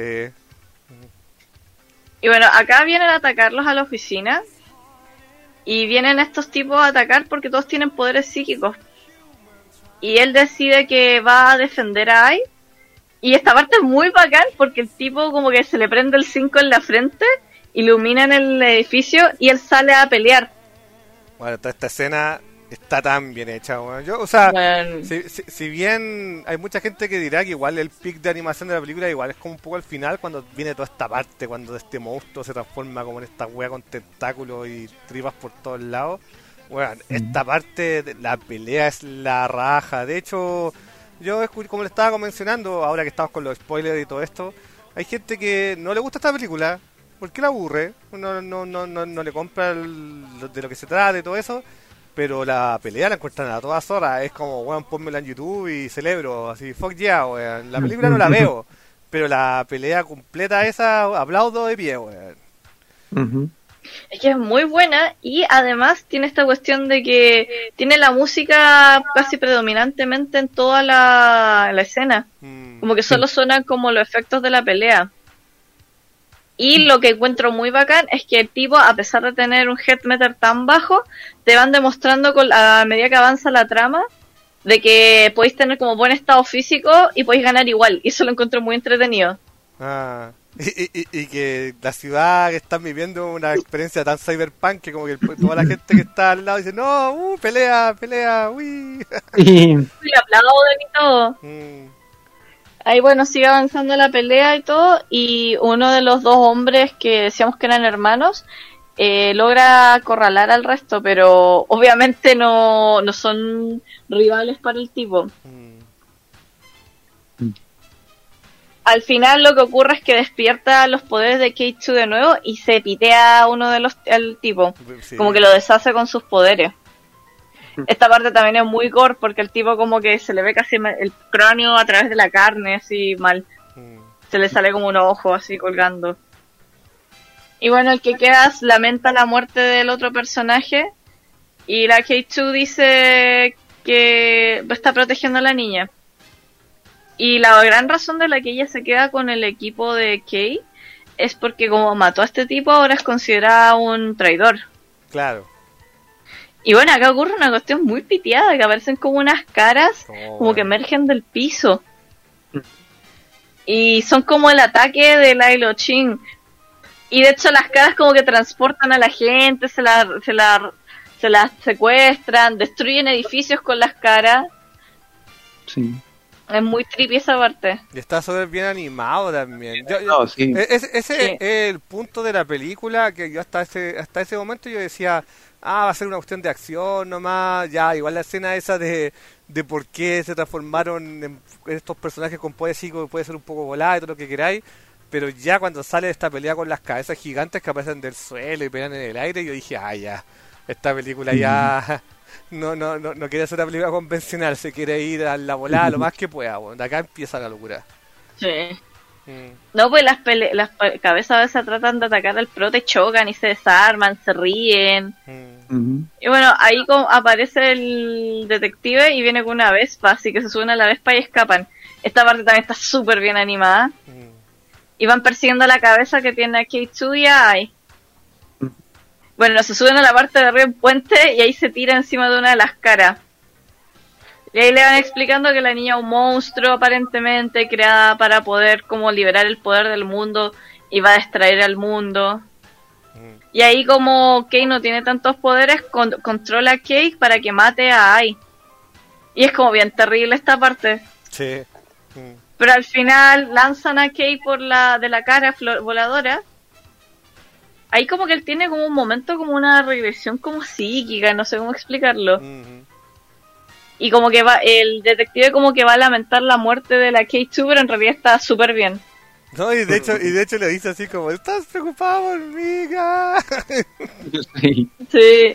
[SPEAKER 2] Y bueno, acá vienen a atacarlos a la oficina y vienen estos tipos a atacar porque todos tienen poderes psíquicos. Y él decide que va a defender a Ai. Y esta parte es muy bacán porque el tipo como que se le prende el 5 en la frente, ilumina en el edificio y él sale a pelear.
[SPEAKER 1] Bueno, toda esta escena está tan bien hecha, bueno. O sea,
[SPEAKER 2] bueno.
[SPEAKER 1] si bien hay mucha gente que dirá que igual el pic de animación de la película igual es como un poco al final cuando viene toda esta parte, cuando este monstruo se transforma como en esta wea con tentáculos y tripas por todos lados. Bueno, esta parte de la pelea es la raja. De hecho, yo como le estaba mencionando, ahora que estamos con los spoilers y todo esto, hay gente que no le gusta esta película porque la aburre, no le compra de lo que se trata y todo eso, pero la pelea la encuentran a todas horas, es como, weón, pónmela en YouTube y celebro, así, fuck yeah, weón. La película no la veo, pero la pelea completa esa, aplaudo de pie, weón.
[SPEAKER 2] Es que es muy buena y además tiene esta cuestión de que tiene la música casi predominantemente en toda la escena. Como que solo suenan como los efectos de la pelea. Y lo que encuentro muy bacán es que el tipo, a pesar de tener un head meter tan bajo, te van demostrando a medida que avanza la trama de que podéis tener como buen estado físico y podéis ganar igual. Y eso lo encuentro muy entretenido.
[SPEAKER 1] Y que la ciudad que están viviendo una experiencia tan cyberpunk que como que toda la gente que está al lado dice, no, pelea, uy.
[SPEAKER 3] Y
[SPEAKER 2] Y aplauden y todo. Ahí bueno, sigue avanzando la pelea y todo, y uno de los dos hombres que decíamos que eran hermanos, logra acorralar al resto, pero obviamente no son rivales para el tipo. Al final lo que ocurre es que despierta los poderes de K2 de nuevo y se pitea a uno de los al tipo,
[SPEAKER 1] Sí.
[SPEAKER 2] como que lo deshace con sus poderes. Esta parte también es muy gore porque el tipo como que se le ve casi el cráneo a través de la carne, así mal. Se le sale como un ojo así colgando. Y bueno, el que queda lamenta la muerte del otro personaje y la K2 dice que está protegiendo a la niña. Y la gran razón de la que ella se queda con el equipo de Kay es porque como mató a este tipo ahora es considerada un traidor.
[SPEAKER 1] Claro.
[SPEAKER 2] Y bueno, acá ocurre una cuestión muy piteada, que aparecen como unas caras como que emergen del piso. Y son como el ataque de Lilo Chin. Y de hecho las caras como que transportan a la gente, se las secuestran, destruyen edificios con las caras.
[SPEAKER 3] sí.
[SPEAKER 2] Es muy trippy esa parte.
[SPEAKER 1] Y está súper bien animado también.
[SPEAKER 3] No, sí.
[SPEAKER 1] Ese
[SPEAKER 2] Sí.
[SPEAKER 1] es el punto de la película que yo hasta ese momento yo decía, va a ser una cuestión de acción nomás, ya, igual la escena esa de por qué se transformaron en estos personajes con poderes psíquicos puede ser un poco volada y todo lo que queráis, pero ya cuando sale esta pelea con las cabezas gigantes que aparecen del suelo y pegan en el aire, yo dije, ya, esta película ya... No quiere hacer una película convencional, se quiere ir a la volada lo más que pueda, bueno, de acá empieza la locura.
[SPEAKER 2] Sí. No, pues las cabezas a veces tratan de atacar al prota, chocan y se desarman, se ríen. Y bueno, ahí aparece el detective y viene con una vespa, así que se suben a la vespa y escapan. Esta parte también está súper bien animada. Y van persiguiendo la cabeza que tiene a K2 y a Ai. Bueno, se suben a la parte de arriba del puente y ahí se tira encima de una de las caras. Y ahí le van explicando que la niña es un monstruo aparentemente creada para poder como liberar el poder del mundo y va a distraer al mundo. Y ahí como Kei no tiene tantos poderes, controla a Kei para que mate a Ai. Y es como bien terrible esta parte.
[SPEAKER 1] Sí.
[SPEAKER 2] Pero al final lanzan a Kei por de la cara voladora. Ahí como que él tiene como un momento como una regresión como psíquica, no sé cómo explicarlo. Y como que el detective como que va a lamentar la muerte de la K2, pero en realidad está súper bien.
[SPEAKER 1] No, y de hecho le dice así como, ¿estás preocupado por mí,
[SPEAKER 3] Sí.
[SPEAKER 2] Sí.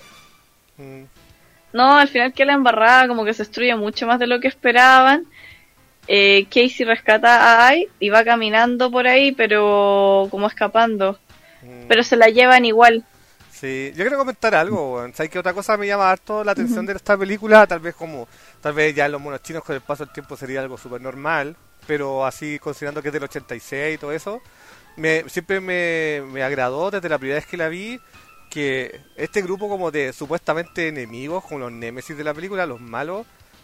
[SPEAKER 2] No, al final que la embarrada como que se destruye mucho más de lo que esperaban. Casey rescata a Ai y va caminando por ahí, pero como escapando. Pero se la llevan igual.
[SPEAKER 1] Sí, yo quiero comentar algo, weón. ¿Sabes qué otra cosa me llama harto la atención de esta película? Tal vez ya los monos chinos con el paso del tiempo sería algo súper normal, pero así considerando que es del 86 y todo eso, siempre me agradó desde la primera vez que la vi que este grupo como de supuestamente enemigos, como los némesis de la película, los malos,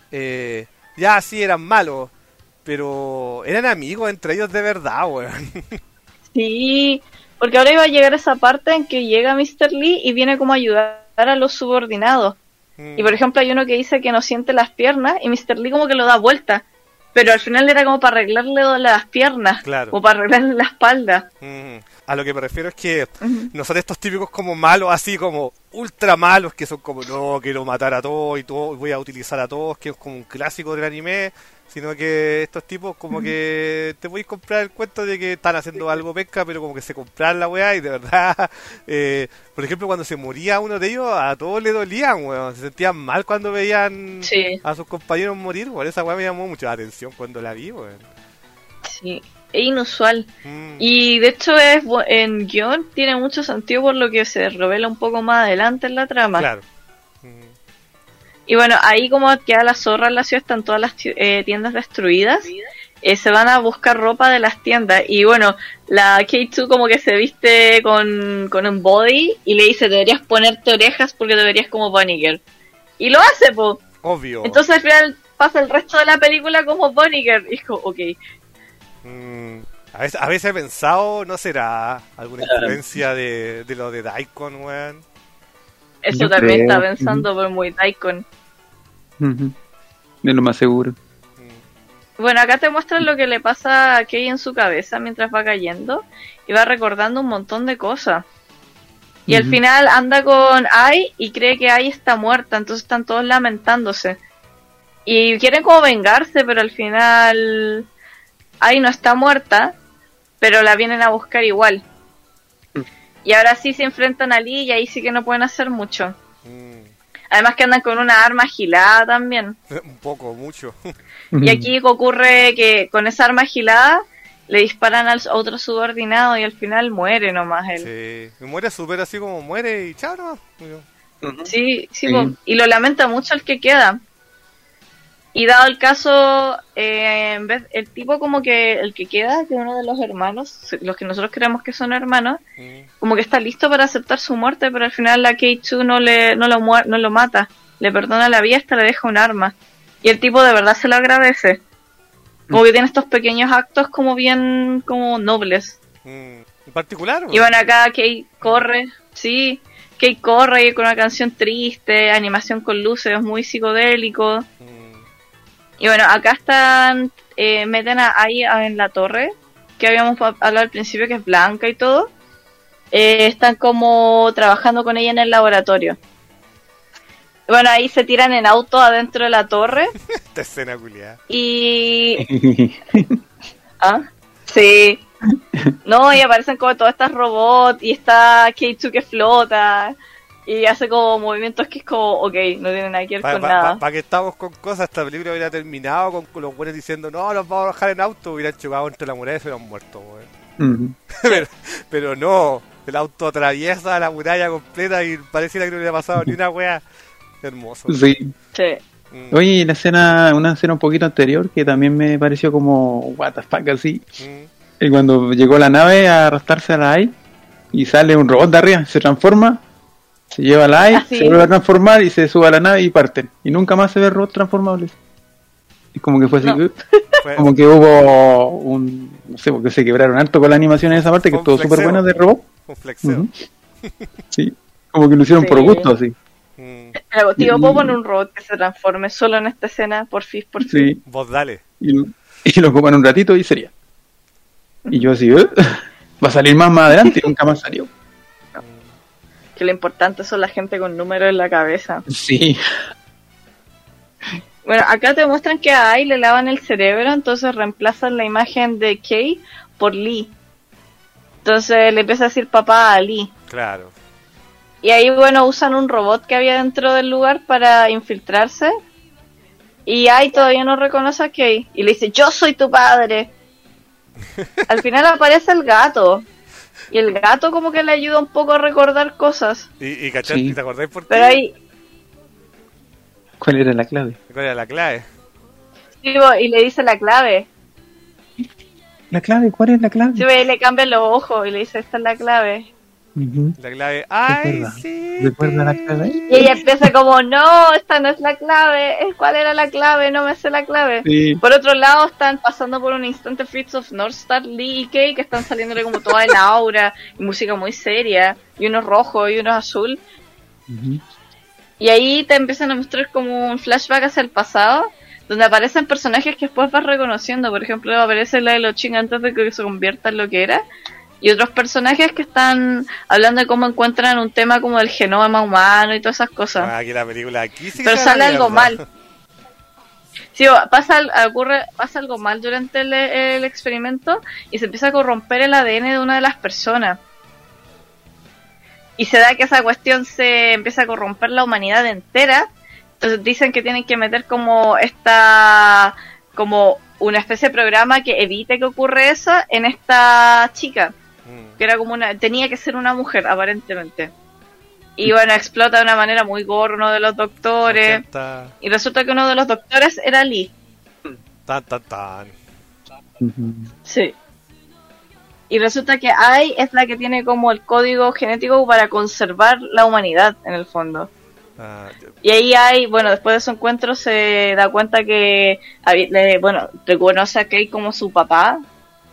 [SPEAKER 1] ya sí eran malos, pero eran amigos entre ellos de verdad, weón.
[SPEAKER 2] Sí, porque ahora iba a llegar esa parte en que llega Mr. Lee y viene como a ayudar a los subordinados. Y por ejemplo hay uno que dice que no siente las piernas y Mr. Lee como que lo da vuelta. Pero al final era como para arreglarle las piernas,
[SPEAKER 1] Claro.
[SPEAKER 2] o para arreglarle la espalda.
[SPEAKER 1] A lo que me refiero es que no son estos típicos como malos, así como ultra malos, que son como, no, quiero matar a todos y todo, voy a utilizar a todos, que es como un clásico del anime, sino que estos tipos como que te voy a comprar el cuento de que están haciendo algo pesca, pero como que se compran la weá y de verdad, por ejemplo, cuando se moría uno de ellos, a todos le dolían, weón, se sentían mal cuando veían a sus compañeros morir, por esa weá me llamó mucho la atención cuando la vi, weón.
[SPEAKER 2] Sí, es inusual. Y de hecho en guión tiene mucho sentido por lo que se revela un poco más adelante en la trama.
[SPEAKER 1] Claro.
[SPEAKER 2] Y bueno, ahí como queda la zorra en la ciudad, están todas las tiendas destruidas. Se van a buscar ropa de las tiendas. Y bueno, la K2 como que se viste con un body y le dice, deberías ponerte orejas porque te verías como Bunny Girl. Y lo hace, po.
[SPEAKER 1] Obvio.
[SPEAKER 2] Entonces al final pasa el resto de la película como Bunny Girl. Y es como, ok.
[SPEAKER 1] A veces he pensado, ¿no será alguna influencia de lo de Daikon, weón?
[SPEAKER 2] Eso
[SPEAKER 3] Yo
[SPEAKER 2] también
[SPEAKER 3] creo.
[SPEAKER 2] está pensando, pero muy Daikon.
[SPEAKER 3] Es lo más seguro.
[SPEAKER 2] Bueno, acá te muestran lo que le pasa a Kei en su cabeza mientras va cayendo y va recordando un montón de cosas. Y al final anda con Ai y cree que Ai está muerta, entonces están todos lamentándose. Y quieren como vengarse, pero al final Ai no está muerta, pero la vienen a buscar igual. Y ahora sí se enfrentan a Lee y ahí sí que no pueden hacer mucho. Además que andan con una arma agilada también.
[SPEAKER 1] Un poco, mucho.
[SPEAKER 2] Y aquí ocurre que con esa arma agilada le disparan al otro subordinado y al final muere nomás él.
[SPEAKER 1] Sí, muere súper así como muere y chao nomás.
[SPEAKER 2] Sí,
[SPEAKER 3] Sí.
[SPEAKER 2] y lo lamenta mucho el que queda. Y dado el caso, en vez el tipo como que el que queda, que es uno de los hermanos, los que nosotros creemos que son hermanos, como que está listo para aceptar su muerte, pero al final la Keichu no lo mata, le perdona la vida, hasta le deja un arma. Y el tipo de verdad se lo agradece. Como que tiene estos pequeños actos como bien como nobles.
[SPEAKER 1] En particular,
[SPEAKER 2] Y bueno, acá Kei corre, sí, Kei corre y con una canción triste, animación con luces, muy psicodélico. Y bueno, acá están, meten ahí en la torre, que habíamos hablado al principio, que es blanca y todo. Están como trabajando con ella en el laboratorio. Y bueno, ahí se tiran en auto adentro de la torre.
[SPEAKER 1] Esta escena culiada.
[SPEAKER 2] Y... ¿Ah? Sí. No, y aparecen como todas estas robots y está Keichu que flota y hace como movimientos que es como, ok, no tiene nada que ver con nada.
[SPEAKER 1] Para que estamos con cosas, esta película hubiera terminado con los buenos diciendo, no, los vamos a bajar en auto, hubieran chocado entre la muralla y se hubieran muerto, weón. pero no, el auto atraviesa la muralla completa y pareciera que no hubiera pasado ni una wea. Hermoso.
[SPEAKER 3] Sí.
[SPEAKER 2] Sí.
[SPEAKER 3] Oye, y una escena un poquito anterior que también me pareció como what the fuck así. Y cuando llegó la nave a arrastrarse a la AI y sale un robot de arriba, se transforma, se lleva a la AI, se vuelve a transformar y se sube a la nave y parten. Y nunca más se ve robots transformables. Es como que fue así, como que hubo un, no sé, porque se quebraron harto con la animación en esa parte, que estuvo súper buena de robot.
[SPEAKER 1] Un flexeo.
[SPEAKER 3] Sí, como que lo hicieron por gusto así.
[SPEAKER 2] Pero, tío, ¿puedo poner un robot que se transforme solo en esta escena? Por fin.
[SPEAKER 1] Sí. Vos dale.
[SPEAKER 3] Y lo ocupan un ratito y sería. Y yo así, va a salir más adelante y nunca más salió.
[SPEAKER 2] Que lo importante son la gente con números en la cabeza.
[SPEAKER 3] Sí.
[SPEAKER 2] Bueno, acá te muestran que a Ai le lavan el cerebro, entonces reemplazan la imagen de Kei por Lee. Entonces le empieza a decir papá a Lee.
[SPEAKER 1] Claro.
[SPEAKER 2] Y ahí, bueno, usan un robot que había dentro del lugar para infiltrarse. Y Ai todavía no reconoce a Kei. Y le dice, yo soy tu padre. Al final aparece el gato. Y el gato como que le ayuda un poco a recordar cosas.
[SPEAKER 1] ¿Y cachai? Sí. ¿Te acordáis por qué?
[SPEAKER 2] Pero ahí...
[SPEAKER 3] ¿Cuál era la clave?
[SPEAKER 1] ¿Cuál era la clave?
[SPEAKER 2] Sí, y le dice la clave.
[SPEAKER 3] ¿La clave? ¿Cuál es la clave?
[SPEAKER 2] Sí, y le cambia los ojos y le dice, esta es la clave.
[SPEAKER 1] La clave, ¡ay, sí!
[SPEAKER 3] ¿Recuerda la clave?
[SPEAKER 2] Y ella empieza como, no, esta no es la clave. ¿Cuál era la clave? No me sé la clave.
[SPEAKER 3] Sí.
[SPEAKER 2] Por otro lado, están pasando por un instante Fits of North Star, Lee y Kei, que están saliéndole como toda el aura, y música muy seria, y unos rojos y unos azul. Y ahí te empiezan a mostrar como un flashback hacia el pasado, donde aparecen personajes que después vas reconociendo. Por ejemplo, aparece la de los Ching antes de que se convierta en lo que era. Y otros personajes que están hablando de cómo encuentran un tema como el genoma humano y todas esas cosas.
[SPEAKER 1] Ah, que la película aquí sí.
[SPEAKER 2] Pero sale algo mal. Sí, pasa algo mal durante el experimento y se empieza a corromper el ADN de una de las personas. Y se da que esa cuestión se empieza a corromper la humanidad entera. Entonces dicen que tienen que meter como como una especie de programa que evite que ocurra eso en esta chica. Que era como tenía que ser una mujer, aparentemente. Y bueno, explota de una manera muy gore uno de los doctores.
[SPEAKER 1] 80.
[SPEAKER 2] Y resulta que uno de los doctores era Lee.
[SPEAKER 1] Tan.
[SPEAKER 2] Sí. Y resulta que Ai es la que tiene como el código genético para conservar la humanidad, en el fondo. Y ahí Ai, bueno, después de su encuentro se da cuenta que, reconoce a Kei como su papá.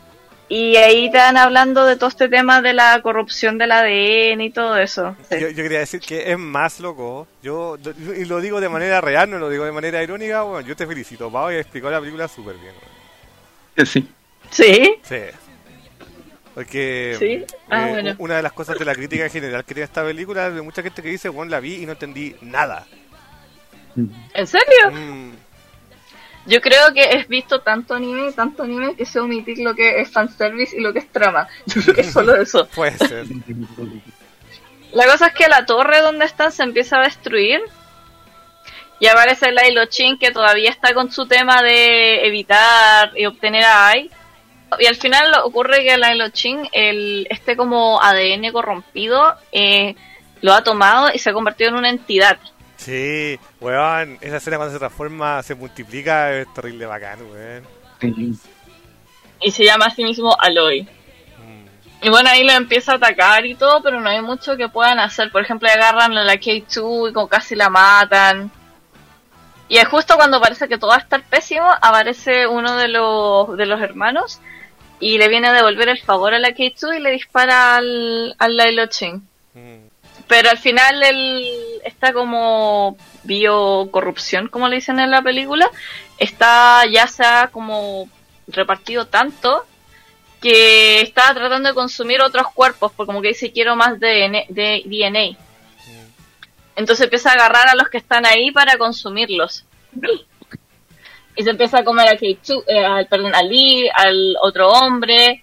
[SPEAKER 2] Y ahí están hablando de todo este tema de la corrupción del ADN y todo eso. Sí.
[SPEAKER 1] Yo quería decir que es más loco. Y lo digo de manera real, no lo digo de manera irónica. Bueno, yo te felicito, Pau, y explicó la película súper bien.
[SPEAKER 3] Sí.
[SPEAKER 2] ¿Sí?
[SPEAKER 1] Sí. Porque
[SPEAKER 2] ¿Sí? Bueno.
[SPEAKER 1] una de las cosas de la crítica en general que tiene esta película es de mucha gente que dice, bueno, la vi y no entendí nada.
[SPEAKER 2] ¿En serio?
[SPEAKER 1] Mm.
[SPEAKER 2] Yo creo que he visto tanto anime que sé omitir lo que es fanservice y lo que es trama. Yo creo que es solo eso.
[SPEAKER 1] Puede ser.
[SPEAKER 2] La cosa es que la torre donde están se empieza a destruir y aparece Lilo Chin, que todavía está con su tema de evitar y obtener a Ai. Y al final ocurre que Lilo Chin, este como ADN corrompido, lo ha tomado y se ha convertido en una entidad.
[SPEAKER 1] Sí, weón, esa escena cuando se transforma, se multiplica, es terrible bacán, weón.
[SPEAKER 2] Y se llama a sí mismo Aloy. Y bueno, ahí lo empieza a atacar y todo, pero no hay mucho que puedan hacer. Por ejemplo, agarran a la K2 y como casi la matan. Y es justo cuando parece que todo va a estar pésimo, aparece uno de los hermanos y le viene a devolver el favor a la K2 y le dispara al Lilo Chin. Pero al final esta como biocorrupción, como le dicen en la película, ya se ha como repartido tanto que está tratando de consumir otros cuerpos, porque como que dice quiero más DNA. Entonces empieza a agarrar a los que están ahí para consumirlos. Y se empieza a comer a K2, a Lee, al otro hombre.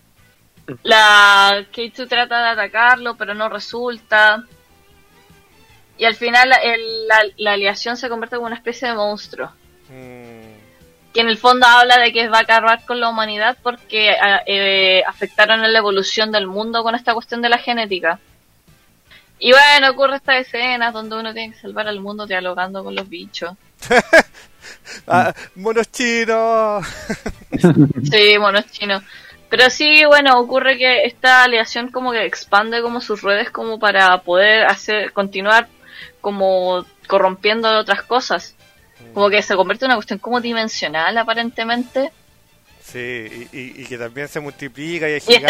[SPEAKER 2] La K2 trata de atacarlo, pero no resulta. Y al final la aleación se convierte en una especie de monstruo. Que en el fondo habla de que va a acabar con la humanidad porque afectaron a la evolución del mundo con esta cuestión de la genética. Y bueno, ocurre esta escena donde uno tiene que salvar al mundo dialogando con los bichos.
[SPEAKER 1] Monos chinos.
[SPEAKER 2] Sí, monos chinos. Pero sí, bueno, ocurre que esta aleación como que expande como sus redes como para poder continuar como corrompiendo otras cosas. Como que se convierte en una cuestión como dimensional aparentemente.
[SPEAKER 1] Sí, y que también se multiplica y es
[SPEAKER 2] gigante.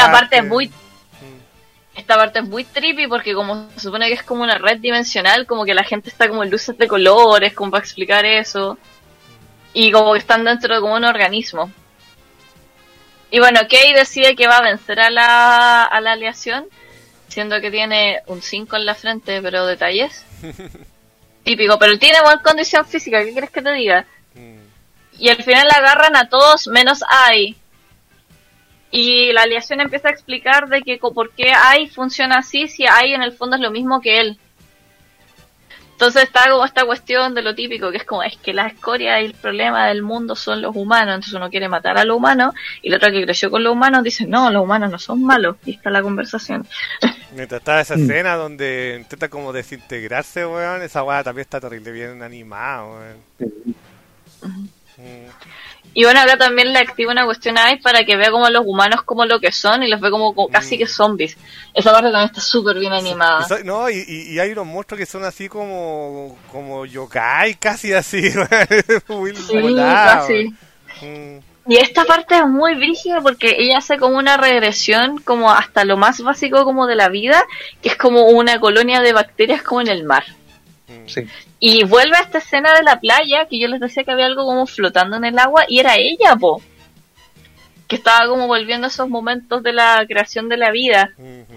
[SPEAKER 2] Esta parte es muy trippy porque como se supone que es como una red dimensional, como que la gente está como en luces de colores, como para explicar eso. Y como que están dentro de como un organismo. Y bueno, Kei decide que va a vencer a la aleación, siendo que tiene un 5 en la frente, pero detalles. Típico, pero tiene buena condición física, ¿qué quieres que te diga? Y al final la agarran a todos menos Ai. Y la aleación empieza a explicar de que por qué Ai funciona así si Ai en el fondo es lo mismo que él. Entonces está como esta cuestión de lo típico, que es como, es que la escoria y el problema del mundo son los humanos, entonces uno quiere matar a los humanos, y el otro que creció con los humanos dice, no, los humanos no son malos, y está la conversación.
[SPEAKER 1] Mientras está esa escena donde intenta como desintegrarse, weón, esa weá también está terrible bien animada, weón.
[SPEAKER 2] Y bueno, acá también le activa una cuestión a Ai para que vea como los humanos como lo que son y los ve como casi que zombies. Esa parte también está súper bien animada.
[SPEAKER 1] No, y hay unos monstruos que son así como yokai, casi así. Muy
[SPEAKER 2] sí, casi. Y esta parte es muy brígida porque ella hace como una regresión como hasta lo más básico como de la vida, que es como una colonia de bacterias como en el mar.
[SPEAKER 3] Sí.
[SPEAKER 2] Y vuelve a esta escena de la playa, que yo les decía que había algo como flotando en el agua, y era ella, que estaba como volviendo a esos momentos de la creación de la vida.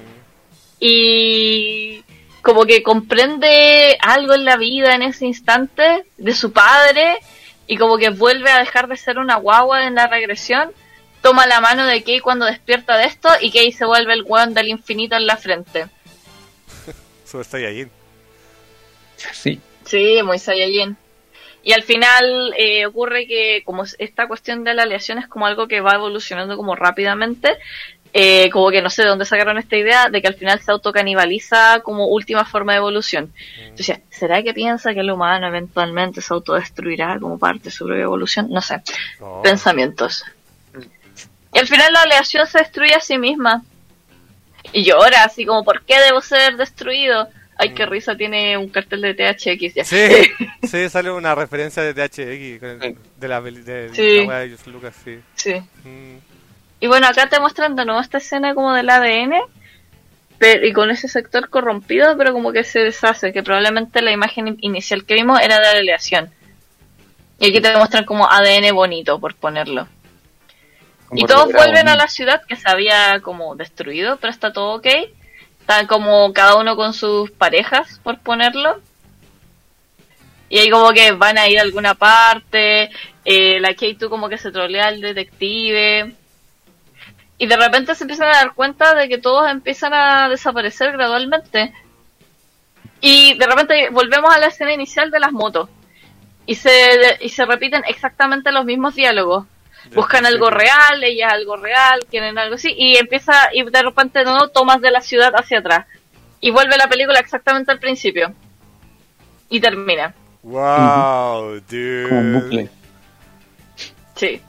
[SPEAKER 2] Y como que comprende algo en la vida en ese instante de su padre, y como que vuelve a dejar de ser una guagua en la regresión, toma la mano de Kei cuando despierta de esto, y Kei se vuelve el weón del infinito en la frente.
[SPEAKER 1] Super Saiyajin.
[SPEAKER 3] Sí.
[SPEAKER 2] Sí, muy Saiyajin. Y al final ocurre que como esta cuestión de la aleación es como algo que va evolucionando como rápidamente, como que no sé de dónde sacaron esta idea de que al final se autocanibaliza como última forma de evolución. Entonces, ¿será que piensa que el humano eventualmente se autodestruirá como parte de su propia evolución? No sé. Pensamientos. Y al final la aleación se destruye a sí misma. Y llora así como, ¿por qué debo ser destruido? Ay, qué risa, tiene un cartel de THX ya.
[SPEAKER 1] Sí, sale una referencia de THX de la
[SPEAKER 2] sí.
[SPEAKER 1] wea de Lucas, sí.
[SPEAKER 2] Sí. Y bueno, acá te muestran de nuevo esta escena como del ADN, pero, y con ese sector corrompido, pero como que se deshace, que probablemente la imagen inicial que vimos era de la aleación. Y aquí te muestran como ADN bonito, por ponerlo.
[SPEAKER 3] Como
[SPEAKER 2] Y todos
[SPEAKER 3] logrado,
[SPEAKER 2] vuelven
[SPEAKER 3] ¿no?
[SPEAKER 2] a la ciudad que se había como destruido, pero está todo ok. Están como cada uno con sus parejas, por ponerlo. Y ahí como que van a ir a alguna parte, la K2 como que se trolea al detective. Y de repente se empiezan a dar cuenta de que todos empiezan a desaparecer gradualmente. Y de repente volvemos a la escena inicial de las motos. Y se repiten exactamente los mismos diálogos. Buscan algo real, ella algo real, quieren algo así. Y de repente no tomas de la ciudad hacia atrás. Y vuelve la película exactamente al principio. Y termina.
[SPEAKER 1] Wow,
[SPEAKER 3] Como un
[SPEAKER 1] dude.
[SPEAKER 3] bucle.
[SPEAKER 2] Sí.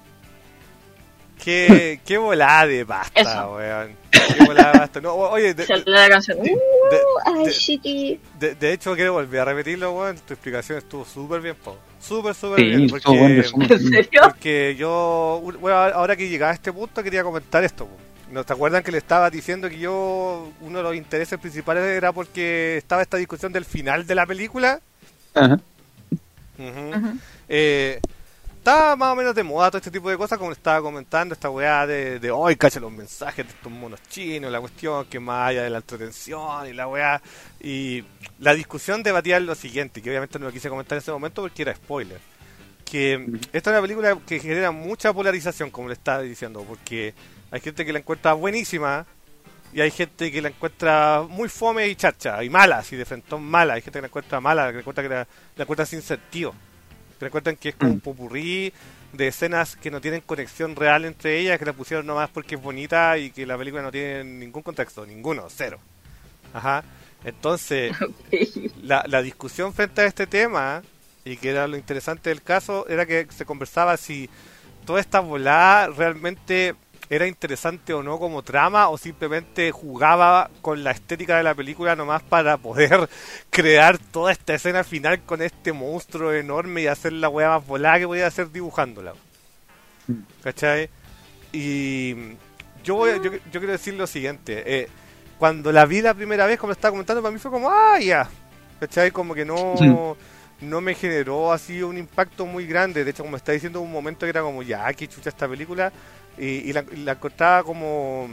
[SPEAKER 1] Qué volada de pasta,
[SPEAKER 2] Eso.
[SPEAKER 1] weón. Qué volada de pasta. No, oye,
[SPEAKER 2] Sale la canción.
[SPEAKER 1] de-
[SPEAKER 2] Ay, chiqui.
[SPEAKER 1] de hecho, quiero volver a repetirlo, weón. Tu explicación estuvo súper bien, po. Súper bien.
[SPEAKER 3] Sí, todo buen resumen.
[SPEAKER 2] ¿En serio?
[SPEAKER 1] Porque yo, bueno, ahora que llegaba a este punto, quería comentar esto, po. ¿No te acuerdan que le estaba diciendo que uno de los intereses principales era porque estaba esta discusión del final de la película?
[SPEAKER 3] Ajá.
[SPEAKER 1] Ujú. Estaba más o menos de moda todo este tipo de cosas, como le estaba comentando, esta weá de hoy, cacha los mensajes de estos monos chinos, la cuestión que más allá de la entretención y la weá. Y la discusión debatía en lo siguiente, que obviamente no lo quise comentar en ese momento porque era spoiler. Que esta es una película que genera mucha polarización, como le estaba diciendo, porque hay gente que la encuentra buenísima y hay gente que la encuentra muy fome y chacha, y mala, así de frentón mala. Hay gente que la encuentra mala, que la encuentra, la encuentra sin sentido. Que la encuentran que es como un popurrí de escenas que no tienen conexión real entre ellas, que la pusieron nomás porque es bonita y que la película no tiene ningún contexto, ninguno, cero. Ajá. Entonces, la discusión frente a este tema, y que era lo interesante del caso, era que se conversaba si toda esta volada realmente era interesante o no como trama, o simplemente jugaba con la estética de la película nomás para poder crear toda esta escena final con este monstruo enorme y hacer la weá más volada que podía hacer dibujándola. ¿Cachai? Y yo quiero decir lo siguiente. Cuando la vi la primera vez, como estaba comentando, para mí fue como, ah, ya. ¿Cachai? Como que no me generó así un impacto muy grande. De hecho, como está diciendo, un momento que era como, ya, qué chucha esta película. Y la encontraba como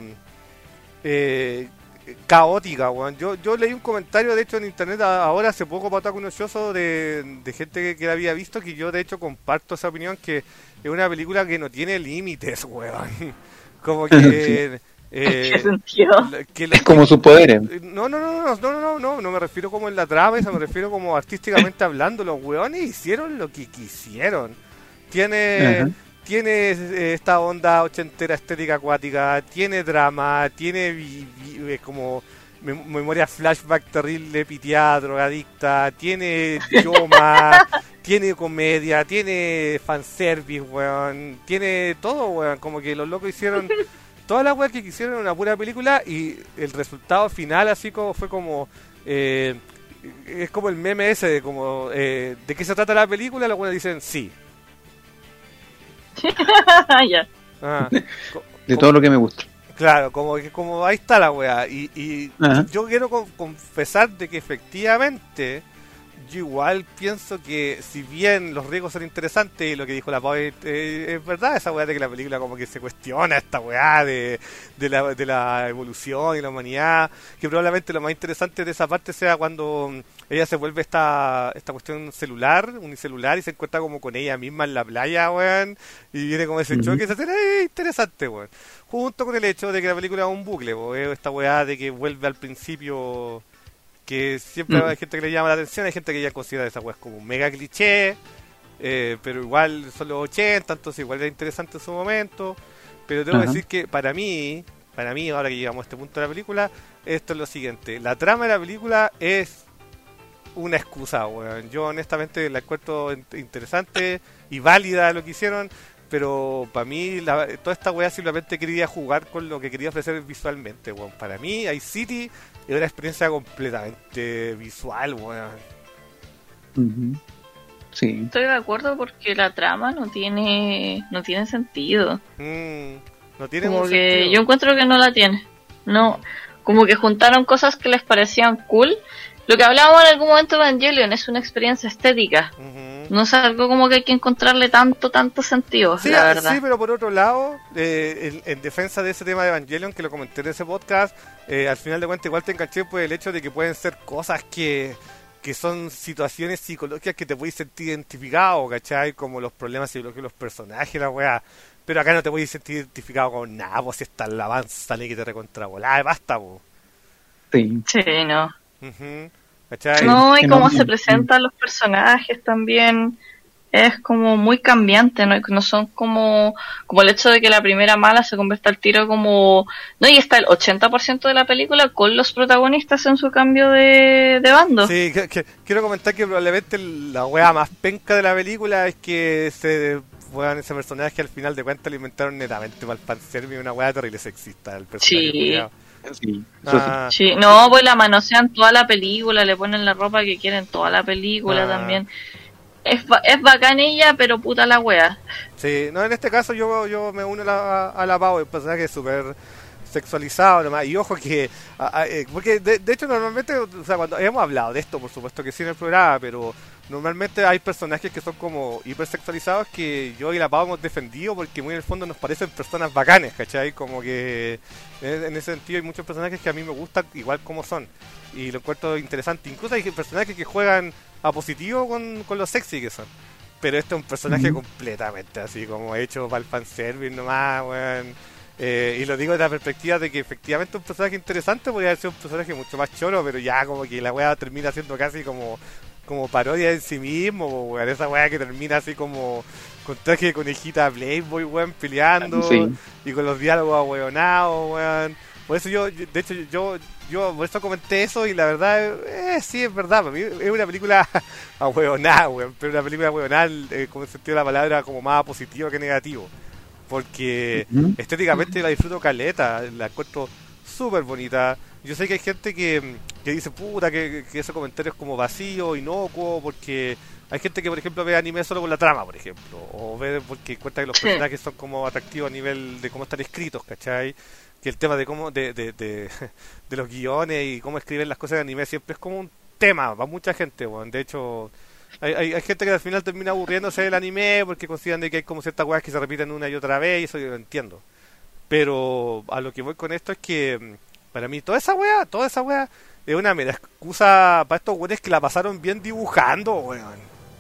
[SPEAKER 1] caótica, weón. Yo leí un comentario, de hecho, en internet ahora, hace poco, para Otaku Nocioso, de gente que la había visto, que yo, de hecho, comparto esa opinión, que es una película que no tiene límites, weón. Como que...
[SPEAKER 2] ¿Qué sentido?
[SPEAKER 3] Es como sus poderes.
[SPEAKER 1] No me refiero como en la trama, eso me refiero como artísticamente hablando. Los weones hicieron lo que quisieron. Tiene esta onda ochentera estética acuática, tiene drama, tiene como memoria flashback terrible, piteada, drogadicta, tiene idioma, tiene comedia, tiene fanservice, weón, tiene todo, weón, como que los locos hicieron toda la weá que quisieron en una pura película y el resultado final así como fue como... es como el meme ese de como ¿de qué se trata la película? Los weones dicen sí.
[SPEAKER 2] Ya.
[SPEAKER 1] Ah,
[SPEAKER 3] De todo lo que me gusta.
[SPEAKER 1] claro, como ahí está la weá. Y
[SPEAKER 3] Ajá.
[SPEAKER 1] yo quiero confesar de que efectivamente yo igual pienso que si bien los riesgos son interesantes y lo que dijo la Pau es verdad, esa weá de que la película como que se cuestiona esta weá de la evolución y la humanidad, que probablemente lo más interesante de esa parte sea cuando ella se vuelve esta cuestión unicelular y se encuentra como con ella misma en la playa, weón, y viene como ese choque, esa escena es interesante, weón, junto con el hecho de que la película es un bucle, weón, esta weá de que vuelve al principio, que siempre hay gente que le llama la atención, hay gente que ya considera esa weá como un mega cliché, pero igual son los 80, entonces igual era interesante en su momento, pero tengo que decir que para mí, ahora que llegamos a este punto de la película, esto es lo siguiente, la trama de la película es una excusa, weón. Yo honestamente la encuentro interesante y válida lo que hicieron, pero para mí toda esta weá simplemente quería jugar con lo que quería ofrecer visualmente, weón. Para mí, iCity es una experiencia completamente visual, weón.
[SPEAKER 3] Sí.
[SPEAKER 2] Estoy de acuerdo porque la trama no tiene sentido.
[SPEAKER 1] No tiene
[SPEAKER 2] Como
[SPEAKER 1] un
[SPEAKER 2] que
[SPEAKER 1] sentido.
[SPEAKER 2] yo encuentro que no la tiene. No, como que juntaron cosas que les parecían cool. Lo que hablábamos en algún momento de Evangelion es una experiencia estética.
[SPEAKER 1] Ujú.
[SPEAKER 2] No es algo como que hay que encontrarle tanto sentido,
[SPEAKER 1] Sí,
[SPEAKER 2] la verdad.
[SPEAKER 1] sí, pero por otro lado, en defensa de ese tema de Evangelion, que lo comenté en ese podcast, al final de cuentas igual te enganché por el hecho de que pueden ser cosas que son situaciones psicológicas que te puedes sentir identificado, ¿cachai? Como los problemas psicológicos de los personajes, la weá. Pero acá no te puedes sentir identificado con nada, pues si está el alabanza ni que te recontravolá, basta, pues.
[SPEAKER 3] Sí.
[SPEAKER 2] Sí, no.
[SPEAKER 1] Ujú, ¿cachai?
[SPEAKER 2] No, y
[SPEAKER 3] que
[SPEAKER 2] cómo
[SPEAKER 3] no-
[SPEAKER 2] se presentan los personajes también es como muy cambiante, no son como el hecho de que la primera mala se convierta al tiro como... No, y está el 80% de la película con los protagonistas en su cambio de bando.
[SPEAKER 1] Sí, quiero comentar que probablemente la wea más penca de la película es que ese personaje al final de cuentas lo inventaron netamente para el fanservice, una wea terrible sexista el personaje.
[SPEAKER 2] Sí.
[SPEAKER 1] culiao.
[SPEAKER 3] Sí, eso sí.
[SPEAKER 1] Ah,
[SPEAKER 2] Sí, no, pues la manosean toda la película, le ponen la ropa que quieren toda la película
[SPEAKER 1] Ah.
[SPEAKER 2] también. Es bacán ella, pero puta la wea.
[SPEAKER 1] sí, no, en este caso yo me uno a la Pau, el personaje es súper sexualizado nomás, y ojo que, porque de hecho normalmente, o sea, cuando hemos hablado de esto, por supuesto que sí en el programa, pero normalmente hay personajes que son como hipersexualizados que yo y la Pau hemos defendido porque muy en el fondo nos parecen personas bacanes, ¿cachai? Como que en ese sentido hay muchos personajes que a mí me gustan igual como son, y lo encuentro interesante, incluso hay personajes que juegan a positivo con lo sexy que son. Pero este es un personaje
[SPEAKER 3] Ujú.
[SPEAKER 1] completamente así como hecho para el fanservice nomás, weón. Y lo digo desde la perspectiva de que efectivamente un personaje interesante podría haber sido un personaje mucho más choro, pero ya como que la weá termina siendo casi como parodia en sí mismo, weón. Esa weá que termina así como con traje de conejita Playboy, weón, peleando
[SPEAKER 3] Sí.
[SPEAKER 1] y con los diálogos ahueonados, weón. Por eso de hecho, yo por eso comenté eso y la verdad, sí, es verdad, para mí es una película ahueonada, weón, pero una película ahueonada, como el sentido de la palabra, como más positivo que negativo. Porque
[SPEAKER 3] Ujú.
[SPEAKER 1] estéticamente la disfruto caleta, la encuentro súper bonita. Yo sé que hay gente que dice, puta, que ese comentario es como vacío, inocuo, porque hay gente que, por ejemplo, ve anime solo por la trama, por ejemplo, o ve porque encuentra que los
[SPEAKER 2] Sí.
[SPEAKER 1] personajes son como atractivos a nivel de cómo están escritos, ¿cachai? Que el tema de cómo, de los guiones y cómo escriben las cosas de anime siempre es como un tema para mucha gente, bueno. De hecho, hay gente que al final termina aburriéndose del anime porque consideran de que hay como ciertas weas que se repiten una y otra vez, y eso yo lo entiendo. Pero a lo que voy con esto es que para mí toda esa wea es una mera excusa para estos weones que la pasaron bien dibujando, weón.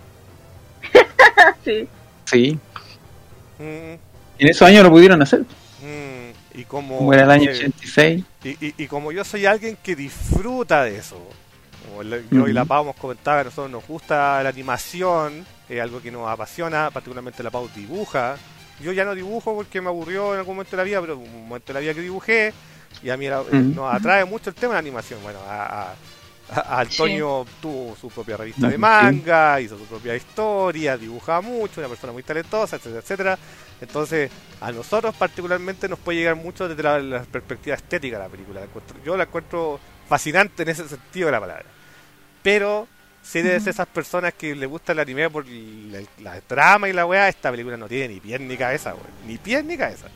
[SPEAKER 2] Sí.
[SPEAKER 3] Sí.
[SPEAKER 1] Mm,
[SPEAKER 3] En esos años lo pudieron hacer.
[SPEAKER 1] y como,
[SPEAKER 3] Como era el año
[SPEAKER 1] sí,
[SPEAKER 3] 86.
[SPEAKER 1] y como yo soy alguien que disfruta de eso, como yo y la
[SPEAKER 3] Ujú.
[SPEAKER 1] Pau hemos comentado que a nosotros nos gusta la animación, es algo que nos apasiona, particularmente la Pau dibuja. Yo ya no dibujo porque me aburrió en algún momento de la vida, pero en un momento de la vida que dibujé, y a mí nos atrae mucho el tema de la animación. Bueno, a Antonio tuvo su propia revista de
[SPEAKER 3] Sí.
[SPEAKER 1] manga, hizo su propia historia, dibujaba mucho, una persona muy talentosa, etcétera, etcétera. Entonces, a nosotros particularmente nos puede llegar mucho desde la perspectiva estética de la película. Yo la encuentro fascinante en ese sentido de la palabra. Pero, si eres esas personas que le gusta el anime por la trama y la weá, esta película no tiene ni pies ni cabeza, weón. Ni pies ni cabeza.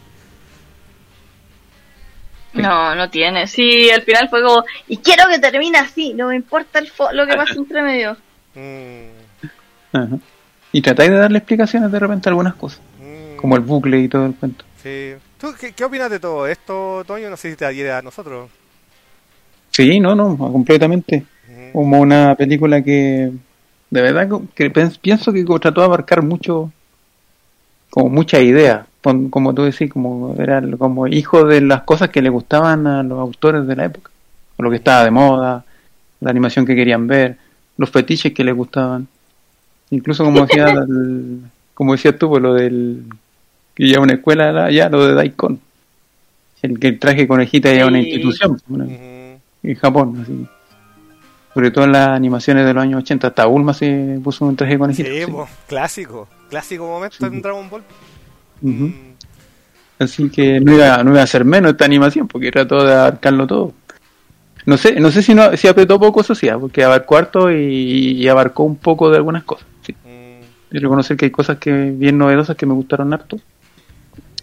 [SPEAKER 3] Sí.
[SPEAKER 2] No tiene. Sí, al final fue como, y quiero que termine así, no me importa lo que pasa entre medio.
[SPEAKER 3] Ajá. Y tratáis de darle explicaciones de repente a algunas cosas. Como el bucle y todo el cuento.
[SPEAKER 1] Sí. ¿Tú qué opinas de todo esto, Toño? No sé si te adhiere a nosotros.
[SPEAKER 3] Sí, no, completamente.
[SPEAKER 1] Ujú.
[SPEAKER 3] Como una película que de verdad que pienso que trató de abarcar mucho, como muchas ideas, como tú decís, como era como hijo de las cosas que le gustaban a los autores de la época, o lo que estaba de moda, la animación que querían ver, los fetiches que les gustaban, incluso como decía como decías tú, pues, lo del que ya una escuela ya lo de Daikon, el que traje conejita ya una
[SPEAKER 2] Sí.
[SPEAKER 3] institución
[SPEAKER 1] Ujú.
[SPEAKER 3] en Japón, así. Sobre todo en las animaciones de los años 80, hasta Bulma se puso un traje de conejita.
[SPEAKER 1] Sí,
[SPEAKER 3] Sí.
[SPEAKER 1] po, clásico momento
[SPEAKER 3] Sí.
[SPEAKER 1] en Dragon Ball.
[SPEAKER 3] Ujú. Así que no iba a ser menos esta animación, porque trató de abarcarlo todo. No sé si apretó poco sociedad, porque abarcó harto y abarcó un poco de algunas cosas. Sí. Y reconocer que hay cosas que bien novedosas que me gustaron harto.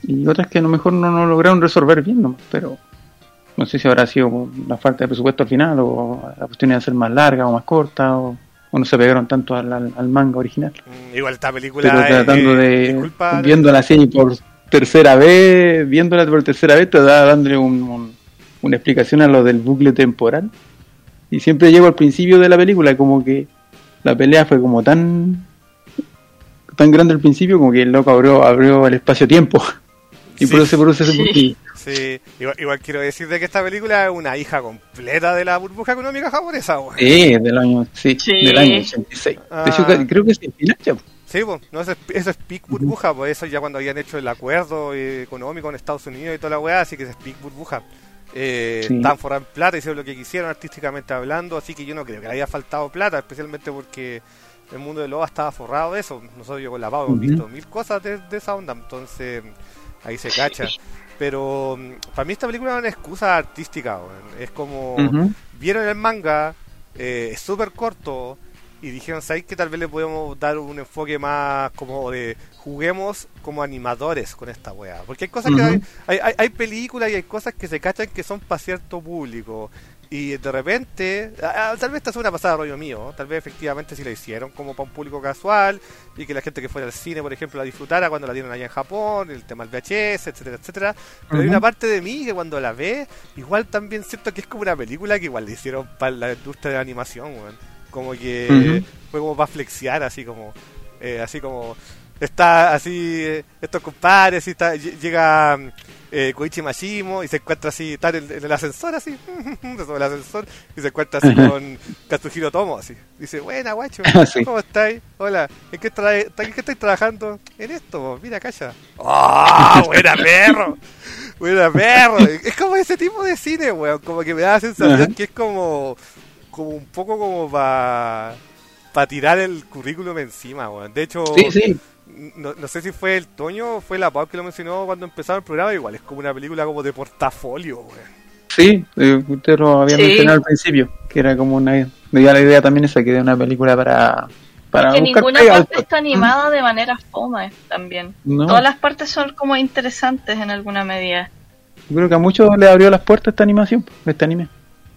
[SPEAKER 3] y otras que a lo mejor no lograron resolver bien nomás, pero no sé si habrá sido una falta de presupuesto al final, o la cuestión de ser más larga o más corta, o no se pegaron tanto al manga original.
[SPEAKER 1] Igual esta película
[SPEAKER 3] pero tratando
[SPEAKER 1] disculpa,
[SPEAKER 3] viéndola así por tercera vez, te da dándole una explicación a lo del bucle temporal, y siempre llego al principio de la película, como que la pelea fue como tan grande al principio, como que el loco abrió el espacio-tiempo y
[SPEAKER 1] sí,
[SPEAKER 3] por eso se produce ese bucle.
[SPEAKER 1] Sí, igual quiero decir de que esta película es una hija completa de la burbuja económica japonesa, güey.
[SPEAKER 3] Sí, del año 86. De hecho, creo que es el final ya.
[SPEAKER 1] Sí, pues, no, eso es peak burbuja, pues eso ya cuando habían hecho el acuerdo económico con Estados Unidos y toda la weá, así que es peak burbuja. Tan forrados en plata, hicieron lo que quisieron artísticamente hablando, así que yo no creo que le haya faltado plata, especialmente porque el mundo de Loba estaba forrado de eso. Nosotros yo con la Pau hemos visto mil cosas de esa onda, entonces ahí se cacha. Pero para mí esta película es una excusa artística, bueno. Es como vieron el manga, es súper corto, y dijeron, ¿sabes que tal vez le podemos dar un enfoque más como de juguemos como animadores con esta wea? Porque hay cosas que hay películas y hay cosas que se cachan que son para cierto público, y de repente, tal vez esta es una pasada rollo mío, tal vez efectivamente si la hicieron como para un público casual, y que la gente que fuera al cine, por ejemplo, la disfrutara cuando la dieron allá en Japón, el tema del VHS, etcétera, etcétera. Pero hay una parte de mí que cuando la ve, igual también siento que es como una película que igual le hicieron para la industria de la animación, weón. Como que fue como para flexear, así como está así, estos compadres, y llega Koichi Mashimo y se encuentra así, está en el ascensor así, sobre el ascensor, y se encuentra así con Katsuhiro Tomo, así. Dice, buena guacho, ¿cómo estáis? Hola, ¿en qué estáis trabajando? En esto, mira, calla. ¡Oh, buena perro! Buena perro. Es como ese tipo de cine, weón, como que me da la sensación que es como un poco como para tirar el currículum encima, weón. De hecho, no sé si fue el Toño o fue la Pau que lo mencionó cuando empezaba el programa, igual es como una película como de portafolio, weón.
[SPEAKER 3] Sí, usted lo había mencionado al principio, que era como me dio la idea también esa, que era una película para
[SPEAKER 2] que ninguna parte está animada de manera fome también. No. Todas las partes son como interesantes en alguna medida.
[SPEAKER 3] Yo creo que a muchos le abrió las puertas esta animación, este anime.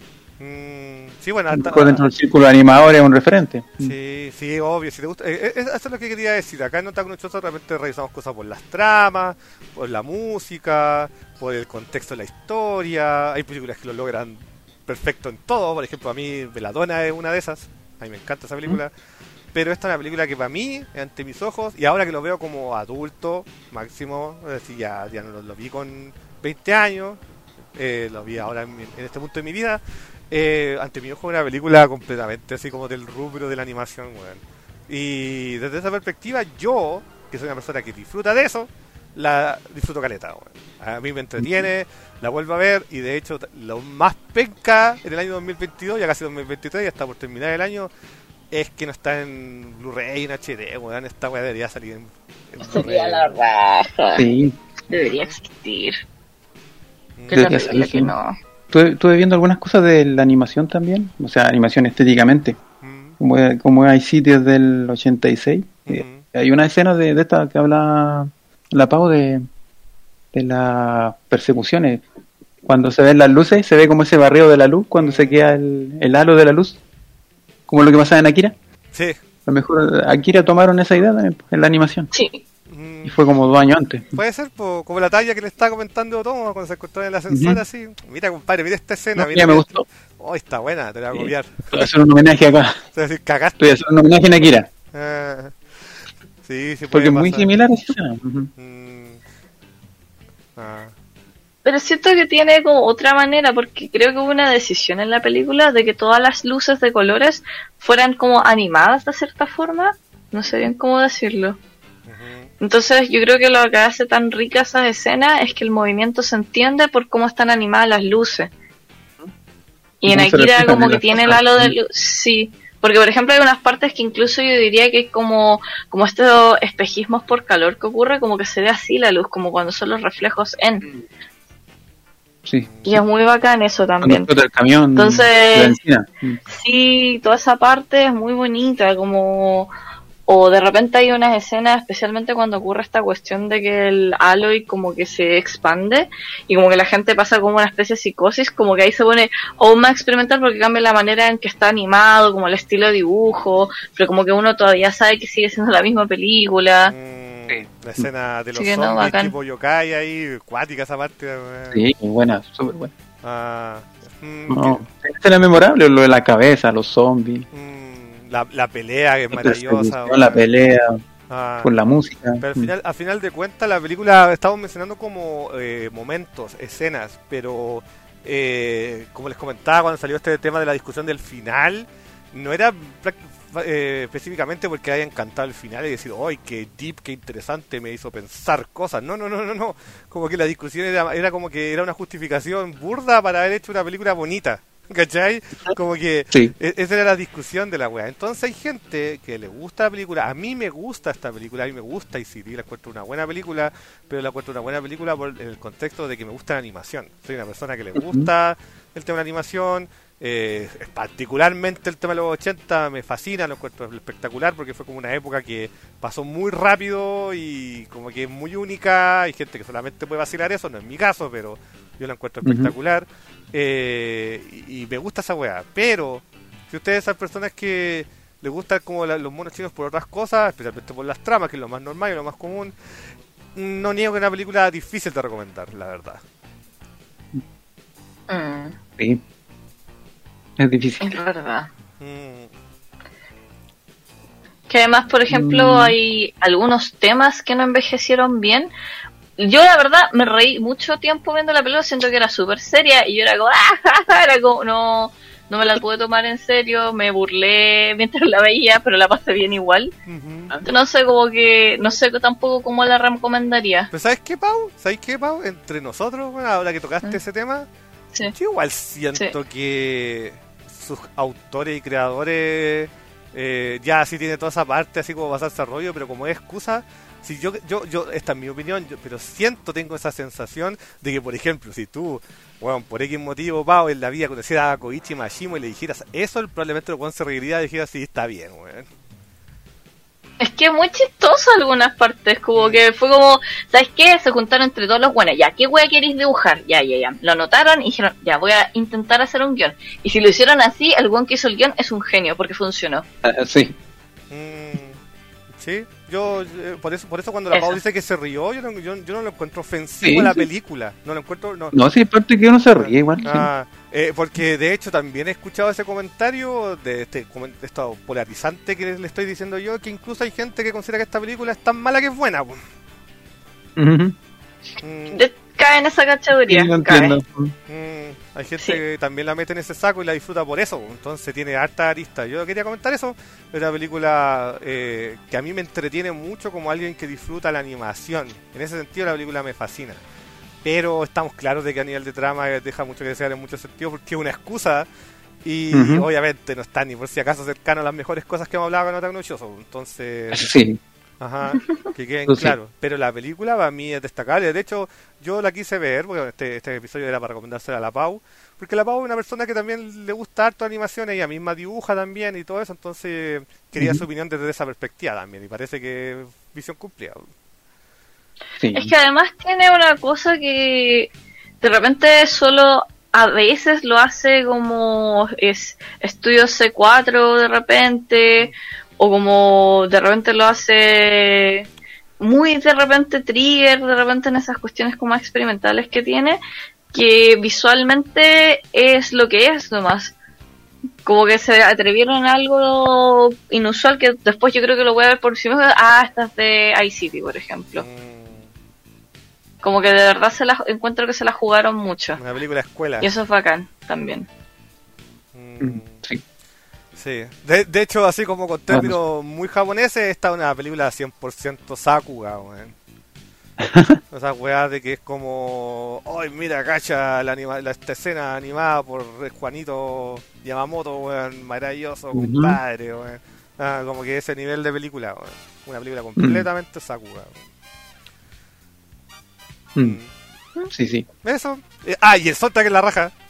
[SPEAKER 1] Sí, bueno,
[SPEAKER 3] dentro del círculo de animadores es un referente.
[SPEAKER 1] Sí, obvio, si te gusta, eso es lo que quería decir. Acá en Otaku no Choso de repente revisamos cosas por las tramas, por la música, por el contexto de la historia. Hay películas que lo logran perfecto en todo, por ejemplo, a mí Belladonna es una de esas, a mí me encanta esa película. Pero esta es una película que para mí, ante mis ojos, y ahora que lo veo como adulto máximo, es decir, ya no lo vi con 20 años, lo vi ahora en este punto de mi vida, ante mi ojo una película completamente así como del rubro de la animación, weón. Y desde esa perspectiva, yo, que soy una persona que disfruta de eso, la disfruto caleta, weón. A mí me entretiene, la vuelvo a ver, y de hecho lo más penca en el año 2022, ya casi 2023, ya está por terminar el año, es que no está en Blu-ray, en HD, weón. Esta weá debería salir en
[SPEAKER 2] sería la raja.
[SPEAKER 3] Sí.
[SPEAKER 2] Debería existir.
[SPEAKER 3] Debería salir, que no. Estuve viendo algunas cosas de la animación también, o sea, animación estéticamente, como hay sitios del 86. Hay una escena de esta que habla la Pau de las persecuciones. Cuando se ven las luces, se ve como ese barreo de la luz, cuando se queda el halo de la luz, como lo que pasaba en Akira.
[SPEAKER 1] Sí.
[SPEAKER 3] A lo mejor Akira tomaron esa idea también en la animación.
[SPEAKER 2] Sí.
[SPEAKER 3] Y fue como 2 años antes.
[SPEAKER 1] Puede ser, como la talla que le estaba comentando Tomo cuando se encontró en el ascensor así. Mira, compadre, mira esta escena.
[SPEAKER 3] No, me gustó.
[SPEAKER 1] Oh, está buena, te la voy a copiar.
[SPEAKER 3] Voy a hacer un homenaje acá.
[SPEAKER 1] Cagaste.
[SPEAKER 3] Voy a hacer un homenaje en Akira.
[SPEAKER 1] Sí,
[SPEAKER 3] porque es muy similar a esa escena.
[SPEAKER 2] Pero siento que tiene como otra manera, porque creo que hubo una decisión en la película de que todas las luces de colores fueran como animadas de cierta forma. No sé bien cómo decirlo. Entonces yo creo que lo que hace tan rica esa escena es que el movimiento se entiende por cómo están animadas las luces. Y en Akira como que tiene el halo de luz. Sí, porque por ejemplo hay unas partes que incluso yo diría que es como estos espejismos por calor que ocurre, como que se ve así la luz, como cuando son los reflejos en...
[SPEAKER 3] Sí.
[SPEAKER 2] Y es muy bacán eso también.
[SPEAKER 3] El camión.
[SPEAKER 2] Entonces, sí, toda esa parte es muy bonita, como... O de repente hay unas escenas, especialmente cuando ocurre esta cuestión de que el Aloy como que se expande y como que la gente pasa como una especie de psicosis, como que ahí se pone aún más experimental porque cambia la manera en que está animado, como el estilo de dibujo, pero como que uno todavía sabe que sigue siendo la misma película.
[SPEAKER 1] La escena de los
[SPEAKER 2] Sí,
[SPEAKER 1] zombies
[SPEAKER 2] no,
[SPEAKER 1] tipo yokai ahí, cuática esa parte.
[SPEAKER 3] Sí, buena, súper buena. No, escena memorable, lo de la cabeza, los zombies.
[SPEAKER 1] La pelea que es maravillosa.
[SPEAKER 3] La pelea, con la música.
[SPEAKER 1] Pero al final de cuentas, la película estamos mencionando como momentos, escenas, pero como les comentaba cuando salió este tema de la discusión del final, no era específicamente porque haya encantado el final y decir, ¡ay, qué deep, qué interesante, me hizo pensar cosas! No. Como que la discusión era como que era una justificación burda para haber hecho una película bonita. ¿Cachai? Como que sí. Esa era la discusión de la wea. Entonces hay gente que le gusta la película. A mí me gusta esta película, a mí me gusta ICT, la encuentro una buena película, pero la encuentro una buena película en el contexto de que me gusta la animación. Soy una persona que le gusta el tema de la animación, particularmente el tema de los 80 me fascina, lo encuentro espectacular porque fue como una época que pasó muy rápido y como que es muy única. Hay gente que solamente puede vacilar eso, no es mi caso, pero yo la encuentro espectacular. Y me gusta esa weá, pero si ustedes son personas que les gustan como los monos chinos por otras cosas, especialmente por las tramas, que es lo más normal y lo más común, no niego que es una película difícil de recomendar, la verdad.
[SPEAKER 3] Sí, es difícil.
[SPEAKER 2] Es verdad. Que además, por ejemplo, hay algunos temas que no envejecieron bien. Yo la verdad me reí mucho tiempo viendo la película, siento que era súper seria y yo era como, no me la pude tomar en serio, me burlé mientras la veía, pero la pasé bien igual. No sé, como que, no sé tampoco cómo la recomendaría.
[SPEAKER 1] Pero ¿sabes qué, Pau? Entre nosotros, bueno, ahora que tocaste ese tema, sí. Yo igual siento que sus autores y creadores ya sí tiene toda esa parte así como basarse al rollo, pero como es excusa. Si yo esta es mi opinión, pero tengo esa sensación de que, por ejemplo, si tú, bueno, por X motivo, Pau, en la vida conociera a Koichi Mashimo y le dijeras eso, probablemente el weón se reiría y dijera, sí, está bien, weón.
[SPEAKER 2] Es que es muy chistoso algunas partes, como que fue como, ¿sabes qué? Se juntaron entre todos los buenos, ya, ¿qué wea queréis dibujar? Ya, lo anotaron y dijeron, ya, voy a intentar hacer un guión. Y si lo hicieron así, el weón que hizo el guión es un genio, porque funcionó.
[SPEAKER 3] Sí.
[SPEAKER 1] Sí, yo por eso cuando la Pau dice que se rió, yo no lo encuentro ofensivo a la película. No lo encuentro.
[SPEAKER 3] No, sí, parte que uno se ríe igual.
[SPEAKER 1] Porque de hecho también he escuchado ese comentario de esto polarizante que le estoy diciendo yo, que incluso hay gente que considera que esta película es tan mala que es buena.
[SPEAKER 2] Cae en esa categoría.
[SPEAKER 3] Sí, entiendo.
[SPEAKER 1] Hay gente que también la mete en ese saco y la disfruta por eso, entonces tiene harta arista. Yo quería comentar eso, es una película que a mí me entretiene mucho como alguien que disfruta la animación. En ese sentido la película me fascina, pero estamos claros de que a nivel de trama deja mucho que desear en muchos sentidos porque es una excusa y obviamente no está ni por si acaso cercano a las mejores cosas que hemos hablado con Otaku no Choso, entonces...
[SPEAKER 3] Sí.
[SPEAKER 1] Ajá, que queden claros. Pero la película para mí es destacable. De hecho, yo la quise ver, porque este episodio era para recomendársela a la Pau, porque la Pau es una persona que también le gusta harto animación, ella misma dibuja también y todo eso, entonces quería su opinión desde esa perspectiva también, y parece que visión cumplida.
[SPEAKER 2] Sí. Es que además tiene una cosa que de repente solo a veces lo hace como es Estudio C4 de repente, o como de repente lo hace muy de repente Trigger, de repente en esas cuestiones como experimentales que tiene, que visualmente es lo que es nomás. Como que se atrevieron a algo inusual que después yo creo que lo voy a ver por si mismo. Estas de iCity, por ejemplo. Como que de verdad encuentro que se la jugaron mucho.
[SPEAKER 1] Una película escuela.
[SPEAKER 2] Y eso es bacán también.
[SPEAKER 3] Sí.
[SPEAKER 1] Sí, de hecho, así como con términos muy japoneses, esta es una película 100% Sakuga, weón. Esas weas de que es como, ¡ay, mira, cacha esta escena animada por Juanito Yamamoto, weón, maravilloso, compadre, weón. Como que ese nivel de película, weón. Una película completamente Sakuga, weón.
[SPEAKER 3] Sí.
[SPEAKER 1] Eso. Y el soundtrack en la raja.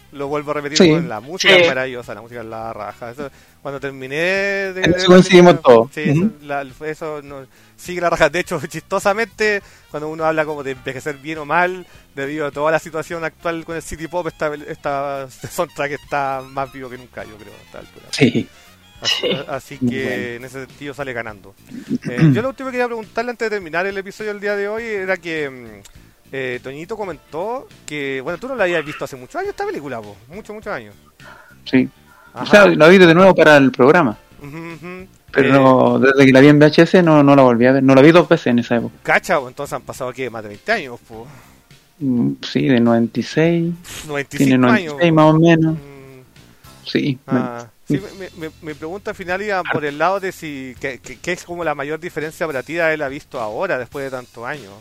[SPEAKER 1] lo vuelvo a repetir,
[SPEAKER 3] Sí.
[SPEAKER 1] la música es maravillosa, la música es la raja. Eso, cuando terminé de
[SPEAKER 3] En eso coincidimos todos.
[SPEAKER 1] sí, eso no, sigue la raja. De hecho, chistosamente, cuando uno habla como de envejecer bien o mal, debido a toda la situación actual con el City Pop, esta soundtrack está más vivo que nunca, yo creo, a esta altura.
[SPEAKER 3] Sí.
[SPEAKER 1] Así que en ese sentido sale ganando. Yo lo último que quería preguntarle antes de terminar el episodio del día de hoy era que Toñito comentó que, bueno, tú no la habías visto hace muchos años esta película, muchos años.
[SPEAKER 3] Sí.
[SPEAKER 1] Ajá.
[SPEAKER 3] O sea, la vi de nuevo para el programa. Pero desde que la vi en VHS no la volví a ver. No la vi 2 veces en esa época.
[SPEAKER 1] Cacha, entonces han pasado ¿qué? Más de 20 años, pues.
[SPEAKER 3] Sí, de 96.
[SPEAKER 1] 95
[SPEAKER 3] Tiene 96
[SPEAKER 1] años.
[SPEAKER 3] más o menos. Sí.
[SPEAKER 1] Sí, mi pregunta final iba por el lado de si ¿qué es como la mayor diferencia para ti de haberla visto ahora, después de tantos años?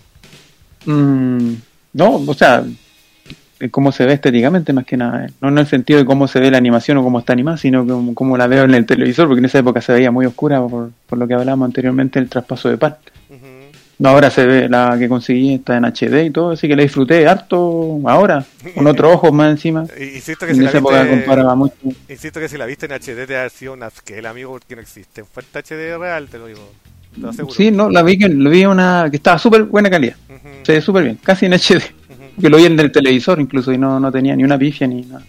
[SPEAKER 3] No, o sea, cómo se ve estéticamente más que nada. No en el sentido de cómo se ve la animación o cómo está animada, sino cómo la veo en el televisor, porque en esa época se veía muy oscura por lo que hablábamos anteriormente, el traspaso de PAL. No, ahora se ve, la que conseguí está en HD y todo, así que la disfruté harto ahora, con otros ojos más encima.
[SPEAKER 1] Insisto que
[SPEAKER 3] en esa época comparaba mucho.
[SPEAKER 1] Insisto que si la viste en HD te ha sido un asquel, amigo, porque no existe. Fue HD real, te lo digo. Te lo aseguro.
[SPEAKER 3] Sí, no, la vi una que estaba súper buena calidad. Se ve súper bien, casi en HD. Que lo vi en el televisor incluso y no tenía ni una pifia ni nada.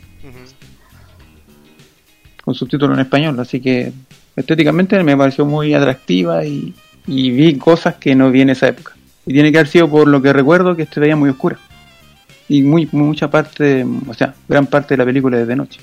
[SPEAKER 3] Con subtítulos en español, así que estéticamente me pareció muy atractiva y vi cosas que no vi en esa época. Y tiene que haber sido por lo que recuerdo que se veía muy oscura. Y mucha parte, o sea, gran parte de la película es de noche.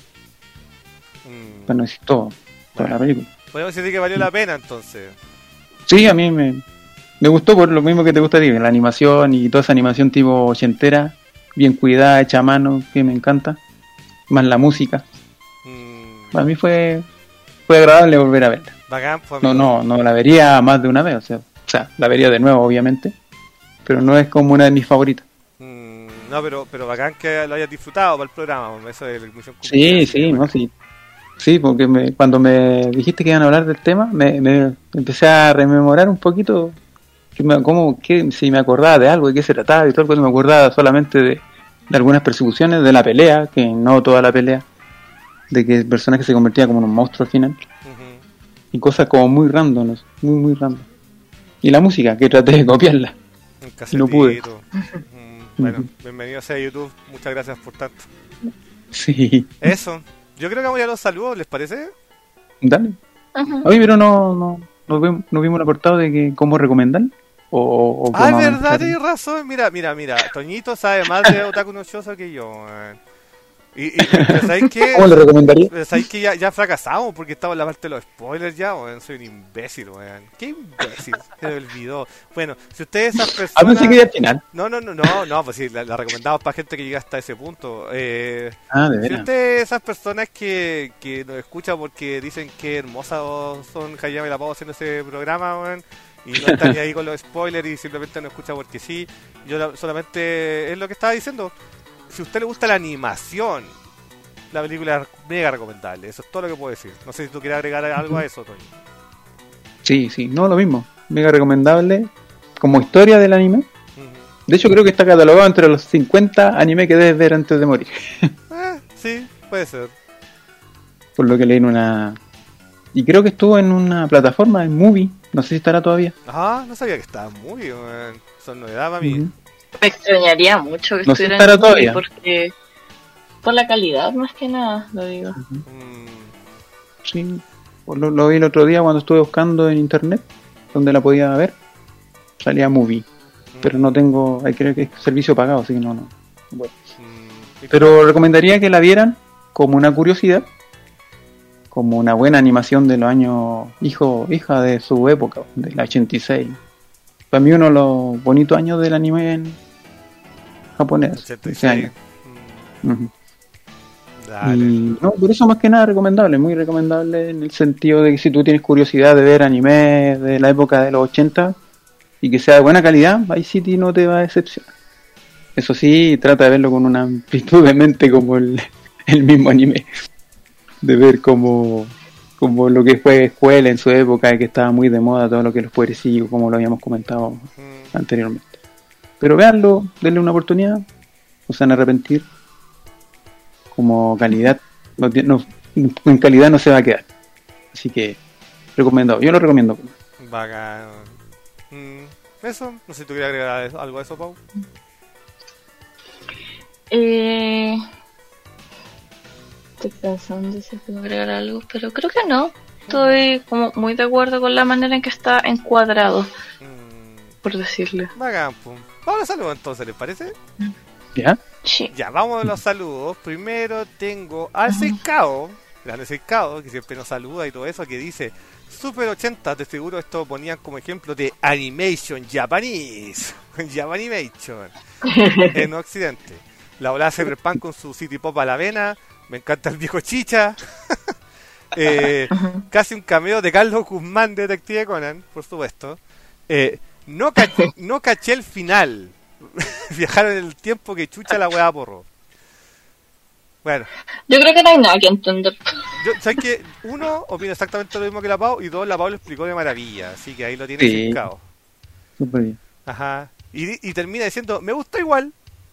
[SPEAKER 3] Bueno, es toda la película.
[SPEAKER 1] Podemos decir que valió la pena entonces.
[SPEAKER 3] Sí, a mí me gustó por lo mismo que te gusta a ti, la animación y toda esa animación tipo ochentera, bien cuidada, hecha a mano, que me encanta. Más la música. Para mí fue agradable volver a verla.
[SPEAKER 1] Bacán, pues,
[SPEAKER 3] no la vería más de una vez, o sea, la vería de nuevo obviamente, pero no es como una de mis favoritas.
[SPEAKER 1] No, pero bacán que lo hayas disfrutado para el programa, eso es la misión.
[SPEAKER 3] Sí, porque cuando me dijiste que iban a hablar del tema, me empecé a rememorar un poquito si me acordaba de algo, de qué se trataba y todo, cuando me acordaba solamente de algunas persecuciones, de la pelea, que no toda la pelea, de que el personaje se convertía como en un monstruo al final. Y cosas como muy random, muy random. Y la música, que traté de copiarla. Y no pude.
[SPEAKER 1] Bueno, bienvenido sea YouTube, muchas gracias por tanto.
[SPEAKER 3] Sí.
[SPEAKER 1] Eso, yo creo que vamos a los saludos, ¿les parece?
[SPEAKER 3] Dale. Oye, pero no vimos un apartado de que cómo recomendar. O
[SPEAKER 1] es verdad, tienes razón. Mira, Toñito sabe más de Otaku no Shoujo que yo, pero ¿sabes qué?
[SPEAKER 3] ¿Cómo le recomendaría?
[SPEAKER 1] Pero ¿sabes que ya fracasamos porque estaba en la parte de los spoilers ya, weón? Soy un imbécil, weón. ¿Qué imbécil? Se me olvidó. Bueno, si ustedes esas personas...
[SPEAKER 3] pensé que ya al final.
[SPEAKER 1] No, pues sí, la recomendamos para gente que llega hasta ese punto.
[SPEAKER 3] De veras.
[SPEAKER 1] Si ustedes esas personas que nos escuchan porque dicen que hermosas son Hayame y la Pau haciendo ese programa, weón, y no están ni ahí con los spoilers y simplemente no escuchan porque sí, yo solamente es lo que estaba diciendo. Si a usted le gusta la animación, la película es mega recomendable. Eso es todo lo que puedo decir. No sé si tú quieres agregar algo a eso, Toño.
[SPEAKER 3] Sí, no, lo mismo. Mega recomendable como historia del anime. De hecho, creo que está catalogado entre los 50 anime que debes ver antes de morir.
[SPEAKER 1] Sí, puede ser.
[SPEAKER 3] Por lo que leí en una... Y creo que estuvo en una plataforma, en Movie. No sé si estará todavía.
[SPEAKER 1] No sabía que estaba en Movie. Son novedades para mí.
[SPEAKER 2] Me extrañaría mucho que estuviera
[SPEAKER 3] en todavía.
[SPEAKER 2] Porque por la calidad más que nada, lo digo.
[SPEAKER 3] Sí, lo vi el otro día cuando estuve buscando en internet donde la podía ver, salía Movie, pero no tengo, creo que es servicio pagado, así que no. Bueno. Pero recomendaría que la vieran como una curiosidad, como una buena animación de los años hija de su época, de la 86. Para mí uno de los bonitos años del anime en japonés.
[SPEAKER 1] 86.
[SPEAKER 3] Ese año. Y no, por eso más que nada recomendable, muy recomendable en el sentido de que si tú tienes curiosidad de ver anime de la época de los 80 y que sea de buena calidad, Vice City no te va a decepcionar. Eso sí, trata de verlo con una amplitud de mente como el mismo anime, de ver como lo que fue escuela en su época, que estaba muy de moda todo lo que los podercillos, como lo habíamos comentado anteriormente. Pero véanlo, denle una oportunidad, no se van a arrepentir. como calidad, en calidad no se va a quedar. Así que recomendado, yo lo recomiendo.
[SPEAKER 1] Bacán. Eso, no sé si tú quieres agregar algo a eso, Pau.
[SPEAKER 2] Estoy pensando si puedo agregar algo, pero creo que no. Estoy como muy de acuerdo con la manera en que está encuadrado, por decirle.
[SPEAKER 1] Bacán, pum. Vamos a los saludos entonces, ¿les parece?
[SPEAKER 3] ¿Ya?
[SPEAKER 2] Sí.
[SPEAKER 1] Ya, vamos a los saludos. Primero tengo al Seikao, grande Seikao, que siempre nos saluda y todo eso, que dice: Super 80, de seguro esto ponían como ejemplo de animation japonés. Japanimation en Occidente. La volada Cyberpunk con su City Pop a la vena. Me encanta el viejo Chicha. Casi un cameo de Carlos Guzmán de Detective Conan, por supuesto. No caché el final. Viajaron en el tiempo que chucha la weá porro. Bueno.
[SPEAKER 2] Yo creo que no hay nada que entender.
[SPEAKER 1] ¿Sabes qué? Uno opina exactamente lo mismo que la Pau, y dos, la Pau lo explicó de maravilla. Así que ahí lo tiene explicado.
[SPEAKER 3] Súper bien.
[SPEAKER 1] Ajá. Y termina diciendo: me gustó igual.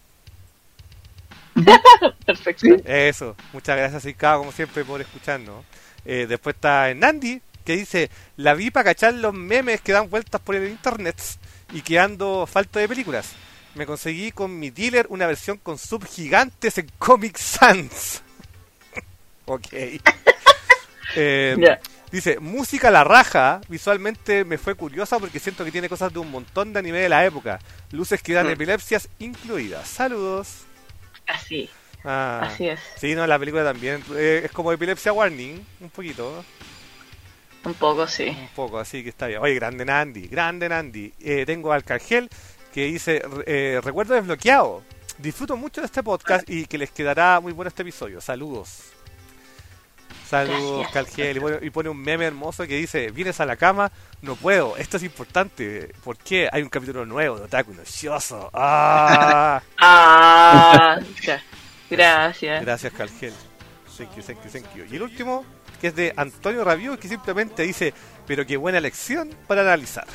[SPEAKER 2] Perfecto.
[SPEAKER 1] Eso, muchas gracias Icao como siempre por escucharnos. Después está Nandi, que dice: la vi para cachar los memes que dan vueltas por el internet y que ando falta de películas. Me conseguí con mi dealer una versión con subgigantes en Comic Sans. Ok.
[SPEAKER 2] Yeah.
[SPEAKER 1] Dice: música a la raja. Visualmente me fue curiosa porque siento que tiene cosas de un montón de anime de la época. Luces que dan epilepsias incluidas. Saludos.
[SPEAKER 2] Así.
[SPEAKER 1] Ah,
[SPEAKER 2] Así es.
[SPEAKER 1] Sí, no, la película también es como epilepsia warning, un poquito.
[SPEAKER 2] Un poco, sí.
[SPEAKER 1] Un poco, así que está bien. Oye, grande Nandi, grande Nandi. Tengo al Cargel que dice: recuerdo desbloqueado. Disfruto mucho de este podcast y que les quedará muy bueno este episodio. Saludos. Saludos, Cargel. Y pone un meme hermoso que dice: vienes a la cama, no puedo, esto es importante. ¿Por qué? Hay un capítulo nuevo de Otaku Nocioso. ¡Ah!
[SPEAKER 2] Ya. Gracias.
[SPEAKER 1] Gracias, Cargel. Thank you. Y el último, que es de Antonio Rabiu, que simplemente dice: pero qué buena lección para analizar.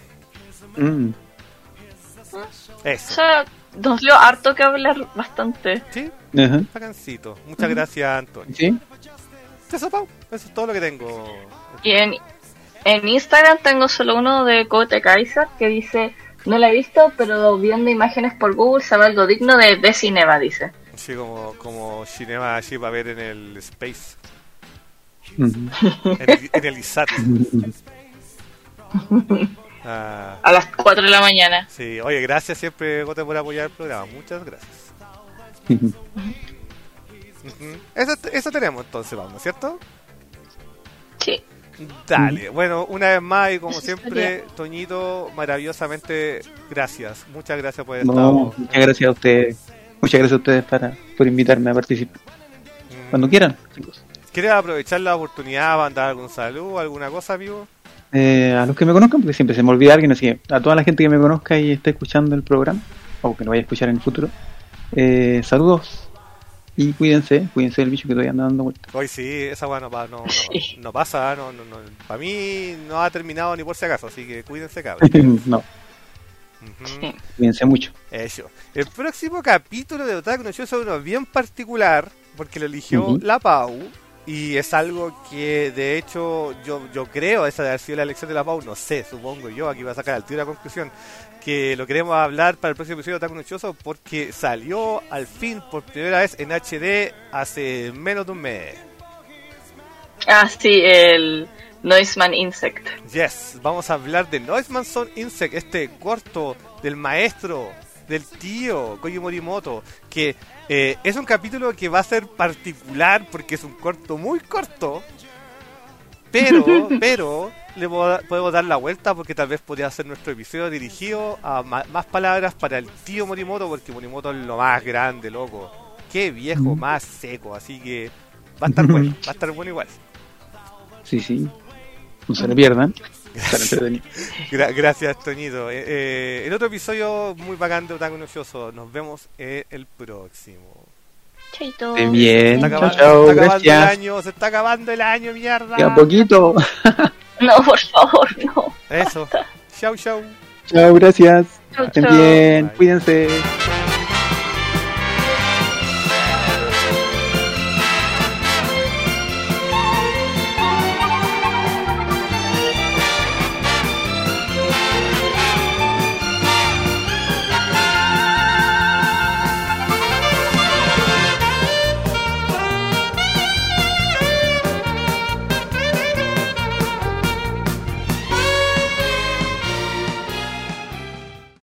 [SPEAKER 1] Eso.
[SPEAKER 2] O sea, nos dio harto que hablar bastante.
[SPEAKER 1] Sí,
[SPEAKER 3] Ajá.
[SPEAKER 1] bacancito. Muchas gracias, Antonio.
[SPEAKER 3] ¿Sí?
[SPEAKER 1] Eso, Pau. Eso es todo lo que tengo.
[SPEAKER 2] Y en Instagram tengo solo uno de Kote Kaiser que dice: no la he visto, pero viendo imágenes por Google sabe algo digno de cinema, dice.
[SPEAKER 1] Sí, como Cinema allí va a ver en el Space.
[SPEAKER 3] Uh-huh.
[SPEAKER 1] En el ISAT.
[SPEAKER 2] A las 4 de la mañana.
[SPEAKER 1] Sí, oye, gracias siempre, Gote, por apoyar el programa. Muchas gracias. Eso tenemos entonces, vamos, ¿cierto?
[SPEAKER 2] Sí.
[SPEAKER 1] Dale, bueno, una vez más y como siempre, Toñito, maravillosamente gracias. Muchas gracias por estar.
[SPEAKER 3] Muchas gracias a ustedes. Muchas gracias a ustedes por invitarme a participar. Cuando quieran, chicos.
[SPEAKER 1] ¿Quieres aprovechar la oportunidad para mandar algún saludo, alguna cosa, amigo?
[SPEAKER 3] A los que me conozcan, porque siempre se me olvida alguien, así que a toda la gente que me conozca y esté escuchando el programa, o que lo vaya a escuchar en el futuro, saludos y cuídense del bicho que todavía anda dando vueltas.
[SPEAKER 1] Hoy sí, esa weá no pasa, para mí no ha terminado ni por si acaso, así que cuídense, cabrón.
[SPEAKER 3] No. Cuídense mucho.
[SPEAKER 1] Eso. El próximo capítulo de Otaku Nocioso es uno bien particular, porque lo eligió la Pau, y es algo que de hecho yo creo, esa de haber sido la elección de la Pau, no sé, supongo yo, aquí va a sacar al tiro la conclusión, que lo queremos hablar para el próximo episodio de Otaku Nocioso porque salió al fin por primera vez en HD hace menos de un mes.
[SPEAKER 2] Ah, sí, el Noiseman Insect.
[SPEAKER 1] Yes, vamos a hablar de Noiseman Insect, este corto del maestro, del tío Koji Morimoto, que es un capítulo que va a ser particular porque es un corto muy corto, pero le podemos dar la vuelta porque tal vez podría ser nuestro episodio dirigido a más palabras para el tío Morimoto, porque Morimoto es lo más grande, loco. Qué viejo más seco, así que va a estar bueno igual.
[SPEAKER 3] Sí. No se lo pierdan.
[SPEAKER 1] Gracias, Toñito. El otro episodio muy bacán de Otaku Nocioso. Nos vemos en el próximo.
[SPEAKER 2] Chaito.
[SPEAKER 3] Bien,
[SPEAKER 1] se está acabando el año, mierda.
[SPEAKER 3] Ya poquito.
[SPEAKER 2] No, por favor, no.
[SPEAKER 1] Eso. Chau.
[SPEAKER 3] Chao, gracias.
[SPEAKER 2] Chau,
[SPEAKER 3] Estén
[SPEAKER 2] chau.
[SPEAKER 3] bien,
[SPEAKER 1] Bye.
[SPEAKER 3] cuídense.